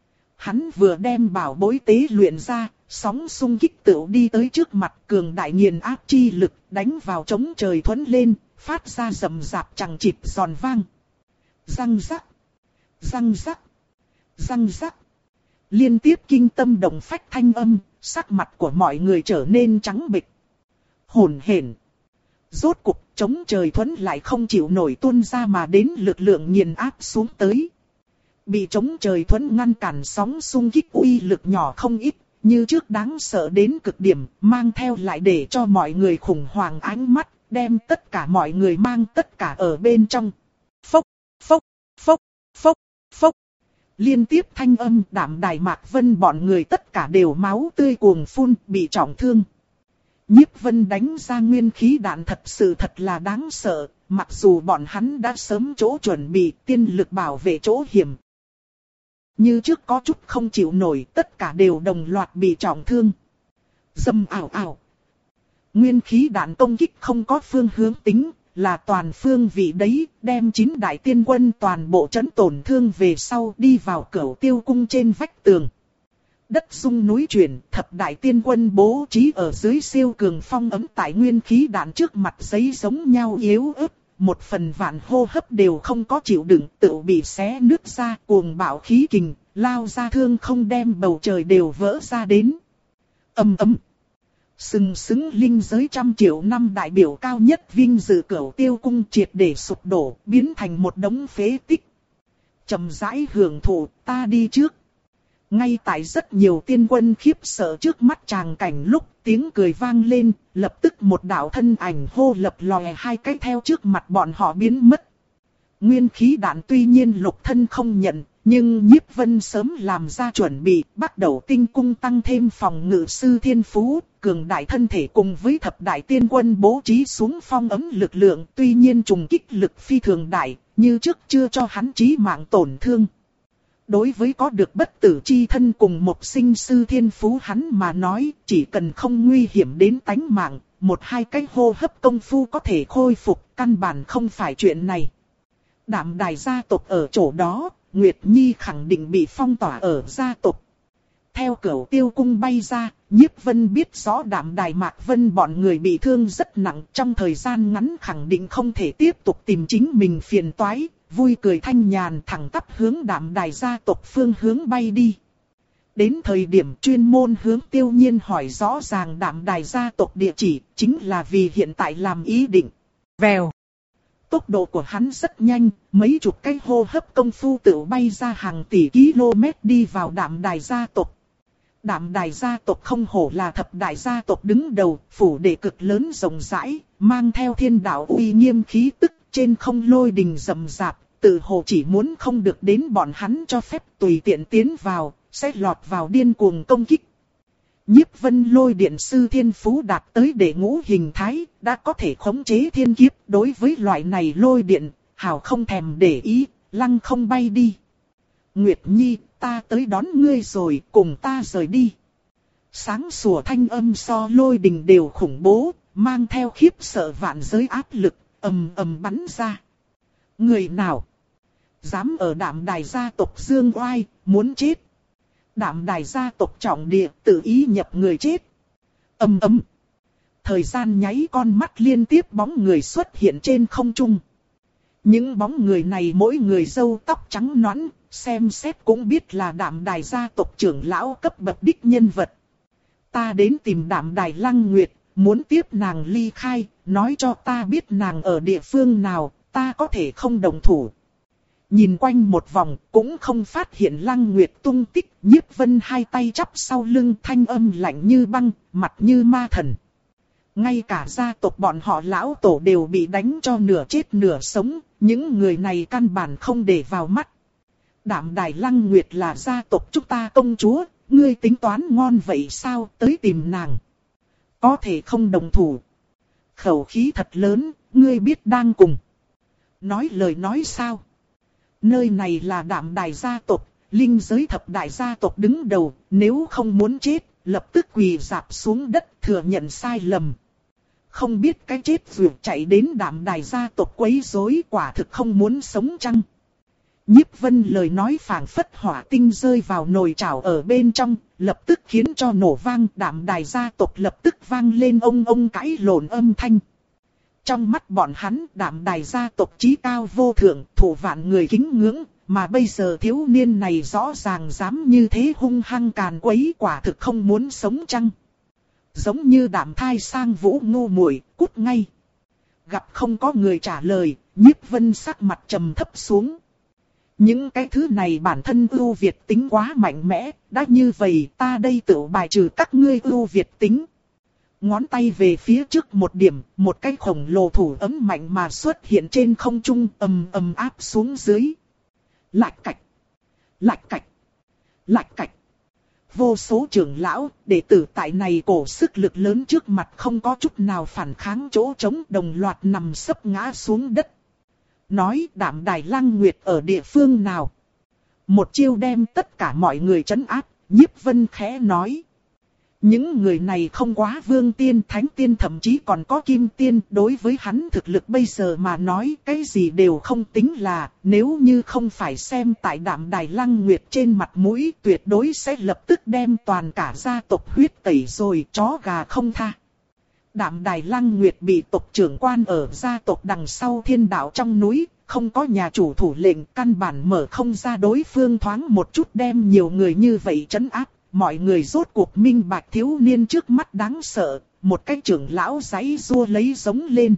Hắn vừa đem bảo bối tế luyện ra, sóng xung kích tựu đi tới trước mặt, cường đại nghiền áp chi lực đánh vào chống trời thuẫn lên, phát ra rầm rạp chẳng chịt giòn vang. Răng rắc, răng rắc, răng rắc. Liên tiếp kinh tâm động phách thanh âm, sắc mặt của mọi người trở nên trắng bệch. Hồn hển. Rốt cục, chống trời thuẫn lại không chịu nổi tuôn ra mà đến lực lượng nghiền áp xuống tới. Bị chống trời thuẫn ngăn cản sóng xung kích uy lực nhỏ không ít, như trước đáng sợ đến cực điểm, mang theo lại để cho mọi người khủng hoảng ánh mắt, đem tất cả mọi người mang tất cả ở bên trong. Phốc, phốc, phốc, phốc, phốc. Liên tiếp thanh âm Đạm Đài Mạc Vân bọn người tất cả đều máu tươi cuồng phun, bị trọng thương. Nhiếp Vân đánh ra nguyên khí đạn thật sự thật là đáng sợ, mặc dù bọn hắn đã sớm chỗ chuẩn bị tiên lực bảo vệ chỗ hiểm. Như trước có chút không chịu nổi, tất cả đều đồng loạt bị trọng thương. Dầm ảo ảo. Nguyên khí đạn công kích không có phương hướng tính, là toàn phương vị đấy, đem chín đại tiên quân toàn bộ chấn tổn thương về sau đi vào Cửu Tiêu cung trên vách tường. Đất rung núi chuyển, thập đại tiên quân bố trí ở dưới siêu cường phong ấm tại nguyên khí đạn trước mặt giấy giống nhau yếu ớt, một phần vạn hô hấp đều không có chịu đựng, tự bị xé nứt ra, cuồng bạo khí kình, lao ra thương không đem bầu trời đều vỡ ra đến. Ầm ầm. Sừng sững linh giới trăm triệu năm đại biểu cao nhất vinh dự Cửu Tiêu cung triệt để sụp đổ, biến thành một đống phế tích. Chậm rãi hưởng thụ, ta đi trước. Ngay tại rất nhiều tiên quân khiếp sợ trước mắt tràng cảnh lúc tiếng cười vang lên, lập tức một đạo thân ảnh hô lập lòe hai cái theo trước mặt bọn họ biến mất. Nguyên khí đạn tuy nhiên Lục Thân không nhận, nhưng Nhiếp Vân sớm làm ra chuẩn bị, bắt đầu tinh cung tăng thêm phòng ngự sư thiên phú, cường đại thân thể cùng với thập đại tiên quân bố trí xuống phong ấm lực lượng, tuy nhiên trùng kích lực phi thường đại, như trước chưa cho hắn chí mạng tổn thương. Đối với có được bất tử chi thân cùng một sinh sư thiên phú hắn mà nói, chỉ cần không nguy hiểm đến tánh mạng, một hai cái hô hấp công phu có thể khôi phục, căn bản không phải chuyện này. Đạm Đài gia tộc ở chỗ đó, Nguyệt Nhi khẳng định bị phong tỏa ở gia tộc. Theo Cửu Tiêu cung bay ra, Nhiếp Vân biết rõ Đạm Đài Mạc Vân bọn người bị thương rất nặng, trong thời gian ngắn khẳng định không thể tiếp tục tìm chính mình phiền toái. Vui cười thanh nhàn thẳng tắp hướng Đạm Đài gia tộc phương hướng bay đi. Đến thời điểm chuyên môn hướng Tiêu Nhiên hỏi rõ ràng Đạm Đài gia tộc địa chỉ, chính là vì hiện tại làm ý định. Vèo. Tốc độ của hắn rất nhanh, mấy chục cái hô hấp công phu tự bay ra hàng tỷ km đi vào Đạm Đài gia tộc. Đạm Đài gia tộc không hổ là thập đại gia tộc đứng đầu, phủ đệ cực lớn rộng rãi, mang theo thiên đạo uy nghiêm khí tức, trên không lôi đình rầm rạp, tự hồ chỉ muốn không được đến bọn hắn cho phép tùy tiện tiến vào, sẽ lọt vào điên cuồng công kích. Nhiếp Vân lôi điện sư thiên phú đạt tới đệ ngũ hình thái, đã có thể khống chế thiên kiếp, đối với loại này lôi điện, hào không thèm để ý, lăng không bay đi. Nguyệt Nhi, ta tới đón ngươi rồi, cùng ta rời đi. Sáng sủa thanh âm so lôi đình đều khủng bố, mang theo khiếp sợ vạn giới áp lực, ầm ầm bắn ra. Người nào dám ở Đạm Đài gia tộc dương oai, muốn chết. Đạm Đài gia tộc trọng địa, tự ý nhập người chết. Ầm ầm. Thời gian nháy con mắt liên tiếp bóng người xuất hiện trên không trung. Những bóng người này mỗi người râu tóc trắng nõn, xem xét cũng biết là Đạm Đài gia tộc trưởng lão cấp bậc đích nhân vật. Ta đến tìm Đạm Đài Lăng Nguyệt, muốn tiếp nàng ly khai, nói cho ta biết nàng ở địa phương nào, ta có thể không đồng thủ. Nhìn quanh một vòng, cũng không phát hiện Lăng Nguyệt tung tích, Nhiếp Vân hai tay chắp sau lưng, thanh âm lạnh như băng, mặt như ma thần. Ngay cả gia tộc bọn họ lão tổ đều bị đánh cho nửa chết nửa sống, những người này căn bản không để vào mắt. Đạm Đài Lăng Nguyệt là gia tộc chúng ta công chúa, ngươi tính toán ngon vậy sao, tới tìm nàng. Có thể không đồng thủ. Khẩu khí thật lớn, ngươi biết đang cùng. Nói lời nói sao? Nơi này là Đạm Đài gia tộc, linh giới thập đại gia tộc đứng đầu, nếu không muốn chết, lập tức quỳ rạp xuống đất thừa nhận sai lầm. Không biết cái chết vượt chạy đến Đạm Đài gia tộc quấy rối, quả thực không muốn sống chăng? Nhiếp Vân lời nói phảng phất hỏa tinh rơi vào nồi chảo ở bên trong, lập tức khiến cho nổ vang. Đạm Đài gia tộc lập tức vang lên ông ông cãi lộn âm thanh. Trong mắt bọn hắn, Đạm Đài gia tộc chí cao vô thượng, thủ vạn người kính ngưỡng, mà bây giờ thiếu niên này rõ ràng dám như thế hung hăng càn quấy, quả thực không muốn sống chăng? Giống như Đạm Thai sang vũ ngu muội, cút ngay. gặp không có người trả lời, Nhiếp Vân sắc mặt trầm thấp xuống. Những cái thứ này bản thân ưu việt tính quá mạnh mẽ, đã như vậy ta đây tự bài trừ các ngươi ưu việt tính. Ngón tay về phía trước một điểm, một cái khổng lồ thủ ấm mạnh mà xuất hiện trên không trung, ầm ầm áp xuống dưới. Lạch cạch, lạch cạch, lạch cạch. Vô số trưởng lão, đệ tử tại này cổ sức lực lớn trước mặt không có chút nào phản kháng chỗ trống, đồng loạt nằm sấp ngã xuống đất. Nói Đạm Đài Lăng Nguyệt ở địa phương nào? Một chiêu đem tất cả mọi người trấn áp, Nhiếp Vân khẽ nói. Những người này không quá vương tiên, thánh tiên, thậm chí còn có kim tiên, đối với hắn thực lực bây giờ mà nói cái gì đều không tính là, nếu như không phải xem tại Đạm Đài Lăng Nguyệt trên mặt mũi, tuyệt đối sẽ lập tức đem toàn cả gia tộc huyết tẩy rồi, chó gà không tha. Đạm Đài Lăng Nguyệt bị tộc trưởng quan ở gia tộc đằng sau thiên đạo trong núi, không có nhà chủ thủ lệnh, căn bản mở không ra, đối phương thoáng một chút đem nhiều người như vậy trấn áp. Mọi người rốt cuộc minh bạch thiếu niên trước mắt đáng sợ, một cái trưởng lão giãy giụa lấy giống lên.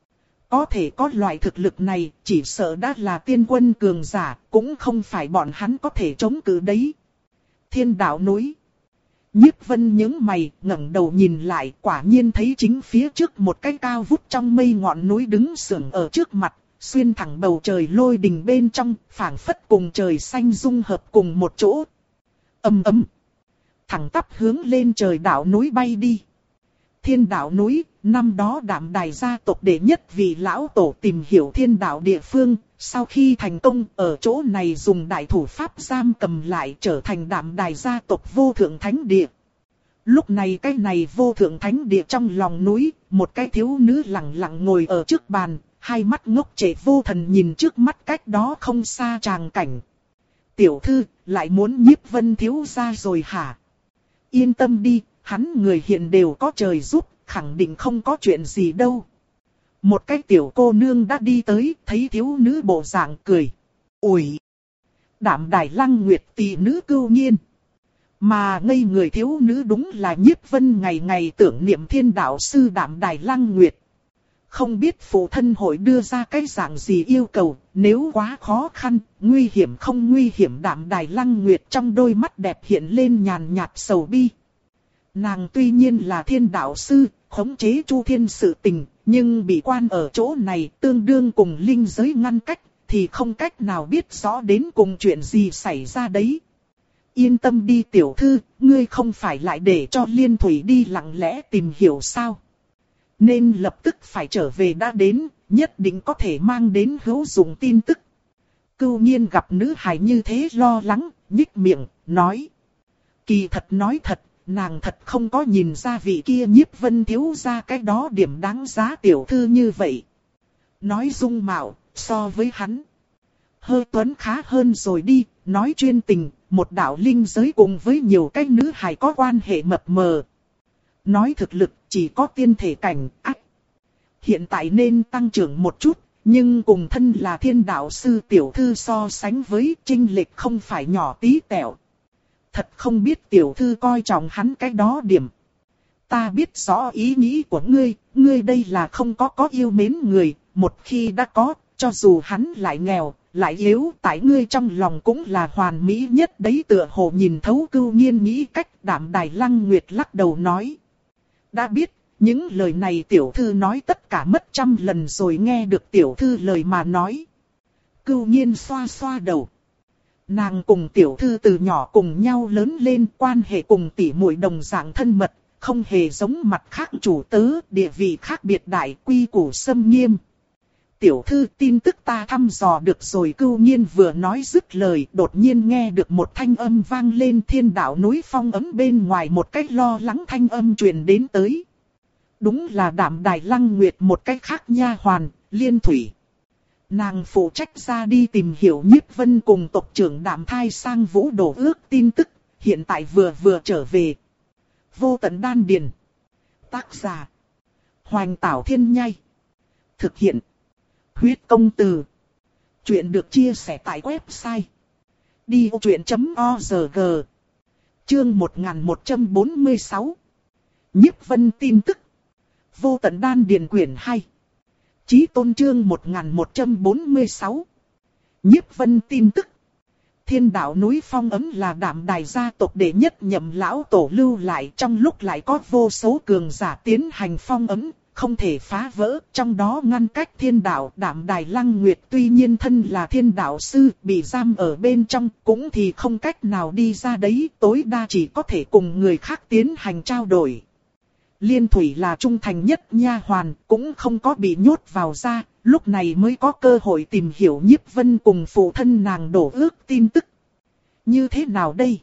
Có thể có loại thực lực này, chỉ sợ đã là tiên quân cường giả, cũng không phải bọn hắn có thể chống cự đấy. Thiên đạo núi. Nhiếp Vân nhướng mày, ngẩng đầu nhìn lại, quả nhiên thấy chính phía trước một cái cao vút trong mây ngọn núi đứng sừng ở trước mặt, xuyên thẳng bầu trời lôi đình bên trong, phảng phất cùng trời xanh dung hợp cùng một chỗ. Ầm ầm. Thẳng tắp hướng lên trời đảo núi bay đi. Thiên đạo núi, năm đó Đạm Đài gia tộc đệ nhất vị lão tổ tìm hiểu thiên đạo địa phương, sau khi thành công ở chỗ này dùng đại thủ pháp giam cầm lại, trở thành Đạm Đài gia tộc vô thượng thánh địa. Lúc này cái này vô thượng thánh địa trong lòng núi, một cái thiếu nữ lặng lặng ngồi ở trước bàn, hai mắt ngốc trệ vô thần nhìn trước mắt cách đó không xa tràng cảnh. Tiểu thư, lại muốn Nhiếp Vân thiếu gia rồi hả? Yên tâm đi, hắn người hiện đều có trời giúp, khẳng định không có chuyện gì đâu. Một cái tiểu cô nương đã đi tới, thấy thiếu nữ bộ dạng cười. Ủi! Đạm Đài Lăng Nguyệt tỷ nữ Cưu Nhiên. Mà ngây người thiếu nữ đúng là Nhiếp Vân ngày ngày tưởng niệm thiên đạo sư Đạm Đài Lăng Nguyệt. Không biết phụ thân hội đưa ra cái dạng gì yêu cầu, nếu quá khó khăn, nguy hiểm không nguy hiểm. Đạm Đài Lăng Nguyệt trong đôi mắt đẹp hiện lên nhàn nhạt sầu bi. Nàng tuy nhiên là thiên đạo sư, khống chế chu thiên sự tình, nhưng bị quan ở chỗ này tương đương cùng linh giới ngăn cách, thì không cách nào biết rõ đến cùng chuyện gì xảy ra đấy. Yên tâm đi tiểu thư, ngươi không phải lại để cho Liên Thủy đi lặng lẽ tìm hiểu sao? Nên lập tức phải trở về đã đến, nhất định có thể mang đến hữu dụng tin tức. Cưu Nhiên gặp nữ hài như thế lo lắng, nhích miệng, nói. Kỳ thật nói thật, nàng thật không có nhìn ra vị kia Nhiếp Vân thiếu ra cái đó điểm đáng giá tiểu thư như vậy. Nói dung mạo, so với hắn. Hơi tuấn khá hơn rồi đi, nói chuyên tình, một đạo linh giới cùng với nhiều cái nữ hài có quan hệ mập mờ. Nói thực lực, chỉ có tiên thể cảnh, ác. Hiện tại nên tăng trưởng một chút, nhưng cùng thân là thiên đạo sư tiểu thư so sánh với chênh lệch không phải nhỏ tí tẹo. Thật không biết tiểu thư coi trọng hắn cái đó điểm. Ta biết rõ ý nghĩ của ngươi, ngươi đây là không có có yêu mến người, một khi đã có, cho dù hắn lại nghèo, lại yếu, tại ngươi trong lòng cũng là hoàn mỹ nhất đấy. Tựa hồ nhìn thấu Cưu Nhiên nghĩ cách, Đạm Đài Lăng Nguyệt lắc đầu nói. Đã biết, những lời này tiểu thư nói tất cả mất trăm lần rồi, nghe được tiểu thư lời mà nói. Cưu Nhiên xoa xoa đầu. Nàng cùng tiểu thư từ nhỏ cùng nhau lớn lên, quan hệ cùng tỷ muội đồng dạng thân mật, không hề giống mặt khác chủ tớ, địa vị khác biệt đại, quy củ xâm nghiêm. Tiểu thư, tin tức ta thăm dò được rồi. Cưu Nhiên vừa nói dứt lời, đột nhiên nghe được một thanh âm vang lên. Thiên đạo núi phong ấm bên ngoài một cách lo lắng thanh âm truyền đến tới. Đúng là Đạm Đài Lăng Nguyệt một cách khác nha hoàn, Liên Thủy. Nàng phụ trách ra đi tìm hiểu Nhiếp Vân cùng tộc trưởng Đạm Thai sang Vũ đổ ước tin tức, hiện tại vừa vừa trở về. Vô Tận Đan Điền. Tác giả: Hoành Tảo Thiên Nhai. Thực hiện: Huyết Công Từ. Chuyện được chia sẻ tại website đi ô chuyện chấm org. Chương một nghìn một trăm bốn mươi sáu. Nhiếp Vân tin tức. Vô Tận Đan Điền quyển hai. Chí tôn chương một nghìn một trăm bốn mươi sáu. Nhiếp Vân tin tức. Thiên đạo núi Phong Ấm là Đạm Đài gia tộc đệ nhất nhậm lão tổ lưu lại, trong lúc lại có vô số cường giả tiến hành phong ấm, không thể phá vỡ, trong đó ngăn cách thiên đạo. Đạm Đài Lăng Nguyệt tuy nhiên thân là thiên đạo sư, bị giam ở bên trong, cũng thì không cách nào đi ra đấy, tối đa chỉ có thể cùng người khác tiến hành trao đổi. Liên Thủy là trung thành nhất nha hoàn, cũng không có bị nhốt vào ra, lúc này mới có cơ hội tìm hiểu Nhiếp Vân cùng phụ thân nàng đổ ước tin tức. Như thế nào đây?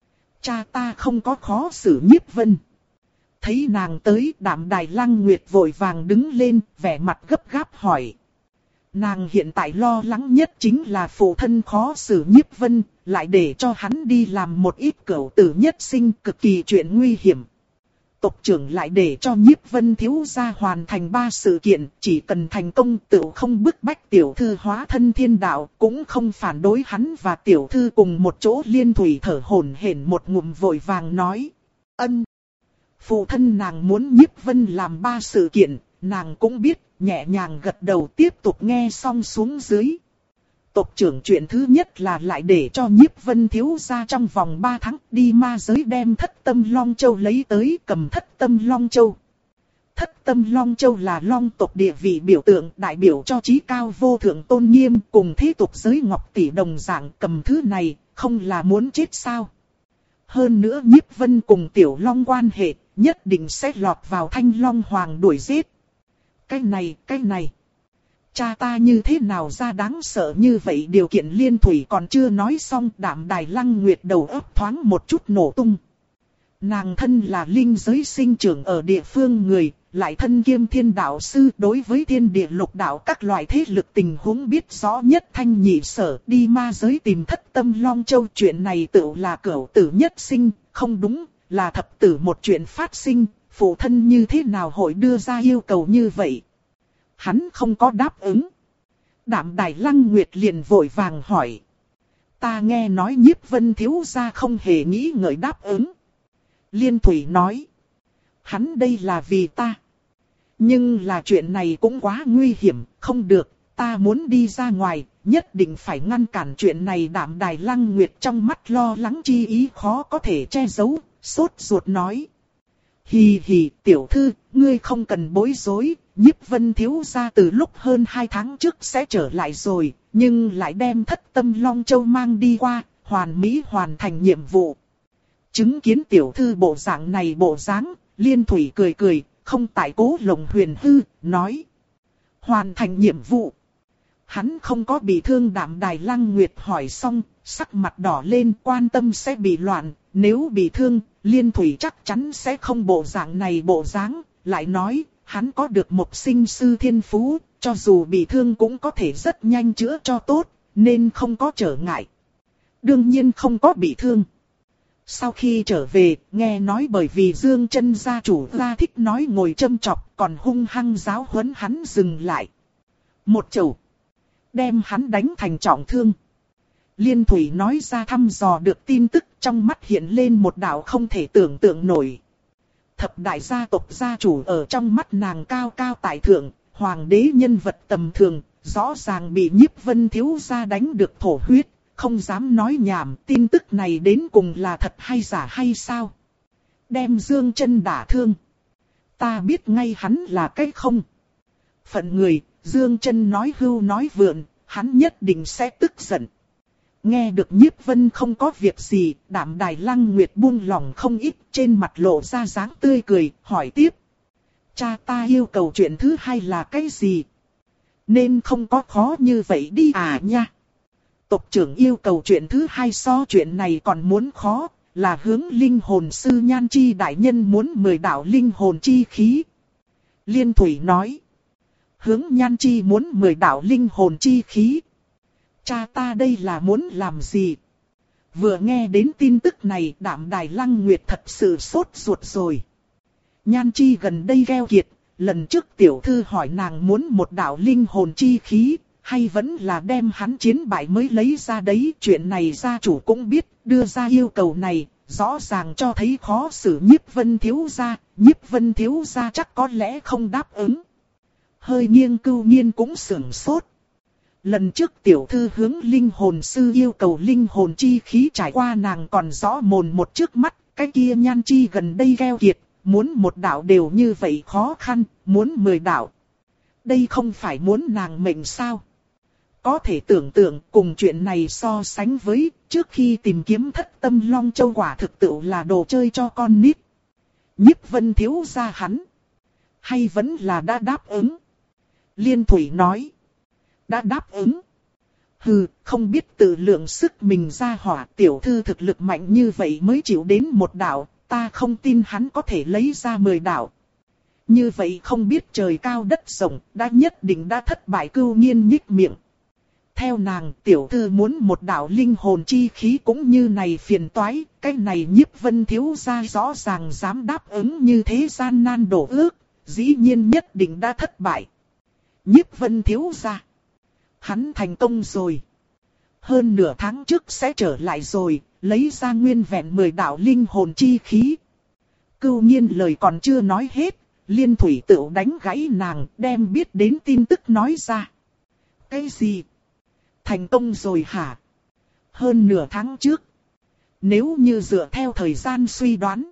Cha ta không có khó xử Nhiếp Vân. Thấy nàng tới, Đạm Đài Lăng Nguyệt vội vàng đứng lên, vẻ mặt gấp gáp hỏi. Nàng hiện tại lo lắng nhất chính là phụ thân khó xử Nhiếp Vân, lại để cho hắn đi làm một ít cửu tử nhất sinh, cực kỳ chuyện nguy hiểm. Tộc trưởng lại để cho Nhiếp Vân thiếu gia hoàn thành ba sự kiện, chỉ cần thành công tự không bức bách tiểu thư hóa thân thiên đạo, cũng không phản đối hắn và tiểu thư cùng một chỗ. Liên Thủy thở hổn hển một ngụm vội vàng nói. Ân. Phụ thân nàng muốn Nhiếp Vân làm ba sự kiện, nàng cũng biết, nhẹ nhàng gật đầu tiếp tục nghe xong xuống dưới. Tộc trưởng chuyện thứ nhất là lại để cho Nhiếp Vân thiếu gia trong vòng ba tháng đi ma giới đem Thất Tâm Long Châu lấy tới, cầm Thất Tâm Long Châu. Thất Tâm Long Châu là long tộc địa vị biểu tượng, đại biểu cho trí cao vô thượng tôn nghiêm, cùng thế tục giới ngọc tỷ đồng dạng. Cầm thứ này, không là muốn chết sao? Hơn nữa Nhiếp Vân cùng Tiểu Long quan hệ, nhất định sẽ lọt vào Thanh Long Hoàng đuổi giết. Cái này, cái này. Cha ta như thế nào ra đáng sợ như vậy? Điều kiện Liên Thủy còn chưa nói xong, Đạm Đài Lăng Nguyệt đầu óc thoáng một chút nổ tung. Nàng thân là linh giới sinh trưởng ở địa phương người, lại thân kiêm thiên đạo sư, đối với thiên địa lục đạo các loại thế lực tình huống biết rõ nhất thanh nhị sở. Đi ma giới tìm Thất Tâm Long Châu, chuyện này tự là cửu tử nhất sinh, không đúng, là thập tử một chuyện phát sinh. Phụ thân như thế nào hội đưa ra yêu cầu như vậy? Hắn không có đáp ứng. Đạm Đài Lăng Nguyệt liền vội vàng hỏi. Ta nghe nói Nhiếp Vân thiếu gia không hề nghĩ ngợi đáp ứng. Liên Thủy nói. Hắn đây là vì ta. Nhưng là chuyện này cũng quá nguy hiểm, không được, ta muốn đi ra ngoài, nhất định phải ngăn cản chuyện này. Đạm Đài Lăng Nguyệt trong mắt lo lắng chi ý khó có thể che giấu, sốt ruột nói. Hì hì, tiểu thư, ngươi không cần bối rối, Nhiếp Vân thiếu gia từ lúc hơn hai tháng trước sẽ trở lại rồi, nhưng lại đem Thất Tâm Long Châu mang đi qua, hoàn mỹ hoàn thành nhiệm vụ. Chứng kiến tiểu thư bộ dạng này bộ dáng, Liên Thủy cười cười, không tại cố lồng huyền hư, nói. Hoàn thành nhiệm vụ. Hắn không có bị thương. Đạm Đài Lăng Nguyệt hỏi xong, sắc mặt đỏ lên, quan tâm sẽ bị loạn, nếu bị thương, Liên Thủy chắc chắn sẽ không bộ dạng này bộ dáng, lại nói, hắn có được một sinh sư thiên phú, cho dù bị thương cũng có thể rất nhanh chữa cho tốt, nên không có trở ngại. Đương nhiên không có bị thương. Sau khi trở về, nghe nói bởi vì Dương Chân gia chủ gia thích nói ngồi châm chọc, còn hung hăng giáo huấn hắn dừng lại. Một chầu, đem hắn đánh thành trọng thương. Liên Thủy nói ra thăm dò được tin tức, trong mắt hiện lên một đạo không thể tưởng tượng nổi. Thập đại gia tộc gia chủ ở trong mắt nàng cao cao tại thượng, hoàng đế nhân vật tầm thường, rõ ràng bị Nhiếp Vân thiếu gia đánh được thổ huyết, không dám nói nhảm. Tin tức này đến cùng là thật hay giả hay sao? Đem Dương Chân đả thương. Ta biết ngay hắn là cái không phận người, Dương Chân nói hưu nói vượn, hắn nhất định sẽ tức giận. Nghe được Nhiếp Vân không có việc gì, Đạm Đài Lăng Nguyệt buông lòng không ít, trên mặt lộ ra dáng tươi cười, hỏi tiếp. Cha ta yêu cầu chuyện thứ hai là cái gì? Nên không có khó như vậy đi à nha. Tộc trưởng yêu cầu chuyện thứ hai so chuyện này còn muốn khó, là hướng linh hồn sư Nhan Chi đại nhân muốn mười đạo linh hồn chi khí. Liên Thủy nói. Hướng Nhan Chi muốn mười đạo linh hồn chi khí. Cha ta đây là muốn làm gì? Vừa nghe đến tin tức này, Đạm Đài Lăng Nguyệt thật sự sốt ruột rồi. Nhan Chi gần đây gheo kiệt, lần trước tiểu thư hỏi nàng muốn một đạo linh hồn chi khí, hay vẫn là đem hắn chiến bại mới lấy ra đấy. Chuyện này gia chủ cũng biết, đưa ra yêu cầu này, rõ ràng cho thấy khó xử Nhiếp Vân thiếu gia. Nhiếp Vân thiếu gia chắc có lẽ không đáp ứng. Hơi nghiêng Cưu Nhiên cũng sửng sốt. Lần trước tiểu thư hướng linh hồn sư yêu cầu linh hồn chi khí trải qua nàng còn rõ mồn một trước mắt, cái kia nhan chi gần đây keo kiệt, muốn một đạo đều như vậy khó khăn, muốn mười đạo. Đây không phải muốn nàng mệnh sao? Có thể tưởng tượng cùng chuyện này so sánh với trước khi tìm kiếm thất tâm long châu quả thực tự là đồ chơi cho con nít. Nhiếp Vân thiếu gia hắn. Hay vẫn là đã đáp ứng? Liên Thủy nói. Đã đáp ứng. Hừ, không biết tự lượng sức mình ra hỏa, tiểu thư thực lực mạnh như vậy mới chịu đến một đạo, ta không tin hắn có thể lấy ra mười đạo. Như vậy không biết trời cao đất rộng, đã nhất định đã thất bại. Cưu Nhiên nhích miệng. Theo nàng, tiểu thư muốn một đạo linh hồn chi khí cũng như này phiền toái, cái này Nhiếp Vân thiếu gia rõ ràng dám đáp ứng như thế gian nan đổ ước, dĩ nhiên nhất định đã thất bại. Nhiếp Vân thiếu gia, hắn thành công rồi. Hơn nửa tháng trước sẽ trở lại rồi, lấy ra nguyên vẹn mười đạo linh hồn chi khí. Cưu Nhiên lời còn chưa nói hết, Liên Thủy tự đánh gãy nàng, đem biết đến tin tức nói ra. Cái gì? Thành công rồi hả? Hơn nửa tháng trước. Nếu như dựa theo thời gian suy đoán,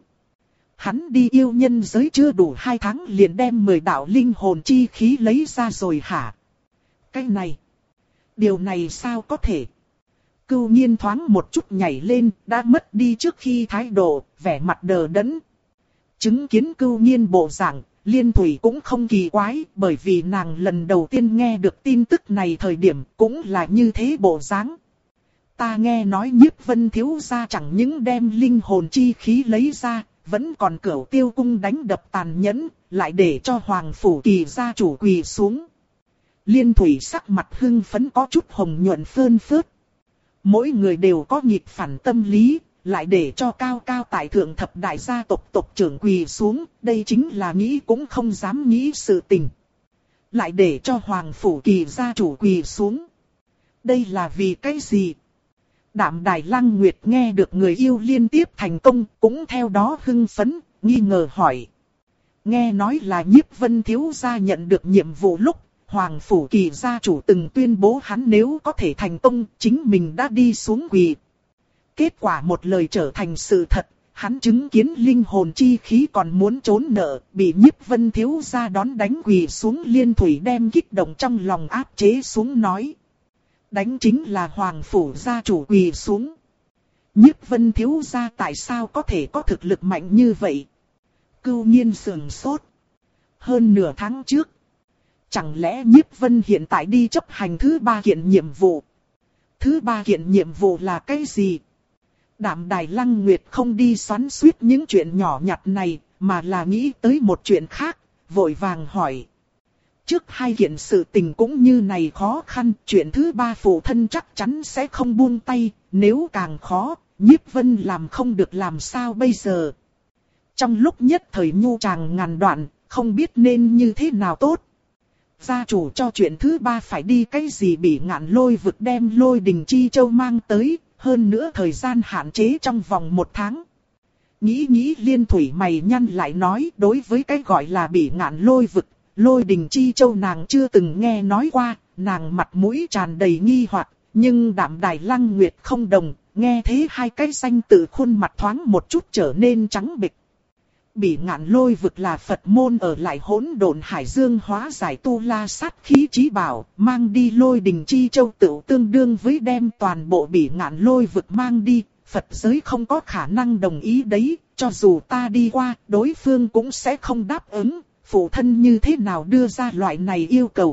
hắn đi yêu nhân giới chưa đủ hai tháng liền đem mười đạo linh hồn chi khí lấy ra rồi hả? Cái này, điều này sao có thể? Cưu Nhiên thoáng một chút nhảy lên, đã mất đi trước khi thái độ, vẻ mặt đờ đẫn. Chứng kiến Cưu Nhiên bộ dạng, Liên Thủy cũng không kỳ quái, bởi vì nàng lần đầu tiên nghe được tin tức này thời điểm cũng là như thế bộ dáng. Ta nghe nói Nhiếp Vân thiếu gia chẳng những đem linh hồn chi khí lấy ra, vẫn còn cửu tiêu cung đánh đập tàn nhẫn, lại để cho Hoàng Phủ Kỳ gia chủ quỳ xuống. Liên Thủy sắc mặt hưng phấn có chút hồng nhuận phơn phớt. Mỗi người đều có nghịch phản tâm lý, lại để cho cao cao tại thượng thập đại gia tộc tộc trưởng quỳ xuống, đây chính là nghĩ cũng không dám nghĩ sự tình. Lại để cho Hoàng Phủ Kỳ gia chủ quỳ xuống. Đây là vì cái gì? Đạm Đài Lăng Nguyệt nghe được người yêu liên tiếp thành công, cũng theo đó hưng phấn, nghi ngờ hỏi. Nghe nói là Nhiếp Vân thiếu gia nhận được nhiệm vụ lúc, Hoàng Phủ Kỳ gia chủ từng tuyên bố hắn nếu có thể thành công, chính mình đã đi xuống quỳ. Kết quả một lời trở thành sự thật, hắn chứng kiến linh hồn chi khí còn muốn trốn nợ, bị Nhiếp Vân thiếu gia đón đánh quỳ xuống. Liên Thủy đem kích động trong lòng áp chế xuống nói. Đánh chính là Hoàng Phủ gia chủ quỳ xuống. Nhiếp Vân thiếu gia tại sao có thể có thực lực mạnh như vậy? Cưu Nhiên sườn sốt. Hơn nửa tháng trước. Chẳng lẽ Nhiếp Vân hiện tại đi chấp hành thứ ba kiện nhiệm vụ? Thứ ba kiện nhiệm vụ là cái gì? Đạm Đài Lăng Nguyệt không đi xoắn xuýt những chuyện nhỏ nhặt này, mà là nghĩ tới một chuyện khác, vội vàng hỏi. Trước hai kiện sự tình cũng như này khó khăn, chuyện thứ ba phụ thân chắc chắn sẽ không buông tay, nếu càng khó, Nhiếp Vân làm không được làm sao bây giờ. Trong lúc nhất thời nhu tràng ngàn đoạn, không biết nên như thế nào tốt. Gia chủ cho chuyện thứ ba phải đi cái gì bị ngạn lôi vực đem Lôi Đình Chi Châu mang tới, hơn nữa thời gian hạn chế trong vòng một tháng. Nghĩ nghĩ Liên Thủy mày nhăn lại nói, đối với cái gọi là bị ngạn lôi vực, Lôi Đình Chi Châu nàng chưa từng nghe nói qua, nàng mặt mũi tràn đầy nghi hoặc, nhưng Đạm Đài Lăng Nguyệt không đồng, nghe thế hai cái danh tự khuôn mặt thoáng một chút trở nên trắng bệch. Bỉ ngạn lôi vực là Phật môn ở lại hỗn độn hải dương hóa giải tu la sát khí trí bảo, mang đi Lôi Đình Chi Châu tự tương đương với đem toàn bộ bỉ ngạn lôi vực mang đi, Phật giới không có khả năng đồng ý đấy, cho dù ta đi qua, đối phương cũng sẽ không đáp ứng, phụ thân như thế nào đưa ra loại này yêu cầu.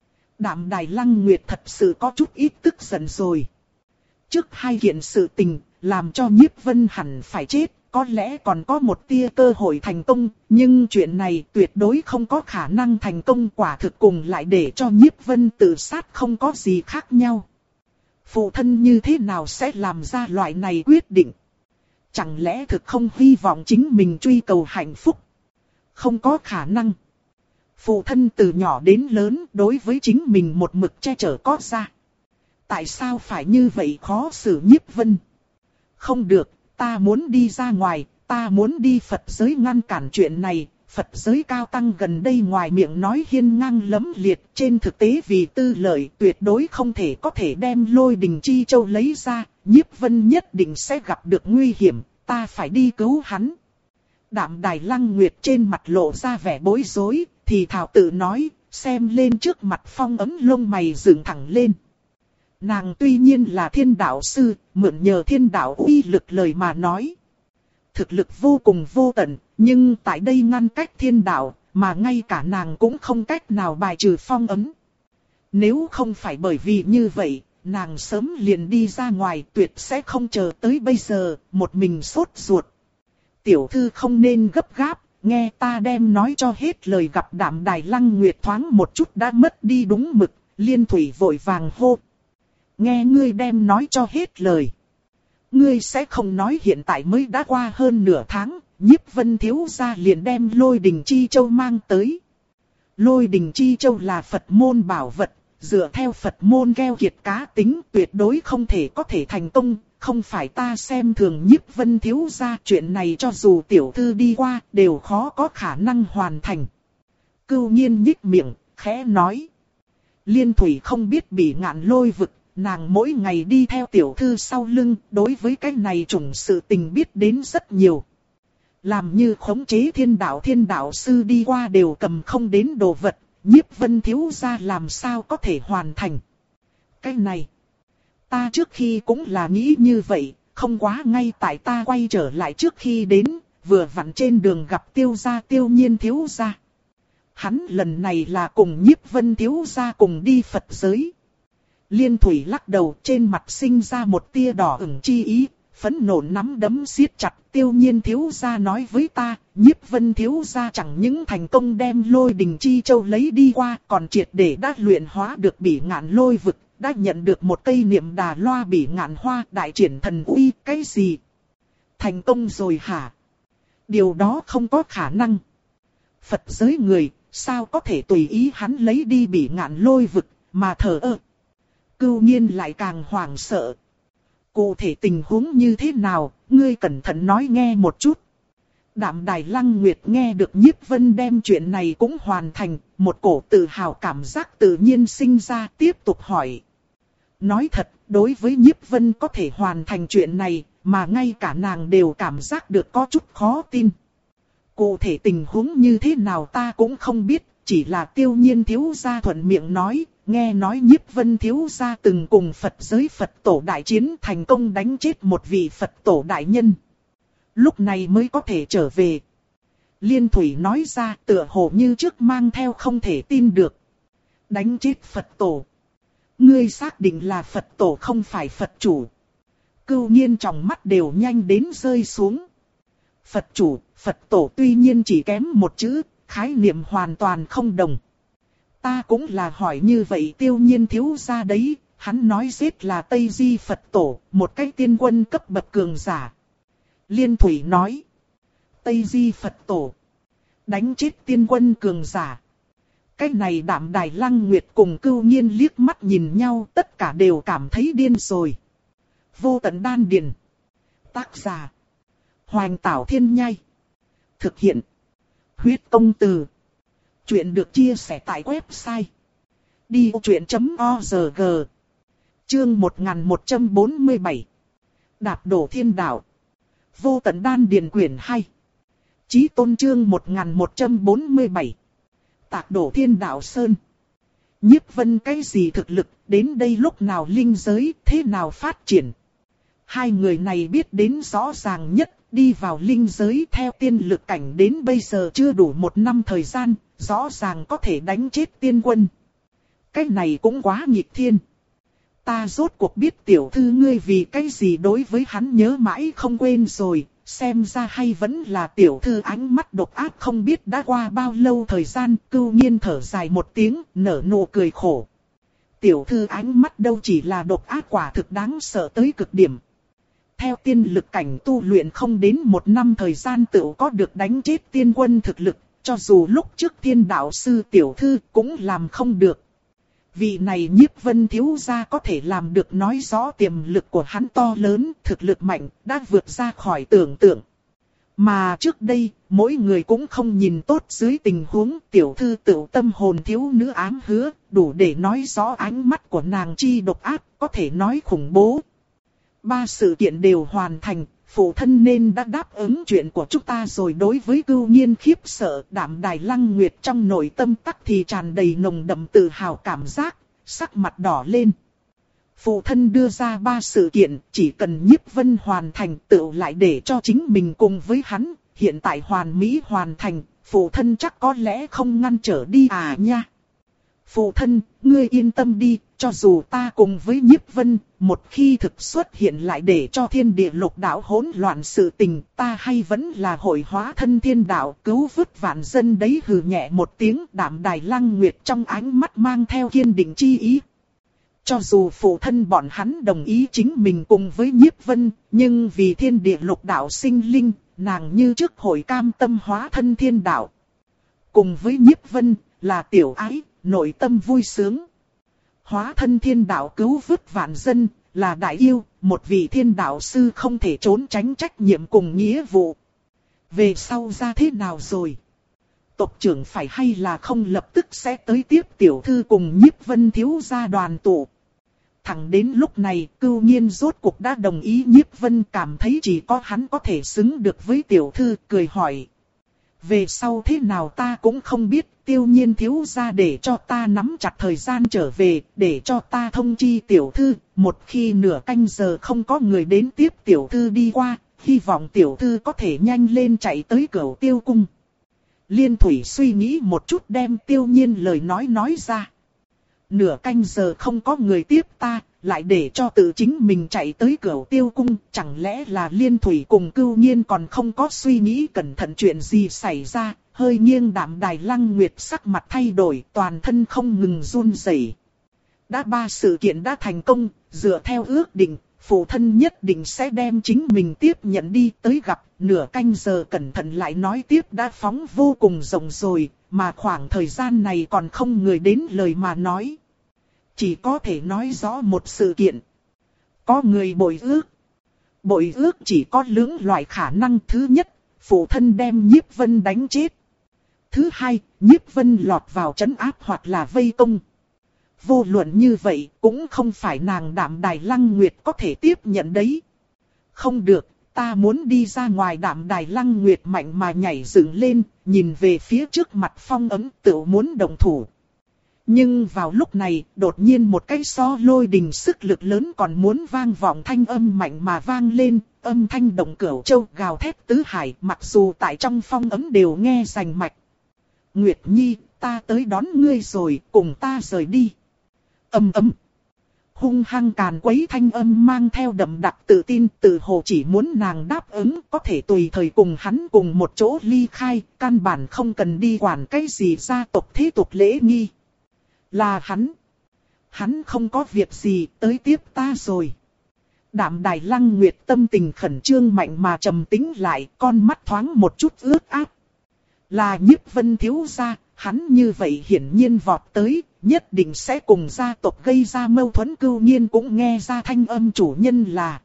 Đạm Đài Lăng Nguyệt thật sự có chút ít tức giận rồi. Trước hai kiện sự tình, làm cho Nhiếp Vân hẳn phải chết. Có lẽ còn có một tia cơ hội thành công, nhưng chuyện này tuyệt đối không có khả năng thành công, quả thực cùng lại để cho Nhiếp Vân tự sát không có gì khác nhau. Phụ thân như thế nào sẽ làm ra loại này quyết định? Chẳng lẽ thực không hy vọng chính mình truy cầu hạnh phúc? Không có khả năng. Phụ thân từ nhỏ đến lớn đối với chính mình một mực che chở có ra. Tại sao phải như vậy khó xử Nhiếp Vân? Không được. Ta muốn đi ra ngoài, ta muốn đi Phật giới ngăn cản chuyện này, Phật giới cao tăng gần đây ngoài miệng nói hiên ngang lẫm liệt, trên thực tế vì tư lợi tuyệt đối không thể có thể đem Lôi Đình Chi Châu lấy ra, Nhiếp Vân nhất định sẽ gặp được nguy hiểm, ta phải đi cứu hắn. Đạm Đài Lăng Nguyệt trên mặt lộ ra vẻ bối rối, thì thảo tự nói, xem lên trước mặt Phong Ấm lông mày dựng thẳng lên. Nàng tuy nhiên là thiên đạo sư, mượn nhờ thiên đạo uy lực lời mà nói. Thực lực vô cùng vô tận, nhưng tại đây ngăn cách thiên đạo, mà ngay cả nàng cũng không cách nào bài trừ phong ấm. Nếu không phải bởi vì như vậy, nàng sớm liền đi ra ngoài tuyệt sẽ không chờ tới bây giờ, một mình sốt ruột. Tiểu thư không nên gấp gáp, nghe ta đem nói cho hết lời. Gặp Đạm Đài Lăng Nguyệt thoáng một chút đã mất đi đúng mực, Liên Thủy vội vàng hô. Nghe ngươi đem nói cho hết lời. Ngươi sẽ không nói hiện tại mới đã qua hơn nửa tháng, Nhiếp Vân thiếu gia liền đem Lôi Đình Chi Châu mang tới. Lôi Đình Chi Châu là Phật môn bảo vật, dựa theo Phật môn keo kiệt cá tính tuyệt đối không thể có thể thành công, không phải ta xem thường Nhiếp Vân thiếu gia, chuyện này cho dù tiểu thư đi qua đều khó có khả năng hoàn thành. Cưu Nhiên nhích miệng, khẽ nói. Liên Thủy không biết Bỉ Ngạn Lôi vực. Nàng mỗi ngày đi theo tiểu thư sau lưng, đối với cái này chủng sự tình biết đến rất nhiều. Làm như khống chế thiên đạo thiên đạo sư đi qua đều cầm không đến đồ vật, Nhiếp Vân thiếu gia làm sao có thể hoàn thành. Cái này, ta trước khi cũng là nghĩ như vậy, không quá ngay tại ta quay trở lại trước khi đến, vừa vặn trên đường gặp Tiêu gia Tiêu Nhiên thiếu gia. Hắn lần này là cùng Nhiếp Vân thiếu gia cùng đi Phật giới. Liên Thủy lắc đầu, trên mặt sinh ra một tia đỏ ửng chi ý, phẫn nộ nắm đấm siết chặt. Tiêu Nhiên thiếu gia nói với ta, Nhiếp Vân thiếu gia chẳng những thành công đem Lôi Đình Chi Châu lấy đi qua, còn triệt để đã luyện hóa được Bỉ Ngạn Lôi vực, đã nhận được một cây niệm đà loa Bỉ Ngạn hoa, đại triển thần uy. Cái gì? Thành công rồi hả? Điều đó không có khả năng. Phật giới người, sao có thể tùy ý hắn lấy đi Bỉ Ngạn Lôi vực, mà thờ ơ? Cưu Nhiên lại càng hoảng sợ. Cụ thể tình huống như thế nào, ngươi cẩn thận nói nghe một chút. Đạm Đài Lăng Nguyệt nghe được Nhiếp Vân đem chuyện này cũng hoàn thành, một cổ tự hào cảm giác tự nhiên sinh ra, tiếp tục hỏi. Nói thật, đối với Nhiếp Vân có thể hoàn thành chuyện này, mà ngay cả nàng đều cảm giác được có chút khó tin. Cụ thể tình huống như thế nào ta cũng không biết, chỉ là Tiêu Nhiên thiếu gia thuận miệng nói. Nghe nói Nhiếp Vân thiếu gia từng cùng Phật giới Phật tổ đại chiến thành công đánh chết một vị Phật tổ đại nhân. Lúc này mới có thể trở về. Liên Thủy nói ra tựa hồ như trước mang theo không thể tin được. Đánh chết Phật tổ. Ngươi xác định là Phật tổ không phải Phật chủ. Cưu Nhiên trong mắt đều nhanh đến rơi xuống. Phật chủ, Phật tổ tuy nhiên chỉ kém một chữ, khái niệm hoàn toàn không đồng. Ta cũng là hỏi như vậy Tiêu Nhiên thiếu gia đấy, hắn nói giết là Tây Di Phật tổ, một cái tiên quân cấp bậc cường giả. Liên Thủy nói, Tây Di Phật tổ, đánh chết tiên quân cường giả. Cái này Đạm Đài Lăng Nguyệt cùng Cưu Nhiên liếc mắt nhìn nhau, tất cả đều cảm thấy điên rồi. Vô Tận Đan Điền. Tác giả, Hoành Tảo Thiên Nhai. Thực hiện, Huyết Công Từ. Chuyện được chia sẻ tại website đi vô chuyện chấm org. Chương một nghìn một trăm bốn mươi bảy. Đạp đổ thiên đạo. Vô Tận Đan Điền quyển hai. Chí Tôn chương một nghìn một trăm bốn mươi bảy. Tạc đổ thiên đạo sơn. Nhiếp Vân cái gì thực lực, đến đây lúc nào linh giới, thế nào phát triển. Hai người này biết đến rõ ràng nhất, đi vào linh giới theo tiên lực cảnh đến bây giờ chưa đủ một năm thời gian, rõ ràng có thể đánh chết tiên quân. Cái này cũng quá nghịch thiên. Ta rốt cuộc biết tiểu thư ngươi vì cái gì đối với hắn nhớ mãi không quên rồi, xem ra hay vẫn là tiểu thư ánh mắt độc ác không biết đã qua bao lâu thời gian. Cưu Nhiên thở dài một tiếng, nở nụ cười khổ. Tiểu thư ánh mắt đâu chỉ là độc ác, quả thực đáng sợ tới cực điểm. Theo tiên lực cảnh tu luyện không đến một năm thời gian tự có được đánh chết tiên quân thực lực, cho dù lúc trước thiên đạo sư tiểu thư cũng làm không được. Vị này Nhiếp Vân thiếu gia có thể làm được nói rõ tiềm lực của hắn to lớn, thực lực mạnh, đã vượt ra khỏi tưởng tượng. Mà trước đây, mỗi người cũng không nhìn tốt dưới tình huống tiểu thư tựu tâm hồn thiếu nữ ám hứa, đủ để nói rõ ánh mắt của nàng chi độc ác, có thể nói khủng bố. Ba sự kiện đều hoàn thành, phụ thân nên đã đáp ứng chuyện của chúng ta rồi. Đối với Cưu Nhiên khiếp sợ, Đạm Đài Lăng Nguyệt trong nội tâm tắc thì tràn đầy nồng đậm tự hào cảm giác, sắc mặt đỏ lên. Phụ thân đưa ra ba sự kiện, chỉ cần Nhiếp Vân hoàn thành tựu lại để cho chính mình cùng với hắn, hiện tại hoàn mỹ hoàn thành, phụ thân chắc có lẽ không ngăn trở đi à nha. Phụ thân, ngươi yên tâm đi, cho dù ta cùng với Nhiếp Vân, một khi thực xuất hiện lại để cho thiên địa lục đạo hỗn loạn sự tình, ta hay vẫn là hội hóa thân thiên đạo cứu vớt vạn dân đấy. Hừ nhẹ một tiếng, Đạm Đài Lăng Nguyệt trong ánh mắt mang theo kiên định chi ý. Cho dù phụ thân bọn hắn đồng ý chính mình cùng với Nhiếp Vân, nhưng vì thiên địa lục đạo sinh linh, nàng như trước hội cam tâm hóa thân thiên đạo. Cùng với Nhiếp Vân, là tiểu ái, nội tâm vui sướng. Hóa thân thiên đạo cứu vớt vạn dân, là đại yêu, một vị thiên đạo sư không thể trốn tránh trách nhiệm cùng nghĩa vụ. Về sau ra thế nào rồi? Tộc trưởng phải hay là không lập tức sẽ tới tiếp tiểu thư cùng Nhiếp Vân thiếu gia đoàn tụ. Thẳng đến lúc này, Cưu Nhiên rốt cuộc đã đồng ý. Nhiếp Vân cảm thấy chỉ có hắn có thể xứng được với tiểu thư, cười hỏi. Về sau thế nào ta cũng không biết, Tiêu Nhiên thiếu gia để cho ta nắm chặt thời gian trở về, để cho ta thông chi tiểu thư, một khi nửa canh giờ không có người đến tiếp tiểu thư đi qua, hy vọng tiểu thư có thể nhanh lên chạy tới Cửu Tiêu cung. Liên Thủy suy nghĩ một chút đem Tiêu Nhiên lời nói nói ra. Nửa canh giờ không có người tiếp ta, lại để cho tự chính mình chạy tới Cửu Tiêu cung, chẳng lẽ là Liên Thủy cùng Cưu Nhiên còn không có suy nghĩ cẩn thận chuyện gì xảy ra. Hơi nghiêng Đạm Đài Lăng Nguyệt sắc mặt thay đổi, toàn thân không ngừng run rẩy. Đã ba sự kiện đã thành công, dựa theo ước định, phụ thân nhất định sẽ đem chính mình tiếp nhận đi tới gặp. Nửa canh giờ cẩn thận lại nói tiếp đã phóng vô cùng rộng rồi, mà khoảng thời gian này còn không người đến lời mà nói. Chỉ có thể nói rõ một sự kiện. Có người bội ước. Bội ước chỉ có lưỡng loại khả năng. Thứ nhất, phụ thân đem Nhiếp Vân đánh chết. Thứ hai, Nhiếp Vân lọt vào trấn áp hoặc là vây công. Vô luận như vậy cũng không phải nàng Đạm Đài Lăng Nguyệt có thể tiếp nhận đấy. Không được, ta muốn đi ra ngoài. Đạm Đài Lăng Nguyệt mạnh mà nhảy dựng lên, nhìn về phía trước mặt Phong Ấm tự muốn động thủ. Nhưng vào lúc này, đột nhiên một cái so lôi đình sức lực lớn còn muốn vang vọng thanh âm mạnh mà vang lên, âm thanh động cửu châu gào thét tứ hải, mặc dù tại trong Phong Ấm đều nghe rành mạch. Nguyệt Nhi, ta tới đón ngươi rồi, cùng ta rời đi. Ầm ầm. Hung hăng càn quấy thanh âm mang theo đậm đặc tự tin, tự hồ chỉ muốn nàng đáp ứng có thể tùy thời cùng hắn cùng một chỗ ly khai, căn bản không cần đi quản cái gì gia tộc thế tục lễ nghi. Là hắn. Hắn không có việc gì, tới tiếp ta rồi. Đạm Đài Lăng Nguyệt tâm tình khẩn trương mạnh mà trầm tĩnh lại, con mắt thoáng một chút ướt át. Là Nhiếp Vân thiếu gia, hắn như vậy hiển nhiên vọt tới, nhất định sẽ cùng gia tộc gây ra mâu thuẫn. Cưu Nhiên cũng nghe ra thanh âm chủ nhân là.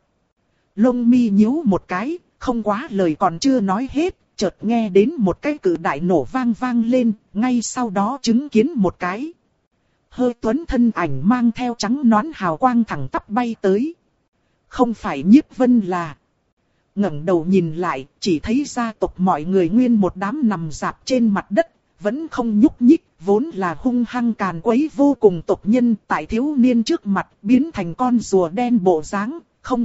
Lông mi nhíu một cái, không quá lời còn chưa nói hết, chợt nghe đến một cái cự đại nổ vang vang lên, ngay sau đó chứng kiến một cái. Hơi tuấn thân ảnh mang theo trắng nón hào quang thẳng tắp bay tới. Không phải Nhiếp Vân là. Ngẩng đầu nhìn lại, chỉ thấy gia tộc mọi người nguyên một đám nằm rạp trên mặt đất, vẫn không nhúc nhích, vốn là hung hăng càn quấy vô cùng tộc nhân tại thiếu niên trước mặt biến thành con rùa đen bộ dáng, không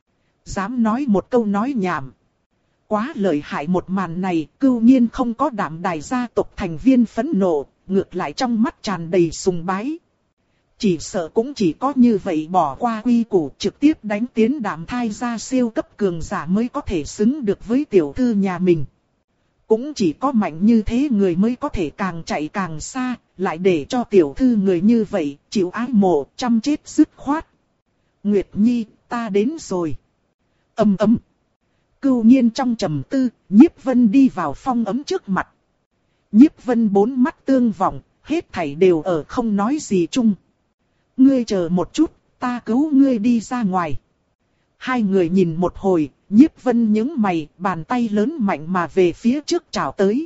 dám nói một câu nói nhảm. Quá lợi hại một màn này, Cưu Nhiên không có Đạm Đài gia tộc thành viên phẫn nộ, ngược lại trong mắt tràn đầy sùng bái. Chỉ sợ cũng chỉ có như vậy bỏ qua quy củ trực tiếp đánh tiến Đạm Thai gia siêu cấp cường giả mới có thể xứng được với tiểu thư nhà mình. Cũng chỉ có mạnh như thế người mới có thể càng chạy càng xa, lại để cho tiểu thư người như vậy chịu ái mộ chăm chết dứt khoát. Nguyệt Nhi, ta đến rồi. Ầm ầm. Cưu Nhiên trong trầm tư, Nhiếp Vân đi vào Phong Ấm trước mặt. Nhiếp Vân bốn mắt tương vọng, hết thảy đều ở không nói gì chung. Ngươi chờ một chút, ta cứu ngươi đi ra ngoài. Hai người nhìn một hồi, Nhiếp Vân nhướng mày, bàn tay lớn mạnh mà về phía trước chảo tới.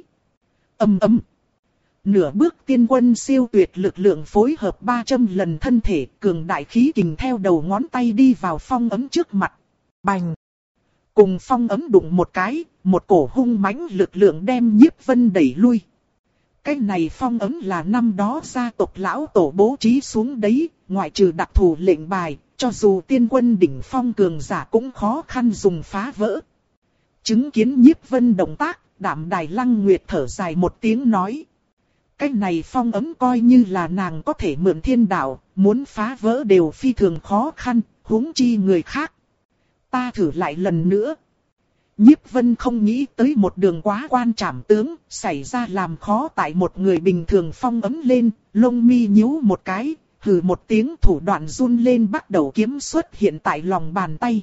Ầm ầm. Nửa bước tiên quân siêu tuyệt lực lượng phối hợp ba trăm lần thân thể, cường đại khí kình theo đầu ngón tay đi vào phong ấm trước mặt. Bành! Cùng phong ấm đụng một cái, một cổ hung mãnh lực lượng đem Nhiếp Vân đẩy lui. Cái này phong ấm là năm đó gia tộc lão tổ bố trí xuống đấy, ngoại trừ đặc thù lệnh bài, cho dù tiên quân đỉnh phong cường giả cũng khó khăn dùng phá vỡ. Chứng kiến Nhiếp Vân động tác, Đạm Đài Lăng Nguyệt thở dài một tiếng nói. Cái này phong ấm coi như là nàng có thể mượn thiên đạo, muốn phá vỡ đều phi thường khó khăn, huống chi người khác. Ta thử lại lần nữa. Nhiếp Vân không nghĩ tới một đường quá quan trảm tướng, xảy ra làm khó tại một người bình thường phong ấm lên, lông mi nhíu một cái, hừ một tiếng thủ đoạn run lên bắt đầu kiếm xuất hiện tại lòng bàn tay.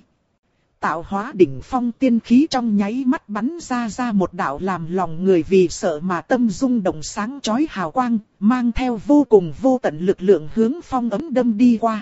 Tạo hóa đỉnh phong tiên khí trong nháy mắt bắn ra ra một đạo làm lòng người vì sợ mà tâm rung động sáng chói hào quang, mang theo vô cùng vô tận lực lượng hướng phong ấm đâm đi qua.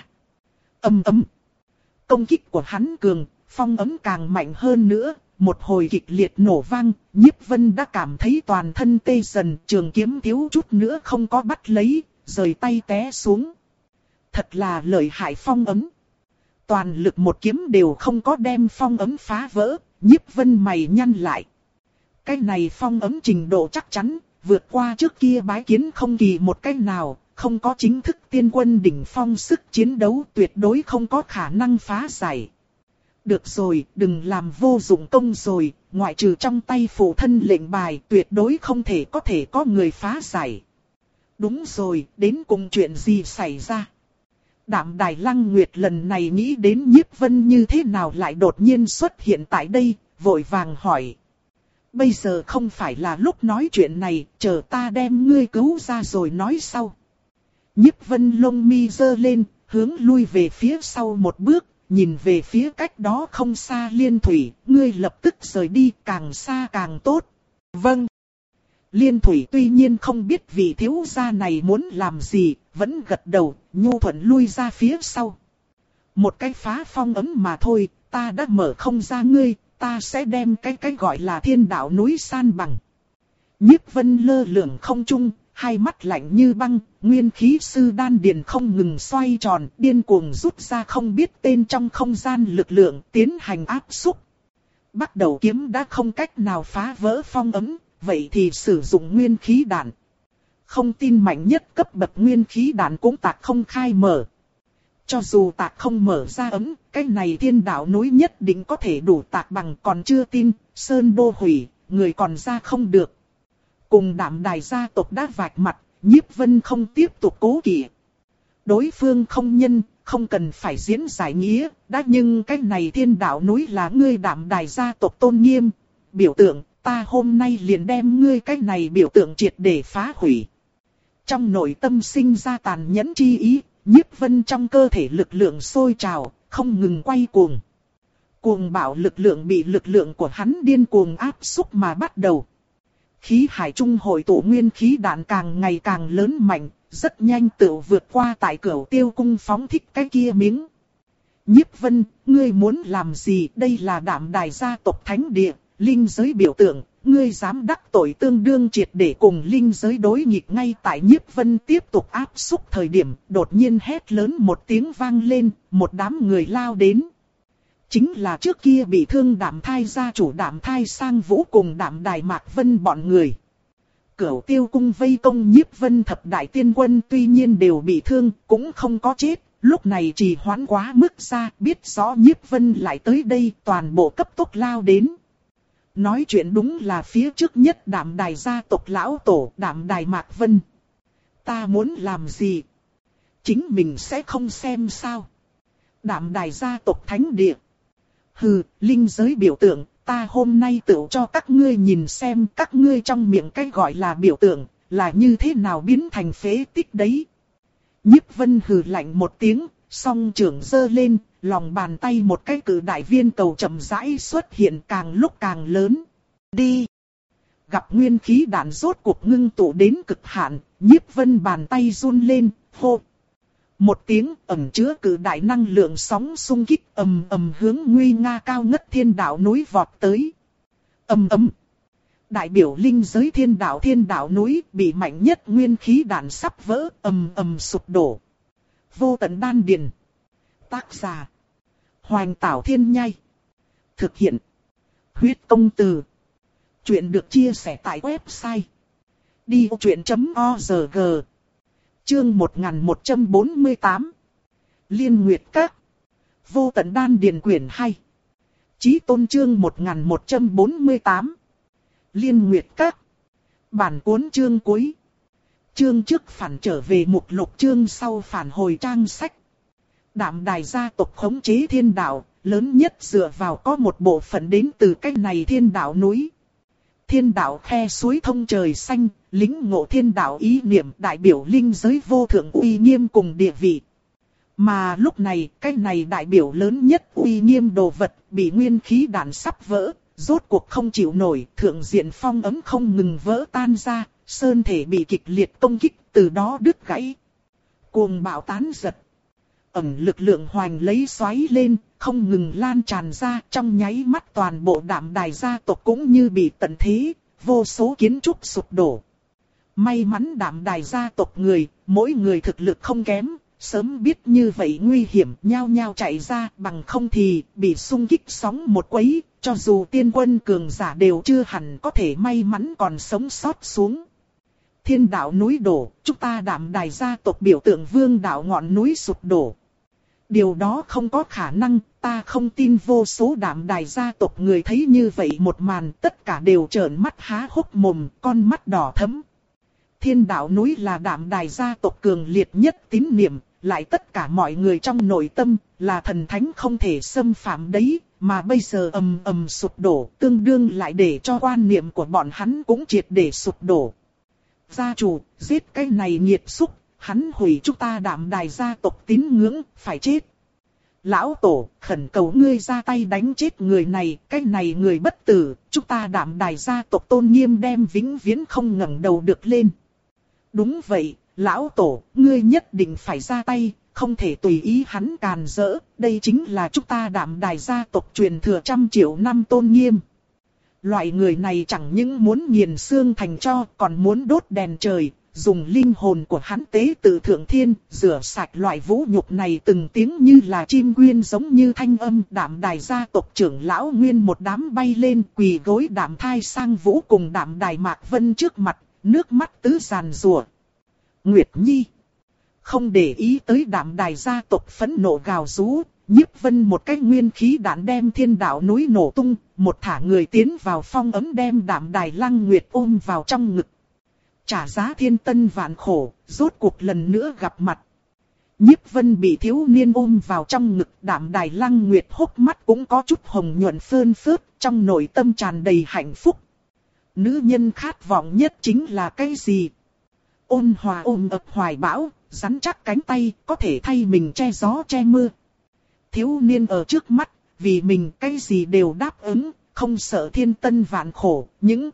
Ầm ầm. Công kích của hắn cường, phong ấm càng mạnh hơn nữa, một hồi kịch liệt nổ vang, Nhiếp Vân đã cảm thấy toàn thân tê dần, trường kiếm thiếu chút nữa không có bắt lấy, rời tay té xuống. Thật là lợi hại phong ấm. Toàn lực một kiếm đều không có đem phong ấm phá vỡ, Nhiếp Vân mày nhăn lại. Cái này phong ấm trình độ chắc chắn, vượt qua trước kia bái kiến không kỳ một cách nào, không có chính thức tiên quân đỉnh phong sức chiến đấu tuyệt đối không có khả năng phá giải. Được rồi, đừng làm vô dụng công rồi, ngoại trừ trong tay phụ thân lệnh bài tuyệt đối không thể có thể có người phá giải. Đúng rồi, đến cùng chuyện gì xảy ra? Đạm Đài Lăng Nguyệt lần này nghĩ đến Nhiếp Vân như thế nào lại đột nhiên xuất hiện tại đây, vội vàng hỏi. Bây giờ không phải là lúc nói chuyện này, chờ ta đem ngươi cứu ra rồi nói sau. Nhiếp Vân lông mi giơ lên, hướng lui về phía sau một bước, nhìn về phía cách đó không xa Liên Thủy, ngươi lập tức rời đi, càng xa càng tốt. Vâng. Liên Thủy tuy nhiên không biết vị thiếu gia này muốn làm gì, vẫn gật đầu, nhu thuận lui ra phía sau. Một cái phá phong ấm mà thôi, ta đã mở không ra ngươi, ta sẽ đem cái cái gọi là thiên đạo núi san bằng. Nhiếp Vân lơ lửng không trung, hai mắt lạnh như băng, nguyên khí sư đan điền không ngừng xoay tròn, điên cuồng rút ra không biết tên trong không gian lực lượng, tiến hành áp xúc. Bắt đầu kiếm đã không cách nào phá vỡ phong ấm, vậy thì sử dụng nguyên khí đạn. Không tin mạnh nhất cấp bậc nguyên khí đạn cũng tạc không khai mở. Cho dù tạc không mở ra ấm, cái này thiên đạo núi nhất định có thể đủ tạc bằng, còn chưa tin, sơn đô hủy, người còn ra không được. Cùng Đạm Đài gia tộc đã vạch mặt, Nhiếp Vân không tiếp tục cố kỵ. Đối phương không nhân, không cần phải diễn giải nghĩa, đã nhưng cái này thiên đạo núi là ngươi Đạm Đài gia tộc tôn nghiêm, biểu tượng, ta hôm nay liền đem ngươi cái này biểu tượng triệt để phá hủy. Trong nội tâm sinh ra tàn nhẫn chi ý, Nhiếp Vân trong cơ thể lực lượng sôi trào, không ngừng quay cuồng. Cuồng bạo lực lượng bị lực lượng của hắn điên cuồng áp xúc mà bắt đầu. Khí hải trung hội tụ nguyên khí đạn càng ngày càng lớn mạnh, rất nhanh tự vượt qua tại Cửu Tiêu cung phóng thích cái kia miếng. Nhiếp Vân, ngươi muốn làm gì? Đây là Đạm Đài gia tộc thánh địa, linh giới biểu tượng, ngươi dám đắc tội tương đương triệt để cùng linh giới đối nghịch. Ngay tại Nhiếp Vân tiếp tục áp xúc thời điểm, đột nhiên hét lớn một tiếng vang lên, một đám người lao đến. Chính là trước kia bị thương Đạm Thai gia chủ Đạm Thai Sang Vũ cùng Đạm Đài Mạc Vân bọn người. Cửu Tiêu cung vây công Nhiếp Vân thập đại tiên quân tuy nhiên đều bị thương, cũng không có chết. Lúc này trì hoãn quá mức ra, biết rõ Nhiếp Vân lại tới đây, toàn bộ cấp tốc lao đến. Nói chuyện đúng là phía trước nhất Đạm Đài gia tộc lão tổ Đạm Đài Mạc Vân. Ta muốn làm gì? Chính mình sẽ không xem sao? Đạm Đài gia tộc thánh địa. Hừ, linh giới biểu tượng, ta hôm nay tự cho các ngươi nhìn xem các ngươi trong miệng cái gọi là biểu tượng, là như thế nào biến thành phế tích đấy. Nhiếp Vân hừ lạnh một tiếng, song trưởng giơ lên, lòng bàn tay một cái cử đại viên cầu chậm rãi xuất hiện càng lúc càng lớn. Đi! Gặp nguyên khí đạn rốt cuộc ngưng tụ đến cực hạn, Nhiếp Vân bàn tay run lên, hô. Một tiếng ẩn chứa cự đại năng lượng sóng xung kích ầm ầm hướng nguy nga cao ngất thiên đạo núi vọt tới. Ầm ầm. Đại biểu linh giới thiên đạo thiên đạo núi bị mạnh nhất nguyên khí đạn sắp vỡ ầm ầm sụp đổ. Vô tận đan điền. Tác giả. Hoành Tảo Thiên Nhai. Thực hiện. Huyết Công Từ. Chuyện được chia sẻ tại website đi vô chuyện chấm org. Chương một nghìn một trăm bốn mươi tám. Liên Nguyệt Các. Vô tận đan điền quyển hai. Chí tôn chương một nghìn một trăm bốn mươi tám. Liên Nguyệt Các. Bản cuốn chương cuối. Chương trước phản trở về mục lục, chương sau phản hồi trang sách. Đạm Đài gia tộc khống chế thiên đạo, lớn nhất dựa vào có một bộ phận đến từ cách này thiên đạo núi. Thiên đạo khe suối thông trời xanh, lĩnh ngộ thiên đạo ý niệm đại biểu linh giới vô thượng uy nghiêm cùng địa vị. Mà lúc này, cái này đại biểu lớn nhất uy nghiêm đồ vật bị nguyên khí đạn sắp vỡ, rốt cuộc không chịu nổi, thượng diện phong ấm không ngừng vỡ tan ra, sơn thể bị kịch liệt công kích, từ đó đứt gãy. Cuồng bạo tán giật. Ẩm lực lượng hoành lấy xoáy lên, không ngừng lan tràn ra, trong nháy mắt toàn bộ Đạm Đài gia tộc cũng như bị tận thế, vô số kiến trúc sụp đổ. May mắn Đạm Đài gia tộc người, mỗi người thực lực không kém, sớm biết như vậy nguy hiểm, nhao nhao chạy ra, bằng không thì bị xung kích sóng một quấy, cho dù tiên quân cường giả đều chưa hẳn có thể may mắn còn sống sót xuống. Thiên đạo núi đổ, chúng ta Đạm Đài gia tộc biểu tượng vương đạo ngọn núi sụp đổ. Điều đó không có khả năng, ta không tin. Vô số Đạm Đài gia tộc người thấy như vậy một màn, tất cả đều trợn mắt há hốc mồm, con mắt đỏ thẫm. Thiên đạo núi là Đạm Đài gia tộc cường liệt nhất tín niệm, lại tất cả mọi người trong nội tâm là thần thánh không thể xâm phạm đấy, mà bây giờ ầm ầm sụp đổ, tương đương lại để cho quan niệm của bọn hắn cũng triệt để sụp đổ. Gia chủ, giết cái này nghiệt xúc, hắn hủy chúng ta Đạm Đài gia tộc tín ngưỡng, phải chết. Lão tổ, khẩn cầu ngươi ra tay đánh chết người này, cái này người bất tử, chúng ta Đạm Đài gia tộc tôn nghiêm đem vĩnh viễn không ngẩng đầu được lên. Đúng vậy, lão tổ, ngươi nhất định phải ra tay, không thể tùy ý hắn càn rỡ, đây chính là chúng ta Đạm Đài gia tộc truyền thừa trăm triệu năm tôn nghiêm. Loại người này chẳng những muốn nghiền xương thành tro, còn muốn đốt đèn trời, dùng linh hồn của hắn tế tự thượng thiên, rửa sạch loại vũ nhục này. Từng tiếng như là chim quyên giống như thanh âm. Đạm Đài gia tộc trưởng lão nguyên một đám bay lên, quỳ gối Đạm Thai Sang Vũ cùng Đạm Đài Mạc Vân trước mặt, nước mắt tứ giàn rủa. Nguyệt Nhi không để ý tới Đạm Đài gia tộc phẫn nộ gào rú, Nhiếp Vân một cái nguyên khí đạn đem thiên đạo núi nổ tung, một thả người tiến vào phong ấm đem Đạm Đài Lăng Nguyệt ôm vào trong ngực. Trả giá thiên tân vạn khổ, rốt cuộc lần nữa gặp mặt. Nhiếp Vân bị thiếu niên ôm vào trong ngực, Đạm Đài Lăng Nguyệt hốc mắt cũng có chút hồng nhuận phơn phớt, trong nội tâm tràn đầy hạnh phúc. Nữ nhân khát vọng nhất chính là cái gì? Ôn hòa ôm ập hoài bão, rắn chắc cánh tay, có thể thay mình che gió che mưa. Thiếu niên ở trước mắt, vì mình cái gì đều đáp ứng, không sợ thiên tân vạn khổ, những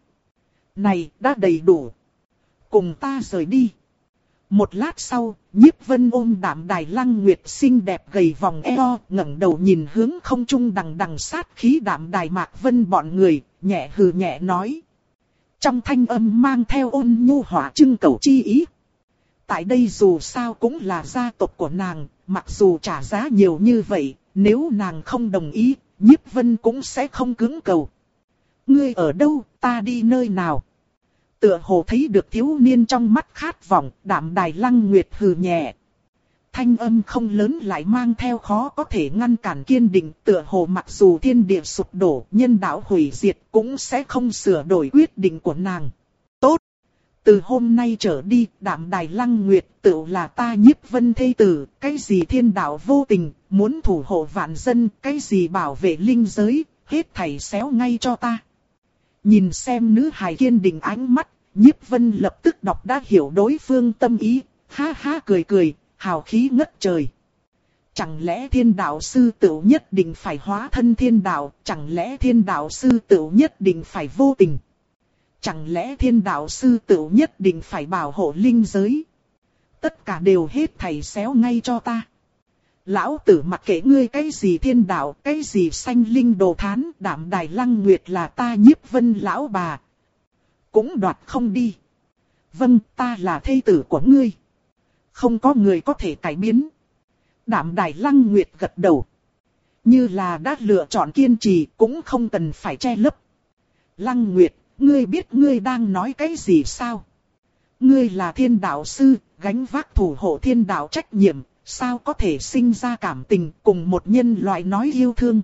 này đã đầy đủ. Cùng ta rời đi. Một lát sau, Nhiếp Vân ôm Đạm Đài Lăng Nguyệt xinh đẹp gầy vòng eo, ngẩng đầu nhìn hướng không trung đằng đằng sát khí Đạm Đài Mạc Vân bọn người, nhẹ hừ nhẹ nói. Trong thanh âm mang theo ôn nhu hỏa trưng cầu chi ý. Tại đây dù sao cũng là gia tộc của nàng, mặc dù trả giá nhiều như vậy, nếu nàng không đồng ý, Nhiếp Vân cũng sẽ không cưỡng cầu. Ngươi ở đâu, ta đi nơi nào? Tựa hồ thấy được thiếu niên trong mắt khát vọng, Đạm Đài Lăng Nguyệt hừ nhẹ. Thanh âm không lớn lại mang theo khó có thể ngăn cản kiên định, tựa hồ mặc dù thiên địa sụp đổ, nhân đạo hủy diệt cũng sẽ không sửa đổi quyết định của nàng. Tốt! Từ hôm nay trở đi, Đạm Đài Lăng Nguyệt tự là ta Nhiếp Vân thê tử, cái gì thiên đạo vô tình, muốn thủ hộ vạn dân, cái gì bảo vệ linh giới, hết thảy xéo ngay cho ta. Nhìn xem nữ hài kiên định ánh mắt, Nhiếp Vân lập tức đọc đã hiểu đối phương tâm ý, ha ha cười cười, hào khí ngất trời. Chẳng lẽ thiên đạo sư tựu nhất định phải hóa thân thiên đạo, chẳng lẽ thiên đạo sư tựu nhất định phải vô tình? Chẳng lẽ thiên đạo sư tựu nhất định phải bảo hộ linh giới? Tất cả đều hết thảy xéo ngay cho ta. Lão tử mặc kệ ngươi cái gì thiên đạo, cái gì sanh linh đồ thán, Đạm Đài Lăng Nguyệt là ta Nhiếp Vân lão bà. Cũng đoạt không đi. Vâng, ta là thê tử của ngươi. Không có người có thể cải biến. Đạm Đài Lăng Nguyệt gật đầu. Như là đã lựa chọn kiên trì, cũng không cần phải che lấp. Lăng Nguyệt, ngươi biết ngươi đang nói cái gì sao? Ngươi là thiên đạo sư, gánh vác thủ hộ thiên đạo trách nhiệm, sao có thể sinh ra cảm tình cùng một nhân loại nói yêu thương?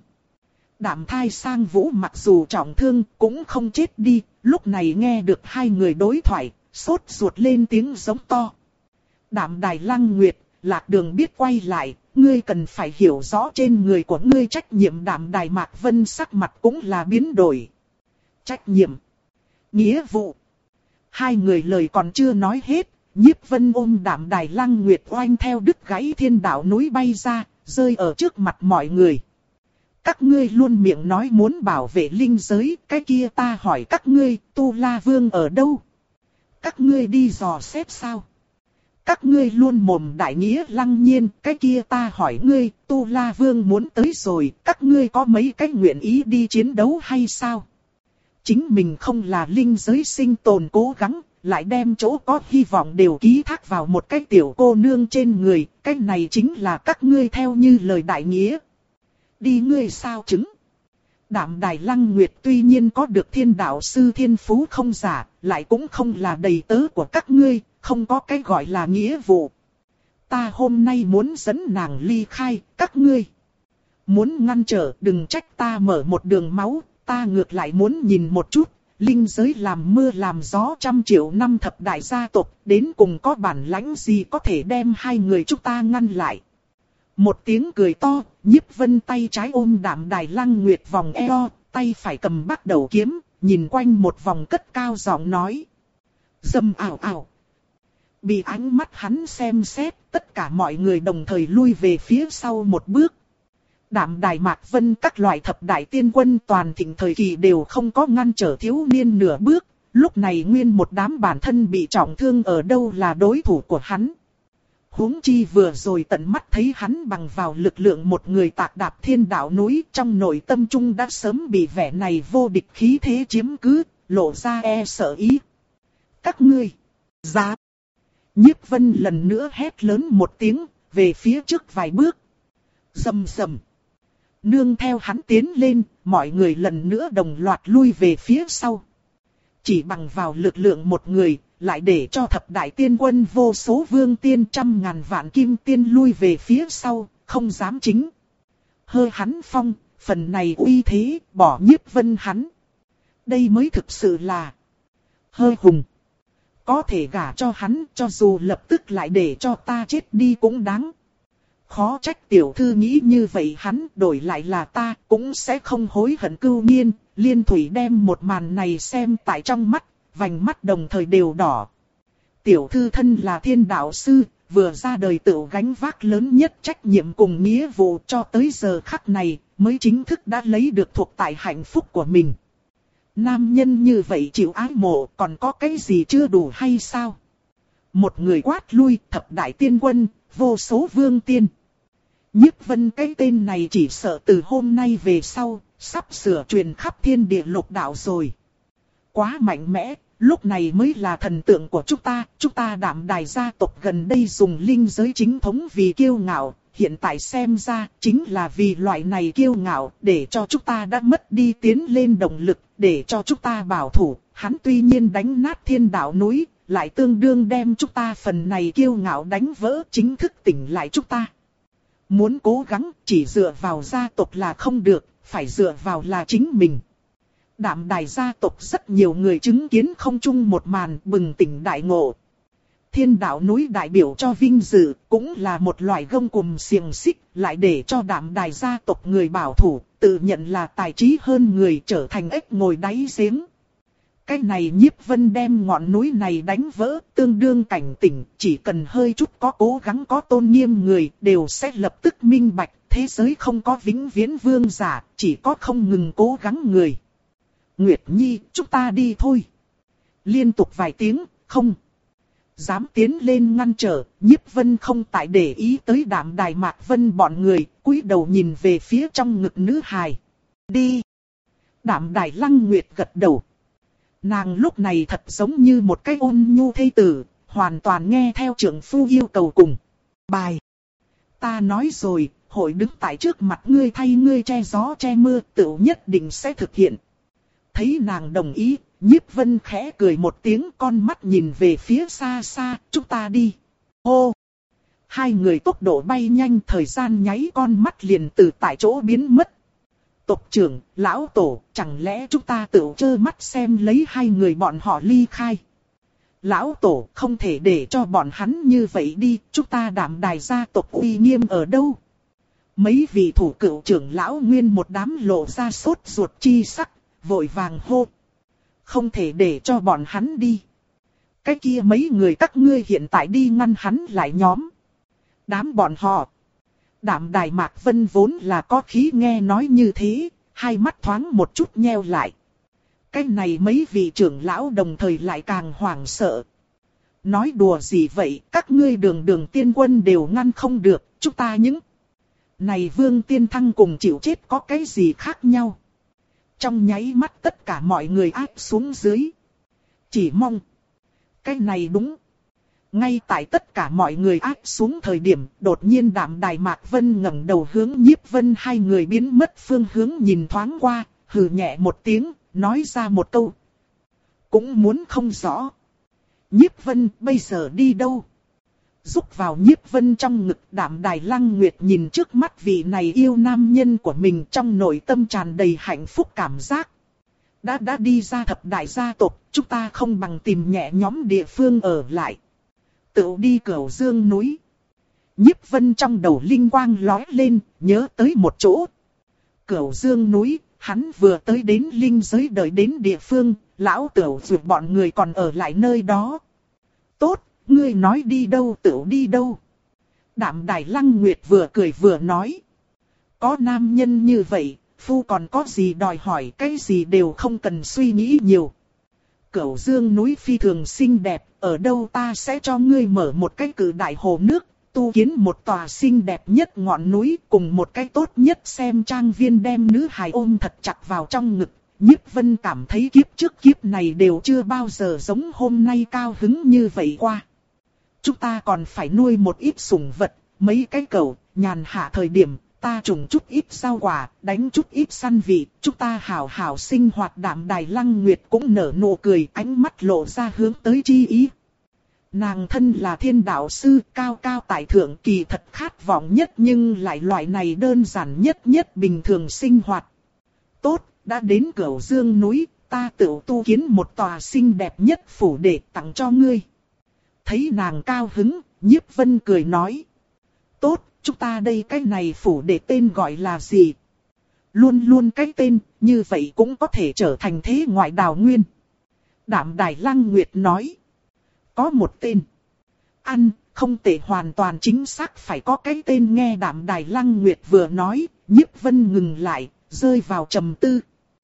Đạm Thai Sang Vũ mặc dù trọng thương cũng không chết đi, lúc này nghe được hai người đối thoại, sốt ruột lên tiếng giống to. Đạm Đài Lăng Nguyệt, Lạc Đường biết quay lại, ngươi cần phải hiểu rõ trên người của ngươi trách nhiệm. Đạm Đài Mạc Vân sắc mặt cũng là biến đổi. Trách nhiệm, nghĩa vụ. Hai người lời còn chưa nói hết, Nhiếp Vân ôm Đạm Đài Lăng Nguyệt oanh theo đứt gãy thiên đạo núi bay ra, rơi ở trước mặt mọi người. Các ngươi luôn miệng nói muốn bảo vệ linh giới, cái kia ta hỏi các ngươi, Tu La Vương ở đâu? Các ngươi đi dò xét sao? Các ngươi luôn mồm đại nghĩa lăng nhiên, cái kia ta hỏi ngươi, Tu La Vương muốn tới rồi, các ngươi có mấy cái nguyện ý đi chiến đấu hay sao? Chính mình không là linh giới sinh tồn cố gắng, lại đem chỗ có hy vọng đều ký thác vào một cái tiểu cô nương trên người, cái này chính là các ngươi theo như lời đại nghĩa. Đi ngươi sao chứng? Đạm Đài Lăng Nguyệt tuy nhiên có được thiên đạo sư thiên phú không giả, lại cũng không là đầy tớ của các ngươi, không có cái gọi là nghĩa vụ. Ta hôm nay muốn dẫn nàng ly khai, các ngươi muốn ngăn trở, đừng trách ta mở một đường máu, ta ngược lại muốn nhìn một chút, linh giới làm mưa làm gió trăm triệu năm thập đại gia tộc, đến cùng có bản lãnh gì có thể đem hai người chúng ta ngăn lại. Một tiếng cười to, Nhiếp Vân tay trái ôm Đạm Đài Lăng Nguyệt vòng eo, tay phải cầm bắt đầu kiếm, nhìn quanh một vòng cất cao giọng nói. Dầm ảo ảo. Bị ánh mắt hắn xem xét, tất cả mọi người đồng thời lui về phía sau một bước. Đạm Đài Mạc Vân các loại thập đại tiên quân toàn thịnh thời kỳ đều không có ngăn trở thiếu niên nửa bước, lúc này nguyên một đám bản thân bị trọng thương ở đâu là đối thủ của hắn. Huống chi vừa rồi tận mắt thấy hắn bằng vào lực lượng một người tạc đạp thiên đạo núi, trong nội tâm trung đã sớm bị vẻ này vô địch khí thế chiếm cứ, lộ ra e sợ ý. Các ngươi, dám. Nhiếp Vân lần nữa hét lớn một tiếng, về phía trước vài bước. Rầm rầm. Nương theo hắn tiến lên, mọi người lần nữa đồng loạt lui về phía sau. Chỉ bằng vào lực lượng một người, lại để cho thập đại tiên quân vô số vương tiên trăm ngàn vạn kim tiên lui về phía sau, không dám chính. Hơ hắn phong, phần này uy thế, bỏ Nhiếp Vân hắn. Đây mới thực sự là hơ hùng. Có thể gả cho hắn, cho dù lập tức lại để cho ta chết đi cũng đáng. Khó trách tiểu thư nghĩ như vậy, hắn đổi lại là ta cũng sẽ không hối hận cưu nhiên. Liên Thủy đem một màn này xem tại trong mắt, vành mắt đồng thời đều đỏ. Tiểu thư thân là thiên đạo sư, vừa ra đời tự gánh vác lớn nhất trách nhiệm cùng nghĩa vụ, cho tới giờ khắc này mới chính thức đã lấy được thuộc tại hạnh phúc của mình. Nam nhân như vậy chịu ái mộ còn có cái gì chưa đủ hay sao? Một người quát lui thập đại tiên quân, vô số vương tiên. Nhiếp Vân cái tên này chỉ sợ từ hôm nay về sau, sắp sửa truyền khắp thiên địa lục đạo rồi. Quá mạnh mẽ, lúc này mới là thần tượng của chúng ta. Chúng ta Đạm Đài gia tộc gần đây dùng linh giới chính thống vì kiêu ngạo, hiện tại xem ra chính là vì loại này kiêu ngạo, để cho chúng ta đã mất đi tiến lên động lực, để cho chúng ta bảo thủ. Hắn tuy nhiên đánh nát thiên đạo núi, lại tương đương đem chúng ta phần này kiêu ngạo đánh vỡ, chính thức tỉnh lại chúng ta. Muốn cố gắng chỉ dựa vào gia tộc là không được, phải dựa vào là chính mình. Đạm Đài gia tộc rất nhiều người chứng kiến không chung một màn, bừng tỉnh đại ngộ. Thiên đạo núi đại biểu cho vinh dự, cũng là một loại gông cùm xiềng xích, lại để cho Đạm Đài gia tộc người bảo thủ, tự nhận là tài trí hơn người, trở thành ếch ngồi đáy giếng. Cái này Nhiếp Vân đem ngọn núi này đánh vỡ, tương đương cảnh tỉnh, chỉ cần hơi chút có cố gắng có tôn nghiêm người, đều sẽ lập tức minh bạch, thế giới không có vĩnh viễn vương giả, chỉ có không ngừng cố gắng người. Nguyệt Nhi, chúng ta đi thôi. Liên tục vài tiếng, không. dám tiến lên ngăn trở, Nhiếp Vân không tại để ý tới Đạm Đài Mạc Vân bọn người, cúi đầu nhìn về phía trong ngực nữ hài. Đi! Đạm Đài Lăng Nguyệt gật đầu. Nàng lúc này thật giống như một cái ôn nhu thê tử, hoàn toàn nghe theo trưởng phu yêu cầu cùng. Bài! Ta nói rồi, hội đứng tại trước mặt ngươi thay ngươi che gió che mưa, tựu nhất định sẽ thực hiện. Thấy nàng đồng ý, Nhiếp Vân khẽ cười một tiếng, con mắt nhìn về phía xa xa, chúng ta đi. Hô! Hai người tốc độ bay nhanh, thời gian nháy con mắt liền từ tại chỗ biến mất. Tộc trưởng, lão tổ, chẳng lẽ chúng ta tự trơ mắt xem lấy hai người bọn họ ly khai? Lão tổ, không thể để cho bọn hắn như vậy đi, chúng ta Đạm Đài gia tộc uy nghiêm ở đâu? Mấy vị thủ cựu trưởng lão nguyên một đám lộ ra sốt ruột chi sắc, vội vàng hô. Không thể để cho bọn hắn đi. Cái kia mấy người các ngươi hiện tại đi ngăn hắn lại nhóm. Đám bọn họ. Đạm Đài Mạc Vân vốn là có khí nghe nói như thế, hai mắt thoáng một chút nheo lại. Cái này mấy vị trưởng lão đồng thời lại càng hoảng sợ. Nói đùa gì vậy, các ngươi đường đường tiên quân đều ngăn không được, chúng ta những... Này Vương Tiên Thăng cùng chịu chết có cái gì khác nhau? Trong nháy mắt tất cả mọi người áp xuống dưới. Chỉ mong. Cái này đúng. Ngay tại tất cả mọi người áp xuống thời điểm, đột nhiên Đạm Đài Mạc Vân ngẩng đầu hướng Nhiếp Vân hai người biến mất phương hướng nhìn thoáng qua, hừ nhẹ một tiếng, nói ra một câu. Cũng muốn không rõ. Nhiếp Vân bây giờ đi đâu? Rúc vào Nhiếp Vân trong ngực, Đạm Đài Lăng Nguyệt nhìn trước mắt vị này yêu nam nhân của mình, trong nội tâm tràn đầy hạnh phúc cảm giác. Đã đã đi ra thập đại gia tộc, chúng ta không bằng tìm nhẹ nhóm địa phương ở lại. Tự đi Cửu Dương núi. Nhiếp Vân trong đầu linh quang lóe lên, nhớ tới một chỗ. Cửu Dương núi, hắn vừa tới đến linh giới đợi đến địa phương, lão Tửu dược bọn người còn ở lại nơi đó. Tốt, ngươi nói đi đâu Tửu đi đâu. Đạm Đài Lăng Nguyệt vừa cười vừa nói. Có nam nhân như vậy, phu còn có gì đòi hỏi, cái gì đều không cần suy nghĩ nhiều. Cửu Dương núi phi thường xinh đẹp, ở đâu ta sẽ cho ngươi mở một cái cử đại hồ nước, tu kiến một tòa xinh đẹp nhất ngọn núi, cùng một cái tốt nhất xem trang viên, đem nữ hài ôm thật chặt vào trong ngực. Nhiếp Vân cảm thấy kiếp trước kiếp này đều chưa bao giờ giống hôm nay cao hứng như vậy qua. Chúng ta còn phải nuôi một ít sủng vật, mấy cái cẩu, nhàn hạ thời điểm, ta trồng chút ít rau quả, đánh chút ít săn vị, chúng ta hảo hảo sinh hoạt. Đạm Đài Lăng Nguyệt cũng nở nụ cười, ánh mắt lộ ra hướng tới chi ý. Nàng thân là thiên đạo sư, cao cao tại thượng, kỳ thật khát vọng nhất, nhưng lại loại này đơn giản nhất nhất bình thường sinh hoạt. Tốt, đã đến Cửu Dương núi, ta tự tu kiến một tòa xinh đẹp nhất phủ để tặng cho ngươi. Thấy nàng cao hứng, Nhiếp Vân cười nói. Tốt, chúng ta đây cái này phủ để tên gọi là gì? Luôn luôn cái tên, như vậy cũng có thể trở thành thế ngoại đào nguyên. Đạm Đài Lăng Nguyệt nói. Có một tên. Ăn, không thể hoàn toàn chính xác phải có cái tên. Nghe Đạm Đài Lăng Nguyệt vừa nói, Nhiếp Vân ngừng lại, rơi vào trầm tư.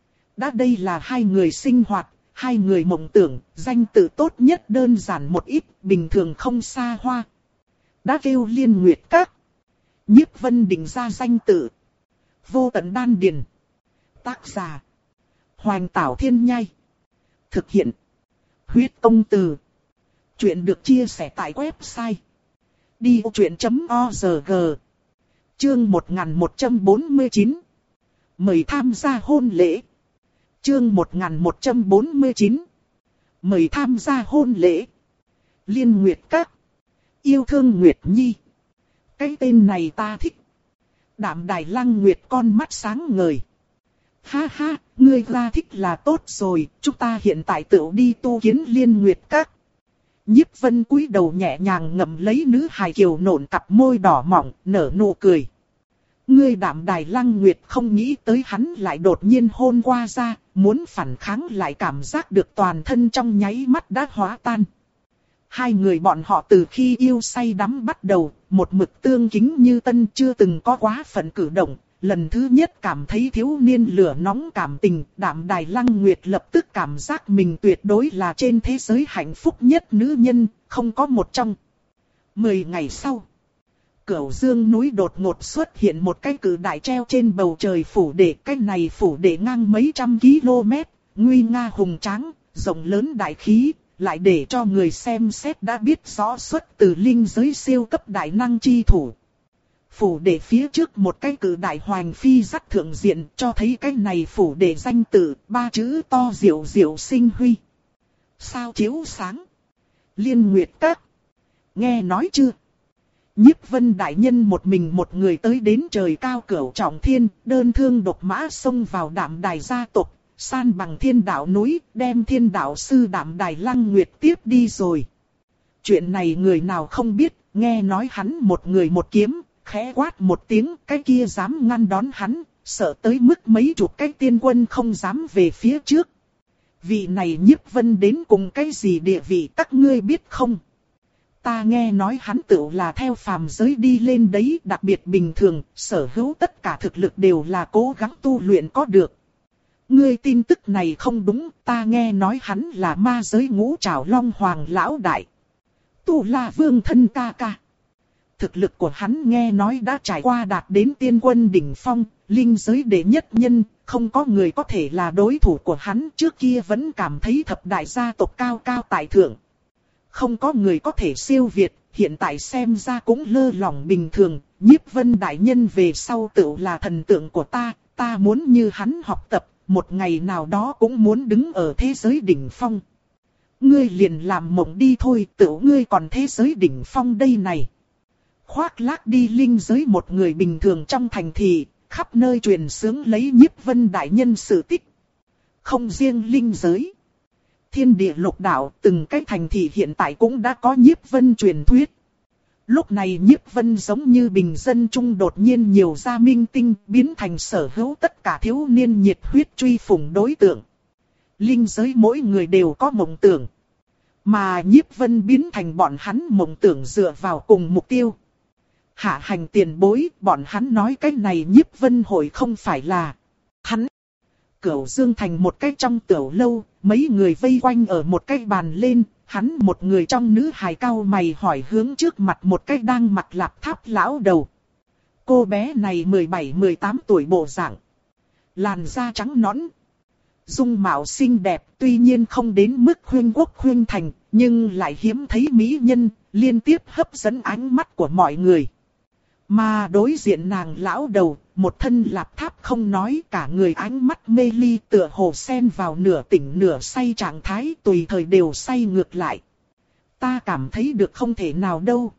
Đã đây là hai người sinh hoạt, hai người mộng tưởng, danh tự tốt nhất đơn giản một ít, bình thường không xa hoa. Đã kêu Liên Nguyệt Các. Nhiếp Vân định ra danh tự. Vô Tận Đan Điền. Tác giả Hoành Tảo Thiên Nhai. Thực hiện Huyết Công Từ. Chuyện được chia sẻ tại website đi ô chuyện chấm org. Chương một nghìn một trăm bốn mươi chín. Mời tham gia hôn lễ. Chương một nghìn một trăm bốn mươi chín. Mời tham gia hôn lễ. Liên Nguyệt Các. Yêu thương Nguyệt Nhi. Cái tên này ta thích. Đạm Đài Lăng Nguyệt con mắt sáng ngời. Ha ha, ngươi ra thích là tốt rồi, chúng ta hiện tại tự đi tu kiến Liên Nguyệt Các. Nhiếp Vân cúi đầu nhẹ nhàng ngậm lấy nữ hài kiều nộn cặp môi đỏ mỏng, nở nụ cười. Ngươi Đạm Đài Lăng Nguyệt không nghĩ tới hắn lại đột nhiên hôn qua ra, muốn phản kháng lại cảm giác được toàn thân trong nháy mắt đã hóa tan. Hai người bọn họ từ khi yêu say đắm bắt đầu, một mực tương kính như tân, chưa từng có quá phận cử động, lần thứ nhất cảm thấy thiếu niên lửa nóng cảm tình, Đạm Đài Lăng Nguyệt lập tức cảm giác mình tuyệt đối là trên thế giới hạnh phúc nhất nữ nhân, không có một trong. Mười ngày sau, Cửu Dương núi đột ngột xuất hiện một cái cự đại treo trên bầu trời phủ đệ. Cái này phủ đệ ngang mấy trăm km, nguy nga hùng tráng, rộng lớn đại khí, lại để cho người xem xét đã biết rõ xuất từ linh giới siêu cấp đại năng chi thủ. Phủ đệ phía trước một cái cự đại hoành phi dắt thượng diện, cho thấy cái này phủ đệ danh tự, ba chữ to diệu diệu sinh huy. Sao chiếu sáng? Liên Nguyệt Các. Nghe nói chưa? Nhiếp Vân đại nhân một mình một người tới đến trời cao cửu trọng thiên, đơn thương độc mã xông vào Đạm Đài gia tộc, san bằng thiên đạo núi, đem thiên đạo sư Đạm Đài Lăng Nguyệt tiếp đi rồi. Chuyện này người nào không biết, nghe nói hắn một người một kiếm, khẽ quát một tiếng, cái kia dám ngăn đón hắn, sợ tới mức mấy chục cái tiên quân không dám về phía trước. Vị này Nhiếp Vân đến cùng cái gì địa vị các ngươi biết không? Ta nghe nói hắn tự là theo phàm giới đi lên đấy, đặc biệt bình thường, sở hữu tất cả thực lực đều là cố gắng tu luyện có được. Ngươi tin tức này không đúng, ta nghe nói hắn là ma giới ngũ trảo long hoàng lão đại. Tu La Vương thân ca ca. Thực lực của hắn nghe nói đã trải qua đạt đến tiên quân đỉnh phong, linh giới đệ nhất nhân, không có người có thể là đối thủ của hắn. Trước kia vẫn cảm thấy thập đại gia tộc cao cao tại thượng, không có người có thể siêu việt, hiện tại xem ra cũng lơ lỏng bình thường. Nhiếp Vân đại nhân về sau tự là thần tượng của ta, ta muốn như hắn học tập, một ngày nào đó cũng muốn đứng ở thế giới đỉnh phong. Ngươi liền làm mộng đi thôi, tự ngươi còn thế giới đỉnh phong đây này. Khoác lác đi linh giới một người bình thường trong thành thị, khắp nơi truyền xướng lấy Nhiếp Vân đại nhân sự tích. Không riêng linh giới, thiên địa lục đạo, từng cái thành thị hiện tại cũng đã có Nhiếp Vân truyền thuyết. Lúc này Nhiếp Vân giống như bình dân trung đột nhiên nhiều ra minh tinh, biến thành sở hữu tất cả thiếu niên nhiệt huyết truy phủng đối tượng. Linh giới mỗi người đều có mộng tưởng, mà Nhiếp Vân biến thành bọn hắn mộng tưởng dựa vào cùng mục tiêu. Hạ hành tiền bối, bọn hắn nói cái này Nhiếp Vân hội không phải là hắn. Cửu Dương thành một cái trong tiểu lâu, mấy người vây quanh ở một cái bàn lên, hắn một người trong nữ hài cao mày hỏi hướng trước mặt một cái đang mặc lạp tháp lão đầu. Cô bé này mười bảy mười tám tuổi bộ dạng, làn da trắng nõn, dung mạo xinh đẹp, tuy nhiên không đến mức khuyên quốc khuyên thành, nhưng lại hiếm thấy mỹ nhân, liên tiếp hấp dẫn ánh mắt của mọi người. Mà đối diện nàng lão đầu, một thân lạp tháp không nói, cả người ánh mắt mê ly, tựa hồ xen vào nửa tỉnh nửa say trạng thái, tùy thời đều say ngược lại. Ta cảm thấy được không thể nào đâu.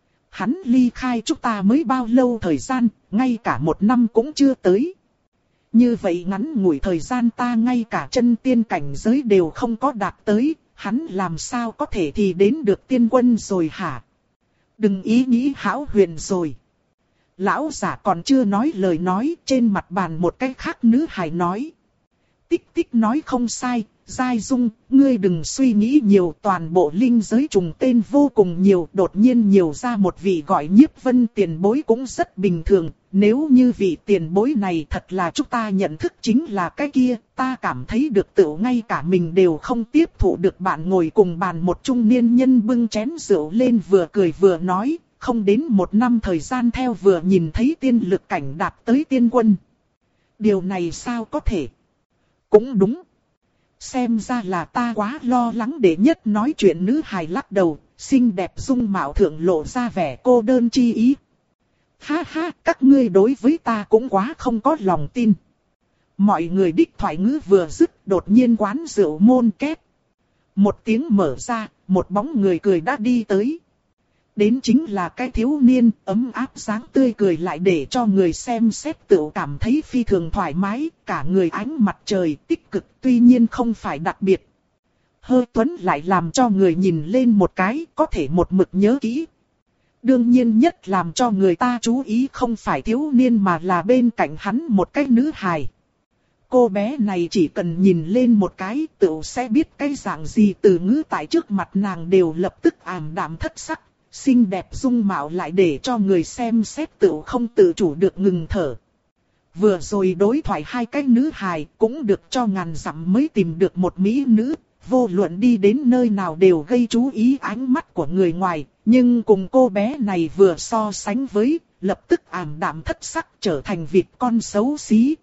Hắn ly khai chúng ta mới bao lâu thời gian, ngay cả một năm cũng chưa tới. Như vậy ngắn ngủi thời gian ta ngay cả chân tiên cảnh giới đều không có đạt tới, hắn làm sao có thể thì đến được tiên quân rồi hả? Đừng ý nghĩ hão huyền rồi. Lão giả còn chưa nói lời nói, trên mặt bàn một cái khác nữ hài nói. Tích tích nói không sai, Giai Dung, ngươi đừng suy nghĩ nhiều, toàn bộ linh giới trùng tên vô cùng nhiều, đột nhiên nhiều ra một vị gọi Nhiếp Vân tiền bối cũng rất bình thường, nếu như vị tiền bối này thật là chúng ta nhận thức chính là cái kia, ta cảm thấy được tự ngay cả mình đều không tiếp thụ được. Bạn ngồi cùng bàn một trung niên nhân bưng chén rượu lên vừa cười vừa nói, không đến một năm thời gian theo vừa nhìn thấy tiên lực cảnh đạt tới tiên quân. Điều này sao có thể? Cũng đúng. Xem ra là ta quá lo lắng để nhất nói chuyện nữ hài lắc đầu, xinh đẹp dung mạo thượng lộ ra vẻ cô đơn chi ý. Ha ha, các ngươi đối với ta cũng quá không có lòng tin. Mọi người đích thoại ngữ vừa dứt, đột nhiên quán rượu môn két. Một tiếng mở ra, một bóng người cười đã đi tới. Đến chính là cái thiếu niên, ấm áp dáng tươi cười lại để cho người xem xét tự cảm thấy phi thường thoải mái, cả người ánh mặt trời tích cực, tuy nhiên không phải đặc biệt. Hơi tuấn lại làm cho người nhìn lên một cái, có thể một mực nhớ kỹ. Đương nhiên nhất làm cho người ta chú ý không phải thiếu niên mà là bên cạnh hắn một cái nữ hài. Cô bé này chỉ cần nhìn lên một cái tự sẽ biết cái dạng gì, từ ngữ tại trước mặt nàng đều lập tức ảm đạm thất sắc. Xinh đẹp dung mạo lại để cho người xem xét tự không tự chủ được ngừng thở. Vừa rồi đối thoại hai cái nữ hài cũng được cho ngàn dặm mới tìm được một mỹ nữ, vô luận đi đến nơi nào đều gây chú ý ánh mắt của người ngoài, nhưng cùng cô bé này vừa so sánh với, lập tức ảm đạm thất sắc trở thành vịt con xấu xí.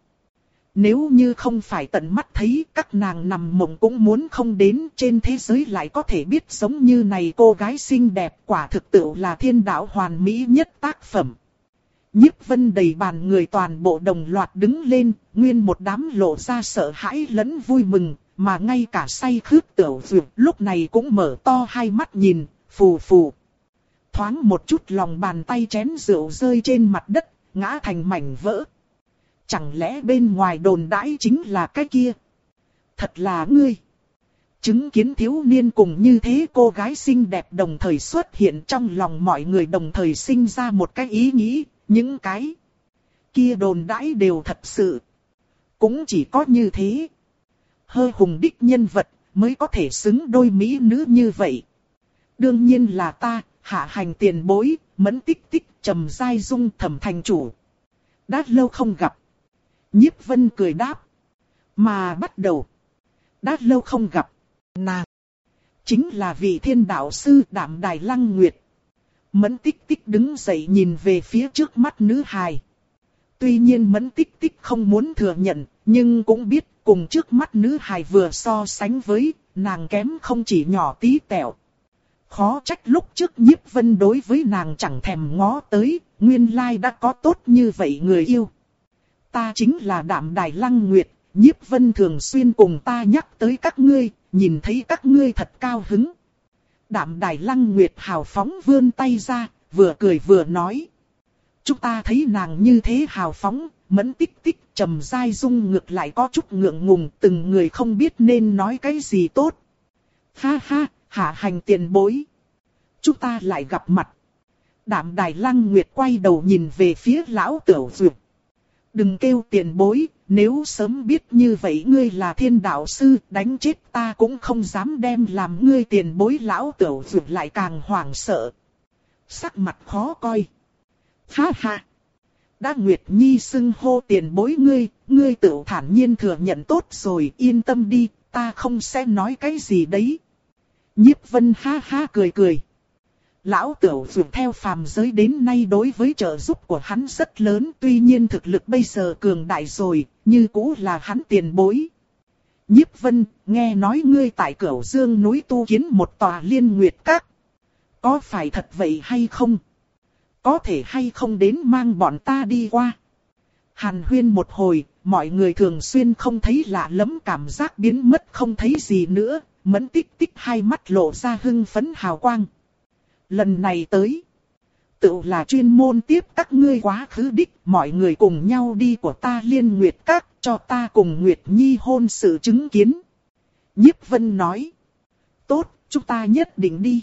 Nếu như không phải tận mắt thấy, các nàng nằm mộng cũng muốn không đến, trên thế giới lại có thể biết giống như này cô gái xinh đẹp, quả thực tự là thiên đạo hoàn mỹ nhất tác phẩm. Nhiếp Vân đầy bàn người toàn bộ đồng loạt đứng lên, nguyên một đám lộ ra sợ hãi lẫn vui mừng, mà ngay cả say khướt Tiểu Dược lúc này cũng mở to hai mắt nhìn, phù phù. Thoáng một chút lòng bàn tay chén rượu rơi trên mặt đất, ngã thành mảnh vỡ. Chẳng lẽ bên ngoài đồn đãi chính là cái kia? Thật là ngươi. Chứng kiến thiếu niên cùng như thế cô gái xinh đẹp đồng thời xuất hiện trong lòng mọi người, đồng thời sinh ra một cái ý nghĩ, những cái kia đồn đãi đều thật sự. Cũng chỉ có như thế, hơi hùng đích nhân vật mới có thể xứng đôi mỹ nữ như vậy. Đương nhiên là ta, Hạ Hành tiền bối, Mẫn Tích Tích, Trầm Giai Dung, Thẩm thành chủ. Đã lâu không gặp. Nhiếp Vân cười đáp. Mà bắt đầu. Đã lâu không gặp. Nàng. Chính là vị thiên đạo sư Đạm Đài Lăng Nguyệt. Mẫn Tích Tích đứng dậy nhìn về phía trước mắt nữ hài. Tuy nhiên Mẫn Tích Tích không muốn thừa nhận, nhưng cũng biết cùng trước mắt nữ hài vừa so sánh với, nàng kém không chỉ nhỏ tí tẹo. Khó trách lúc trước Nhiếp Vân đối với nàng chẳng thèm ngó tới, nguyên lai đã có tốt như vậy người yêu. Ta chính là Đạm Đài Lăng Nguyệt, Nhiếp Vân thường xuyên cùng ta nhắc tới các ngươi, nhìn thấy các ngươi thật cao hứng. Đạm Đài Lăng Nguyệt hào phóng vươn tay ra, vừa cười vừa nói. Chúng ta thấy nàng như thế hào phóng, Mẫn Tích Tích, Trầm Giai Dung ngược lại có chút ngượng ngùng, từng người không biết nên nói cái gì tốt. Ha ha, Hạ Hành tiền bối. Chúng ta lại gặp mặt. Đạm Đài Lăng Nguyệt quay đầu nhìn về phía lão Tiểu Dược. Đừng kêu tiền bối, nếu sớm biết như vậy ngươi là thiên đạo sư, đánh chết ta cũng không dám đem làm ngươi tiền bối. Lão Tiểu Dược lại càng hoảng sợ. Sắc mặt khó coi. Ha ha. Đã Nguyệt Nhi xưng hô tiền bối ngươi, ngươi tự thản nhiên thừa nhận tốt rồi, yên tâm đi, ta không sẽ nói cái gì đấy. Nhiếp Vân ha ha cười cười. Lão Tiểu Dược theo phàm giới đến nay đối với trợ giúp của hắn rất lớn, tuy nhiên thực lực bây giờ cường đại rồi, như cũ là hắn tiền bối. Nhiếp Vân, nghe nói ngươi tại Cửu Dương núi tu kiến một tòa Liên Nguyệt Các. Có phải thật vậy hay không? Có thể hay không đến mang bọn ta đi qua? Hàn huyên một hồi, mọi người thường xuyên không thấy lạ lẫm, cảm giác biến mất không thấy gì nữa, Mẫn Tích Tích hai mắt lộ ra hưng phấn hào quang. Lần này tới, tự là chuyên môn tiếp các ngươi quá khứ đích, mọi người cùng nhau đi của ta Liên Nguyệt Các, cho ta cùng Nguyệt Nhi hôn sự chứng kiến. Nhiếp Vân nói, tốt, chúng ta nhất định đi.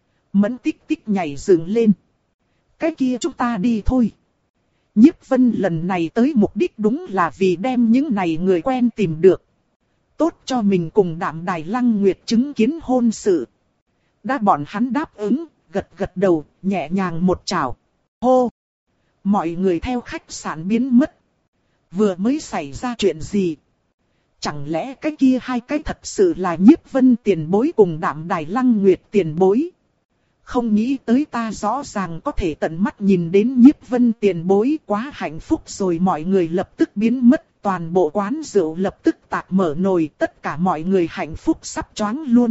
Mẫn Tích Tích nhảy dựng lên. Cái kia chúng ta đi thôi. Nhiếp Vân lần này tới mục đích đúng là vì đem những này người quen tìm được. Tốt cho mình cùng Đạm Đài Lăng Nguyệt chứng kiến hôn sự. Đã bọn hắn đáp ứng, gật gật đầu, nhẹ nhàng một chào. Hô! Mọi người theo khách sạn biến mất. Vừa mới xảy ra chuyện gì? Chẳng lẽ cái kia hai cái thật sự là Nhiếp Vân tiền bối cùng Đạm Đài Lăng Nguyệt tiền bối? Không nghĩ tới ta rõ ràng có thể tận mắt nhìn đến Nhiếp Vân tiền bối, quá hạnh phúc rồi. Mọi người lập tức biến mất, toàn bộ quán rượu lập tức tạc mở nồi, tất cả mọi người hạnh phúc sắp choáng luôn.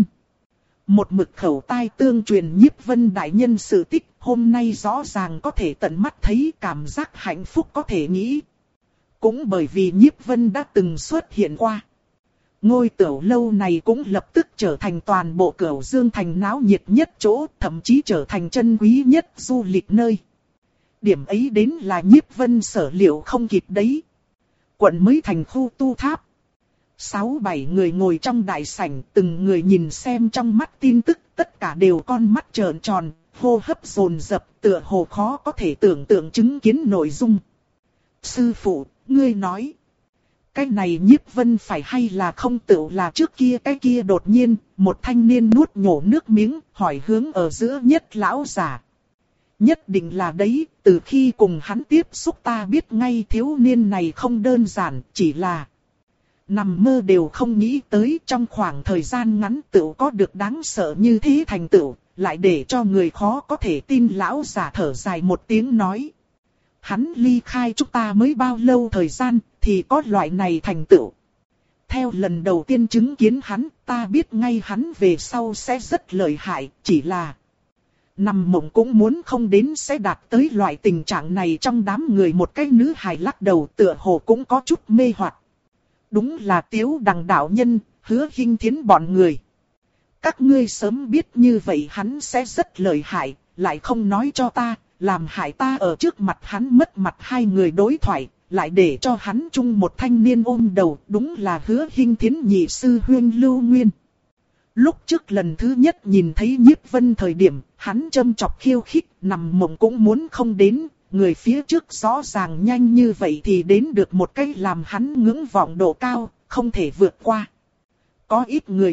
Một mực khẩu tai tương truyền Nhiếp Vân đại nhân sự tích, hôm nay rõ ràng có thể tận mắt thấy, cảm giác hạnh phúc có thể nghĩ. Cũng bởi vì Nhiếp Vân đã từng xuất hiện qua. Ngôi tiểu lâu này cũng lập tức trở thành toàn bộ Cửu Dương thành náo nhiệt nhất chỗ, thậm chí trở thành chân quý nhất du lịch nơi. Điểm ấy đến là Nhiếp Vân sở liệu không kịp đấy. Quận mới thành khu tu tháp. Sáu bảy người ngồi trong đại sảnh, từng người nhìn xem trong mắt tin tức, tất cả đều con mắt trợn tròn, hô hấp dồn dập, tựa hồ khó có thể tưởng tượng chứng kiến nội dung. Sư phụ, ngươi nói, cái này Nhiếp Vân phải hay là không tựu là trước kia cái kia? Đột nhiên, một thanh niên nuốt nhổ nước miếng, hỏi hướng ở giữa nhất lão giả. Nhất định là đấy, từ khi cùng hắn tiếp xúc ta biết ngay thiếu niên này không đơn giản, chỉ là nằm mơ đều không nghĩ tới trong khoảng thời gian ngắn tựu có được đáng sợ như thế thành tựu, lại để cho người khó có thể tin. Lão giả thở dài một tiếng nói. Hắn ly khai chúng ta mới bao lâu thời gian, thì có loại này thành tựu. Theo lần đầu tiên chứng kiến hắn, ta biết ngay hắn về sau sẽ rất lợi hại, chỉ là nằm mộng cũng muốn không đến sẽ đạt tới loại tình trạng này. Trong đám người một cái nữ hài lắc đầu, tựa hồ cũng có chút mê hoặc. Đúng là Tiếu Đằng đạo nhân, Hứa Hinh Thiến bọn người. Các ngươi sớm biết như vậy hắn sẽ rất lợi hại, lại không nói cho ta, làm hại ta ở trước mặt hắn mất mặt. Hai người đối thoại, lại để cho hắn chung một thanh niên ôm đầu. Đúng là Hứa Hinh Thiến nhị sư huynh Lưu Nguyên. Lúc trước lần thứ nhất nhìn thấy Nhiếp Vân thời điểm, hắn châm chọc khiêu khích, nằm mộng cũng muốn không đến. Người phía trước rõ ràng nhanh như vậy thì đến được một cái làm hắn ngưỡng vọng độ cao, không thể vượt qua. Có ít người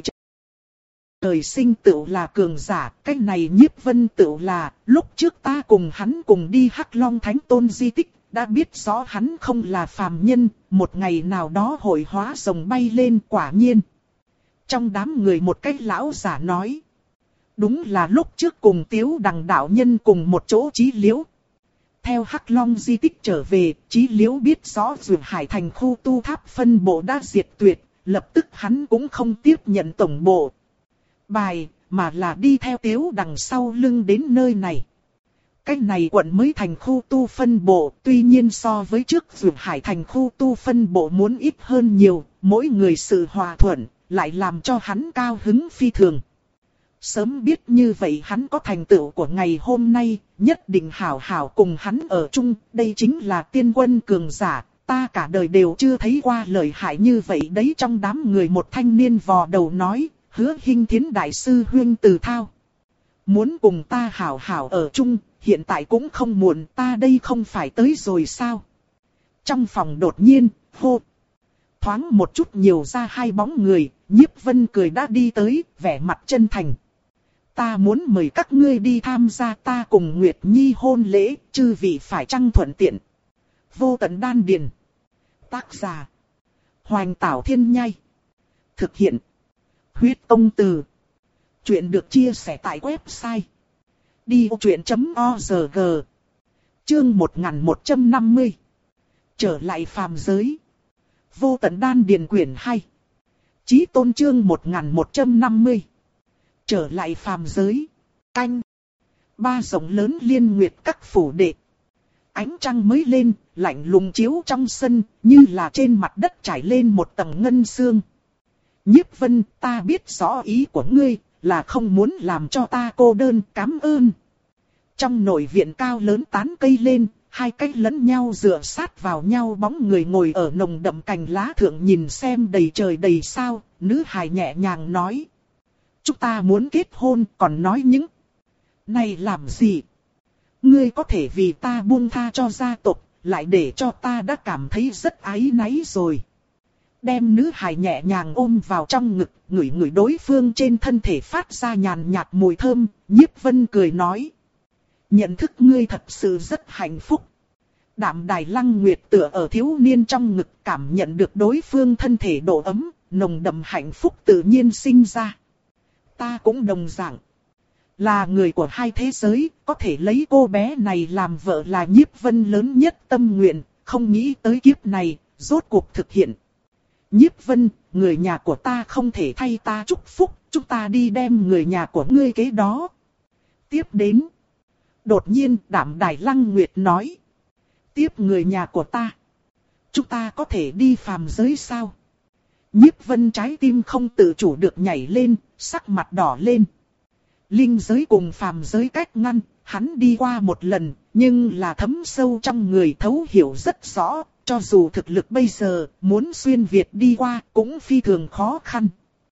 trời sinh tựu là cường giả, cái này Nhiếp Vân tựu là, lúc trước ta cùng hắn cùng đi Hắc Long Thánh Tôn di tích, đã biết rõ hắn không là phàm nhân, một ngày nào đó hội hóa rồng bay lên. Quả nhiên. Trong đám người một cái lão giả nói. Đúng là lúc trước cùng Tiếu Đằng đạo nhân cùng một chỗ Chí Liễu. Theo Hắc Long di tích trở về, Chí Liễu biết rõ Dược Hải thành khu tu tháp phân bộ đã diệt tuyệt, lập tức hắn cũng không tiếp nhận tổng bộ bài, mà là đi theo Tiếu Đằng sau lưng đến nơi này. Cái này quận mới thành khu tu phân bộ, tuy nhiên so với trước Dược Hải thành khu tu phân bộ muốn ít hơn nhiều, mỗi người sự hòa thuận, lại làm cho hắn cao hứng phi thường. Sớm biết như vậy hắn có thành tựu của ngày hôm nay, nhất định hảo hảo cùng hắn ở chung. Đây chính là tiên quân cường giả, ta cả đời đều chưa thấy qua lợi hại như vậy đấy. Trong đám người một thanh niên vò đầu nói, Hứa Hinh Thiến đại sư huynh Từ Thao. Muốn cùng ta hảo hảo ở chung, hiện tại cũng không muộn, ta đây không phải tới rồi sao? Trong phòng đột nhiên, hô. Thoáng một chút nhiều ra hai bóng người, Nhiếp Vân cười đã đi tới, vẻ mặt chân thành. Ta muốn mời các ngươi đi tham gia ta cùng Nguyệt Nhi hôn lễ, chư vị phải chăng thuận tiện? Vô Tận Đan Điền. Tác giả. Hoành Tảo Thiên Nhai. Thực hiện. Huyết Tông Từ. Chuyện được chia sẻ tại website đi ô chuyện chấm org. Chương một nghìn một trăm năm mươi. Trở lại phàm giới. Vô Tận Đan Điền quyển hai. Chí Tôn chương một nghìn một trăm năm mươi. Trở lại phàm giới. Canh. Ba rộng lớn liên nguyệt các phủ đệ. Ánh trăng mới lên, lạnh lùng chiếu trong sân, như là trên mặt đất trải lên một tầng ngân sương. Nhiếp Vân, ta biết rõ ý của ngươi, là không muốn làm cho ta cô đơn, cảm ơn. Trong nội viện cao lớn tán cây lên, hai cách lẫn nhau dựa sát vào nhau bóng người ngồi ở nồng đậm cành lá thượng nhìn xem đầy trời đầy sao, nữ hài nhẹ nhàng nói. Chúng ta muốn kết hôn, còn nói những này làm gì? Ngươi có thể vì ta buông tha cho gia tộc, lại để cho ta đã cảm thấy rất áy náy rồi. Đem nữ hài nhẹ nhàng ôm vào trong ngực, ngửi ngửi đối phương trên thân thể phát ra nhàn nhạt mùi thơm, Nhiếp Vân cười nói. Nhận thức ngươi thật sự rất hạnh phúc. Đạm Đài Lăng Nguyệt tựa ở thiếu niên trong ngực, cảm nhận được đối phương thân thể độ ấm, nồng đậm hạnh phúc tự nhiên sinh ra. Ta cũng đồng dạng. Là người của hai thế giới, có thể lấy cô bé này làm vợ là Nhiếp Vân lớn nhất tâm nguyện, không nghĩ tới kiếp này, rốt cuộc thực hiện. Nhiếp Vân, người nhà của ta không thể thay ta chúc phúc, chúng ta đi đem người nhà của ngươi kế đó. Tiếp đến. Đột nhiên Đạm Đài Lăng Nguyệt nói. Tiếp người nhà của ta. Chúng ta có thể đi phàm giới sao? Nhiếp Vân trái tim không tự chủ được nhảy lên, sắc mặt đỏ lên. Linh giới cùng phàm giới cách ngăn, hắn đi qua một lần, nhưng là thấm sâu trong người thấu hiểu rất rõ. Cho dù thực lực bây giờ, muốn xuyên Việt đi qua, cũng phi thường khó khăn.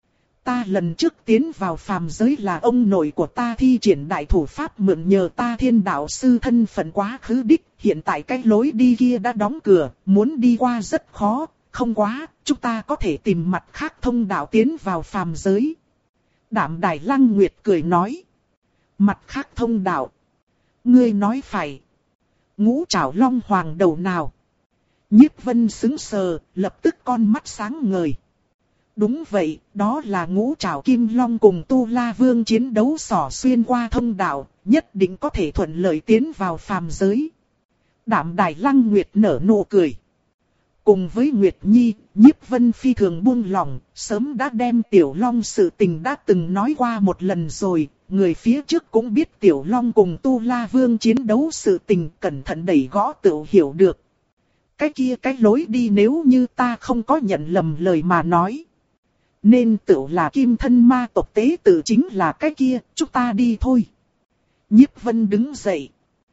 Ta lần trước tiến vào phàm giới là ông nội của ta thi triển đại thủ pháp mượn nhờ ta thiên đạo sư thân phận quá khứ đích. Hiện tại cái lối đi kia đã đóng cửa, muốn đi qua rất khó, không quá, chúng ta có thể tìm mặt khác thông đạo tiến vào phàm giới. Đạm Đài Lăng Nguyệt cười nói. Mặt khác thông đạo. Ngươi nói phải. Ngũ trảo long hoàng đầu nào? Nhiếp Vân sững sờ, lập tức con mắt sáng ngời. Đúng vậy, đó là ngũ trảo kim long cùng Tu La Vương chiến đấu xỏ xuyên qua thông đạo, nhất định có thể thuận lợi tiến vào phàm giới. Đạm Đài Lăng Nguyệt nở nụ cười. Cùng với Nguyệt Nhi, Nhiếp Vân phi thường buông lòng, sớm đã đem Tiểu Long sự tình đã từng nói qua một lần rồi, người phía trước cũng biết Tiểu Long cùng Tu La Vương chiến đấu sự tình, cẩn thận đẩy gõ tự hiểu được. Cái kia cái lối đi nếu như ta không có nhận lầm lời mà nói. Nên tự là kim thân ma tộc tế tự chính là cái kia, chúng ta đi thôi. Nhiếp Vân đứng dậy.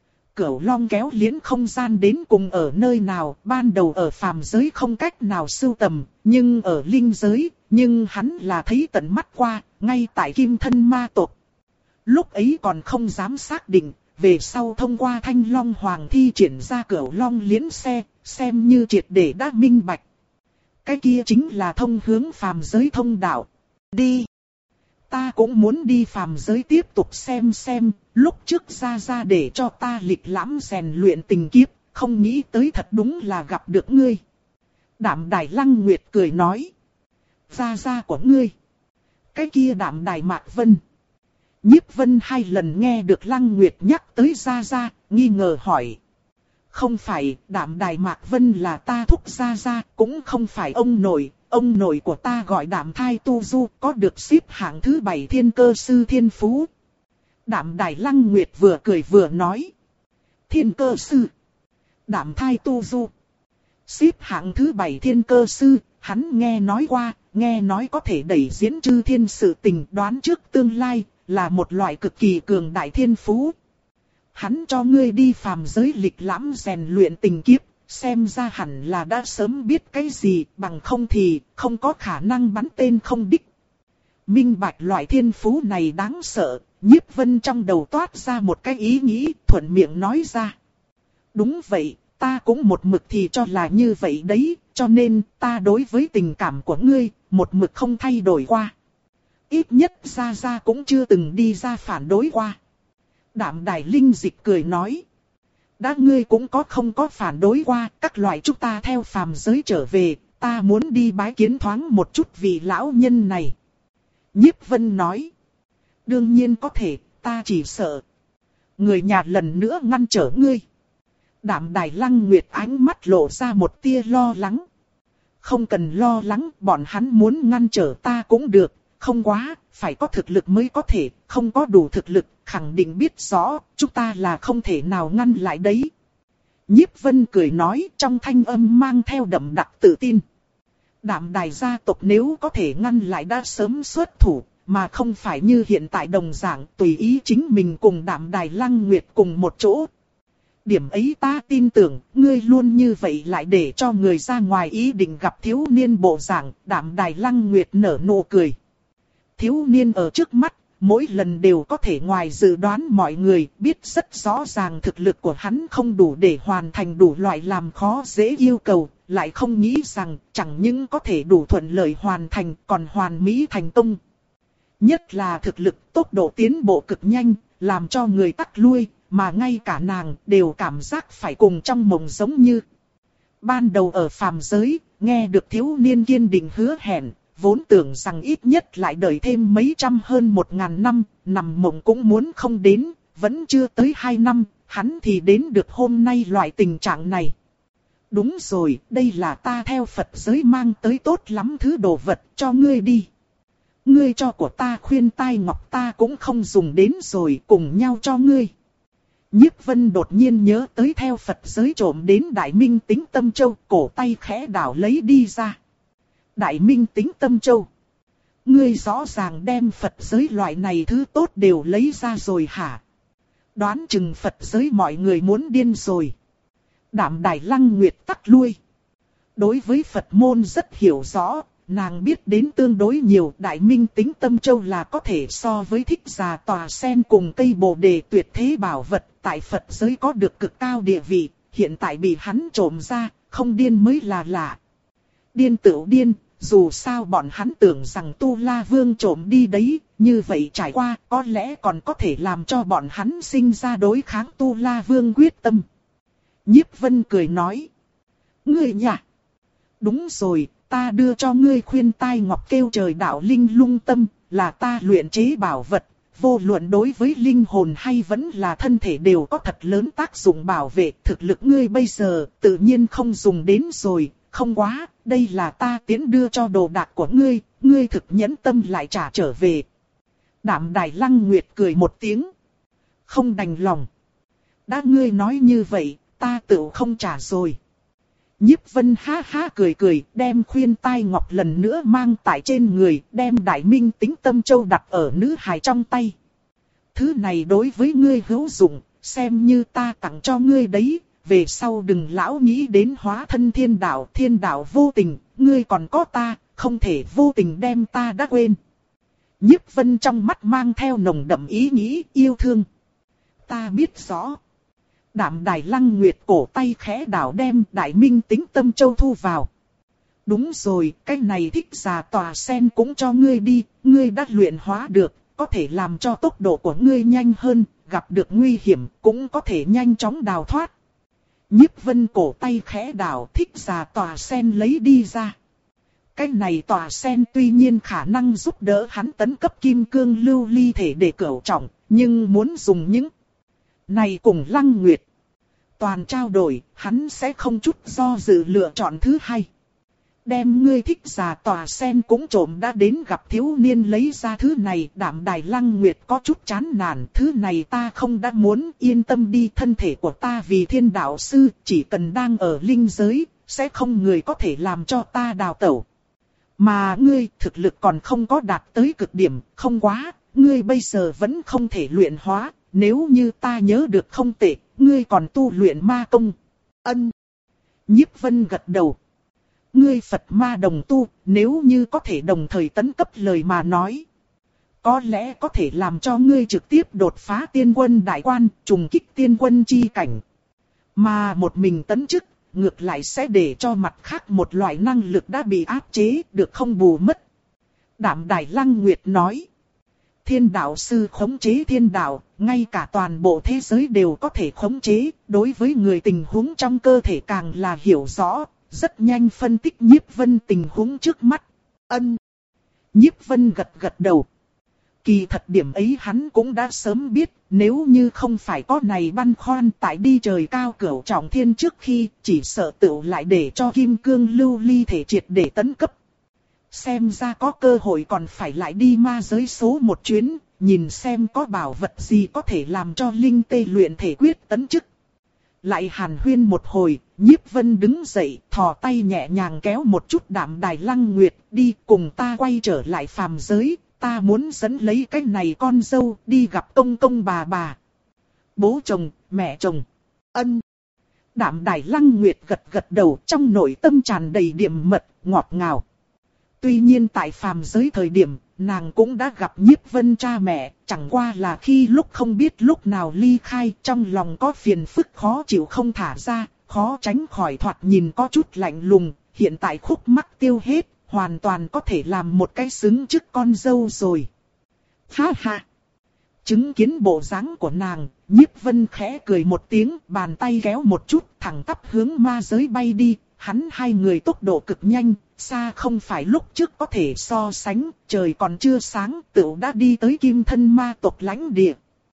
Cửu Long kéo liễn không gian đến cùng ở nơi nào, ban đầu ở phàm giới không cách nào sưu tầm, nhưng ở linh giới, nhưng hắn là thấy tận mắt qua, ngay tại kim thân ma tộc. Lúc ấy còn không dám xác định, về sau thông qua Thanh Long Hoàng thi triển ra Cửu Long liễn xe, xem như triệt để đã minh bạch. Cái kia chính là thông hướng phàm giới thông đạo. Đi! Ta cũng muốn đi phàm giới tiếp tục xem xem, lúc trước ra ra để cho ta lịch lãm rèn luyện tình kiếp, không nghĩ tới thật đúng là gặp được ngươi. Đạm Đài Lăng Nguyệt cười nói. Ra ra của ngươi. Cái kia Đạm Đài Mạc Vân. Nhiếp Vân hai lần nghe được Lăng Nguyệt nhắc tới ra ra, nghi ngờ hỏi. Không phải, Đạm Đài Mạc Vân là ta thúc ra ra, cũng không phải ông nội. Ông nội của ta gọi Đạm Thai Tu Du, có được xếp hạng thứ bảy thiên cơ sư thiên phú. Đạm Đài Lăng Nguyệt vừa cười vừa nói. Thiên cơ sư. Đạm Thai Tu Du. Xếp hạng thứ bảy thiên cơ sư, hắn nghe nói qua, nghe nói có thể đẩy diễn chư thiên sự tình đoán trước tương lai, là một loại cực kỳ cường đại thiên phú. Hắn cho ngươi đi phàm giới lịch lãm rèn luyện tình kiếp. Xem ra hẳn là đã sớm biết cái gì, bằng không thì không có khả năng bắn tên không đích. Minh bạch loại thiên phú này đáng sợ, Nhiếp Vân trong đầu toát ra một cái ý nghĩ, thuận miệng nói ra. Đúng vậy, ta cũng một mực thì cho là như vậy đấy, cho nên ta đối với tình cảm của ngươi, một mực không thay đổi qua. Ít nhất ra ra cũng chưa từng đi ra phản đối qua. Đạm Đài Linh Dịch cười nói. Đã ngươi cũng có không có phản đối qua, các loại chúng ta theo phàm giới trở về, ta muốn đi bái kiến thoáng một chút vị lão nhân này. Nhiếp Vân nói. Đương nhiên có thể, ta chỉ sợ. Người nhà lần nữa ngăn trở ngươi. Đạm Đài Lăng Nguyệt ánh mắt lộ ra một tia lo lắng. Không cần lo lắng, bọn hắn muốn ngăn trở ta cũng được, không quá, phải có thực lực mới có thể, không có đủ thực lực, khẳng định biết rõ, chúng ta là không thể nào ngăn lại đấy. Nhiếp Vân cười nói trong thanh âm mang theo đậm đặc tự tin. Đạm Đài gia tộc nếu có thể ngăn lại đã sớm xuất thủ, mà không phải như hiện tại đồng dạng tùy ý chính mình cùng Đạm Đài Lăng Nguyệt cùng một chỗ. Điểm ấy ta tin tưởng, ngươi luôn như vậy lại để cho người ra ngoài ý định gặp thiếu niên bộ dạng, Đạm Đài Lăng Nguyệt nở nụ cười. Thiếu niên ở trước mắt, mỗi lần đều có thể ngoài dự đoán mọi người, biết rất rõ ràng thực lực của hắn không đủ để hoàn thành đủ loại làm khó dễ yêu cầu, lại không nghĩ rằng chẳng những có thể đủ thuận lợi hoàn thành, còn hoàn mỹ thành công. Nhất là thực lực tốc độ tiến bộ cực nhanh, làm cho người tắc lui, mà ngay cả nàng đều cảm giác phải cùng trong mộng giống như. Ban đầu ở phàm giới, nghe được thiếu niên kiên định hứa hẹn, vốn tưởng rằng ít nhất lại đợi thêm mấy trăm hơn một ngàn năm, nằm mộng cũng muốn không đến, vẫn chưa tới hai năm, hắn thì đến được hôm nay loại tình trạng này. Đúng rồi, đây là ta theo Phật giới mang tới tốt lắm thứ đồ vật cho ngươi đi. Ngươi cho của ta khuyên tai ngọc ta cũng không dùng đến rồi, cùng nhau cho ngươi. Nhiếp Vân đột nhiên nhớ tới theo Phật giới trộm đến Đại Minh Tính Tâm Châu, cổ tay khẽ đảo lấy đi ra. Đại Minh Tính Tâm Châu. Ngươi rõ ràng đem Phật giới loại này thứ tốt đều lấy ra rồi hả? Đoán chừng Phật giới mọi người muốn điên rồi. Đạm Đài Lăng Nguyệt tắc lui. Đối với Phật môn rất hiểu rõ, nàng biết đến tương đối nhiều. Đại Minh Tính Tâm Châu là có thể so với Thích Già Tòa Sen cùng cây bồ đề tuyệt thế bảo vật. Tại Phật giới có được cực cao địa vị, hiện tại bị hắn trộm ra, không điên mới là lạ. Điên tựu điên, dù sao bọn hắn tưởng rằng Tu La Vương trộm đi đấy, như vậy trải qua có lẽ còn có thể làm cho bọn hắn sinh ra đối kháng Tu La Vương quyết tâm. Nhiếp Vân cười nói. Ngươi nhỉ? Đúng rồi, ta đưa cho ngươi khuyên tai ngọc kêu trời đạo linh lung tâm, là ta luyện chế bảo vật, vô luận đối với linh hồn hay vẫn là thân thể đều có thật lớn tác dụng bảo vệ. Thực lực ngươi bây giờ tự nhiên không dùng đến rồi, không quá, đây là ta tiến đưa cho đồ đạc của ngươi, ngươi thực nhẫn tâm lại trả trở về. Đạm Đài Lăng Nguyệt cười một tiếng. Không đành lòng. Đã ngươi nói như vậy, ta tự không trả rồi. Nhiếp Vân ha ha cười cười, đem khuyên tai ngọc lần nữa mang tại trên người, đem Đại Minh Tính Tâm Châu đặt ở nữ hài trong tay. Thứ này đối với ngươi hữu dụng, xem như ta tặng cho ngươi đấy, về sau đừng lão nghĩ đến hóa thân thiên đạo, thiên đạo vô tình, ngươi còn có ta, không thể vô tình đem ta đã quên. Nhiếp Vân trong mắt mang theo nồng đậm ý nghĩ yêu thương. Ta biết rõ. Đạm Đài Lăng Nguyệt cổ tay khẽ đảo đem Đại Minh Tính Tâm Châu thu vào. Đúng rồi, cái này thích già tòa sen cũng cho ngươi đi, ngươi đã luyện hóa được, có thể làm cho tốc độ của ngươi nhanh hơn, gặp được nguy hiểm cũng có thể nhanh chóng đào thoát. Nhiếp Vân cổ tay khẽ đảo, thích già tòa sen lấy đi ra. Cái này tòa sen tuy nhiên khả năng giúp đỡ hắn tấn cấp kim cương lưu ly thể để cửu trọng, nhưng muốn dùng những này cùng Lăng Nguyệt toàn trao đổi, hắn sẽ không chút do dự lựa chọn thứ hai. Đem ngươi thích già tòa sen cũng trộm đã đến gặp thiếu niên lấy ra thứ này. Đạm Đài Lăng Nguyệt có chút chán nản, thứ này ta không đã muốn, yên tâm đi, thân thể của ta vì thiên đạo sư, chỉ cần đang ở linh giới, sẽ không người có thể làm cho ta đào tẩu. Mà ngươi thực lực còn không có đạt tới cực điểm, không quá, ngươi bây giờ vẫn không thể luyện hóa, nếu như ta nhớ được không tệ, ngươi còn tu luyện ma công. Ân. Nhiếp Vân gật đầu. Ngươi Phật ma đồng tu, nếu như có thể đồng thời tấn cấp lời mà nói, có lẽ có thể làm cho ngươi trực tiếp đột phá tiên quân đại quan, trùng kích tiên quân chi cảnh. Mà một mình tấn chức, ngược lại sẽ để cho mặt khác một loại năng lực đã bị áp chế, được không bù mất. Đạm Đài Lăng Nguyệt nói. Thiên đạo sư khống chế thiên đạo, ngay cả toàn bộ thế giới đều có thể khống chế, đối với người tình huống trong cơ thể càng là hiểu rõ, rất nhanh phân tích Nhiếp Vân tình huống trước mắt. Ân. Nhiếp Vân gật gật đầu. Kỳ thật điểm ấy hắn cũng đã sớm biết, nếu như không phải có này băn khoăn tại đi trời cao cửu trọng thiên trước khi, chỉ sợ tựu lại để cho kim cương lưu ly thể triệt để tấn cấp. Xem ra có cơ hội còn phải lại đi ma giới số một chuyến, nhìn xem có bảo vật gì có thể làm cho linh tê luyện thể quyết tấn chức. Lại hàn huyên một hồi, Nhiếp Vân đứng dậy, thò tay nhẹ nhàng kéo một chút Đạm Đài Lăng Nguyệt, đi cùng ta quay trở lại phàm giới, ta muốn dẫn lấy cái này con dâu đi gặp công công bà bà. Bố chồng, mẹ chồng. Ân. Đạm Đài Lăng Nguyệt gật gật đầu, trong nội tâm tràn đầy điểm mật, ngọt ngào. Tuy nhiên tại phàm giới thời điểm, nàng cũng đã gặp Nhiếp Vân cha mẹ, chẳng qua là khi lúc không biết lúc nào ly khai, trong lòng có phiền phức khó chịu không thả ra, khó tránh khỏi thoạt nhìn có chút lạnh lùng, hiện tại khúc mắc tiêu hết, hoàn toàn có thể làm một cái xứng chức con dâu rồi. Ha ha! Chứng kiến bộ dáng của nàng, Nhiếp Vân khẽ cười một tiếng, bàn tay kéo một chút, thẳng tắp hướng ma giới bay đi, hắn hai người tốc độ cực nhanh, xa không phải lúc trước có thể so sánh, trời còn chưa sáng, tựu đã đi tới Kim Thân ma tộc lãnh địa.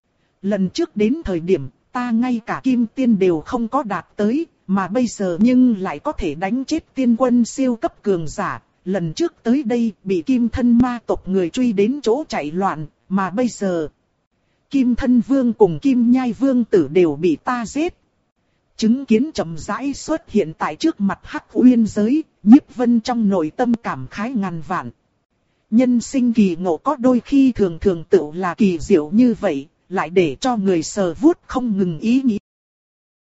Lần trước đến thời điểm, ta ngay cả Kim Tiên đều không có đạt tới, mà bây giờ nhưng lại có thể đánh chết tiên quân siêu cấp cường giả. Lần trước tới đây bị Kim Thân ma tộc người truy đến chỗ chạy loạn, mà bây giờ Kim Thân Vương cùng Kim Nhai Vương tử đều bị ta giết. Chứng kiến chậm rãi xuất hiện tại trước mặt Hắc Uyên giới, Nhiếp Vân trong nội tâm cảm khái ngàn vạn. Nhân sinh kỳ ngộ có đôi khi thường thường tự là kỳ diệu như vậy, lại để cho người sờ vuốt không ngừng ý nghĩ.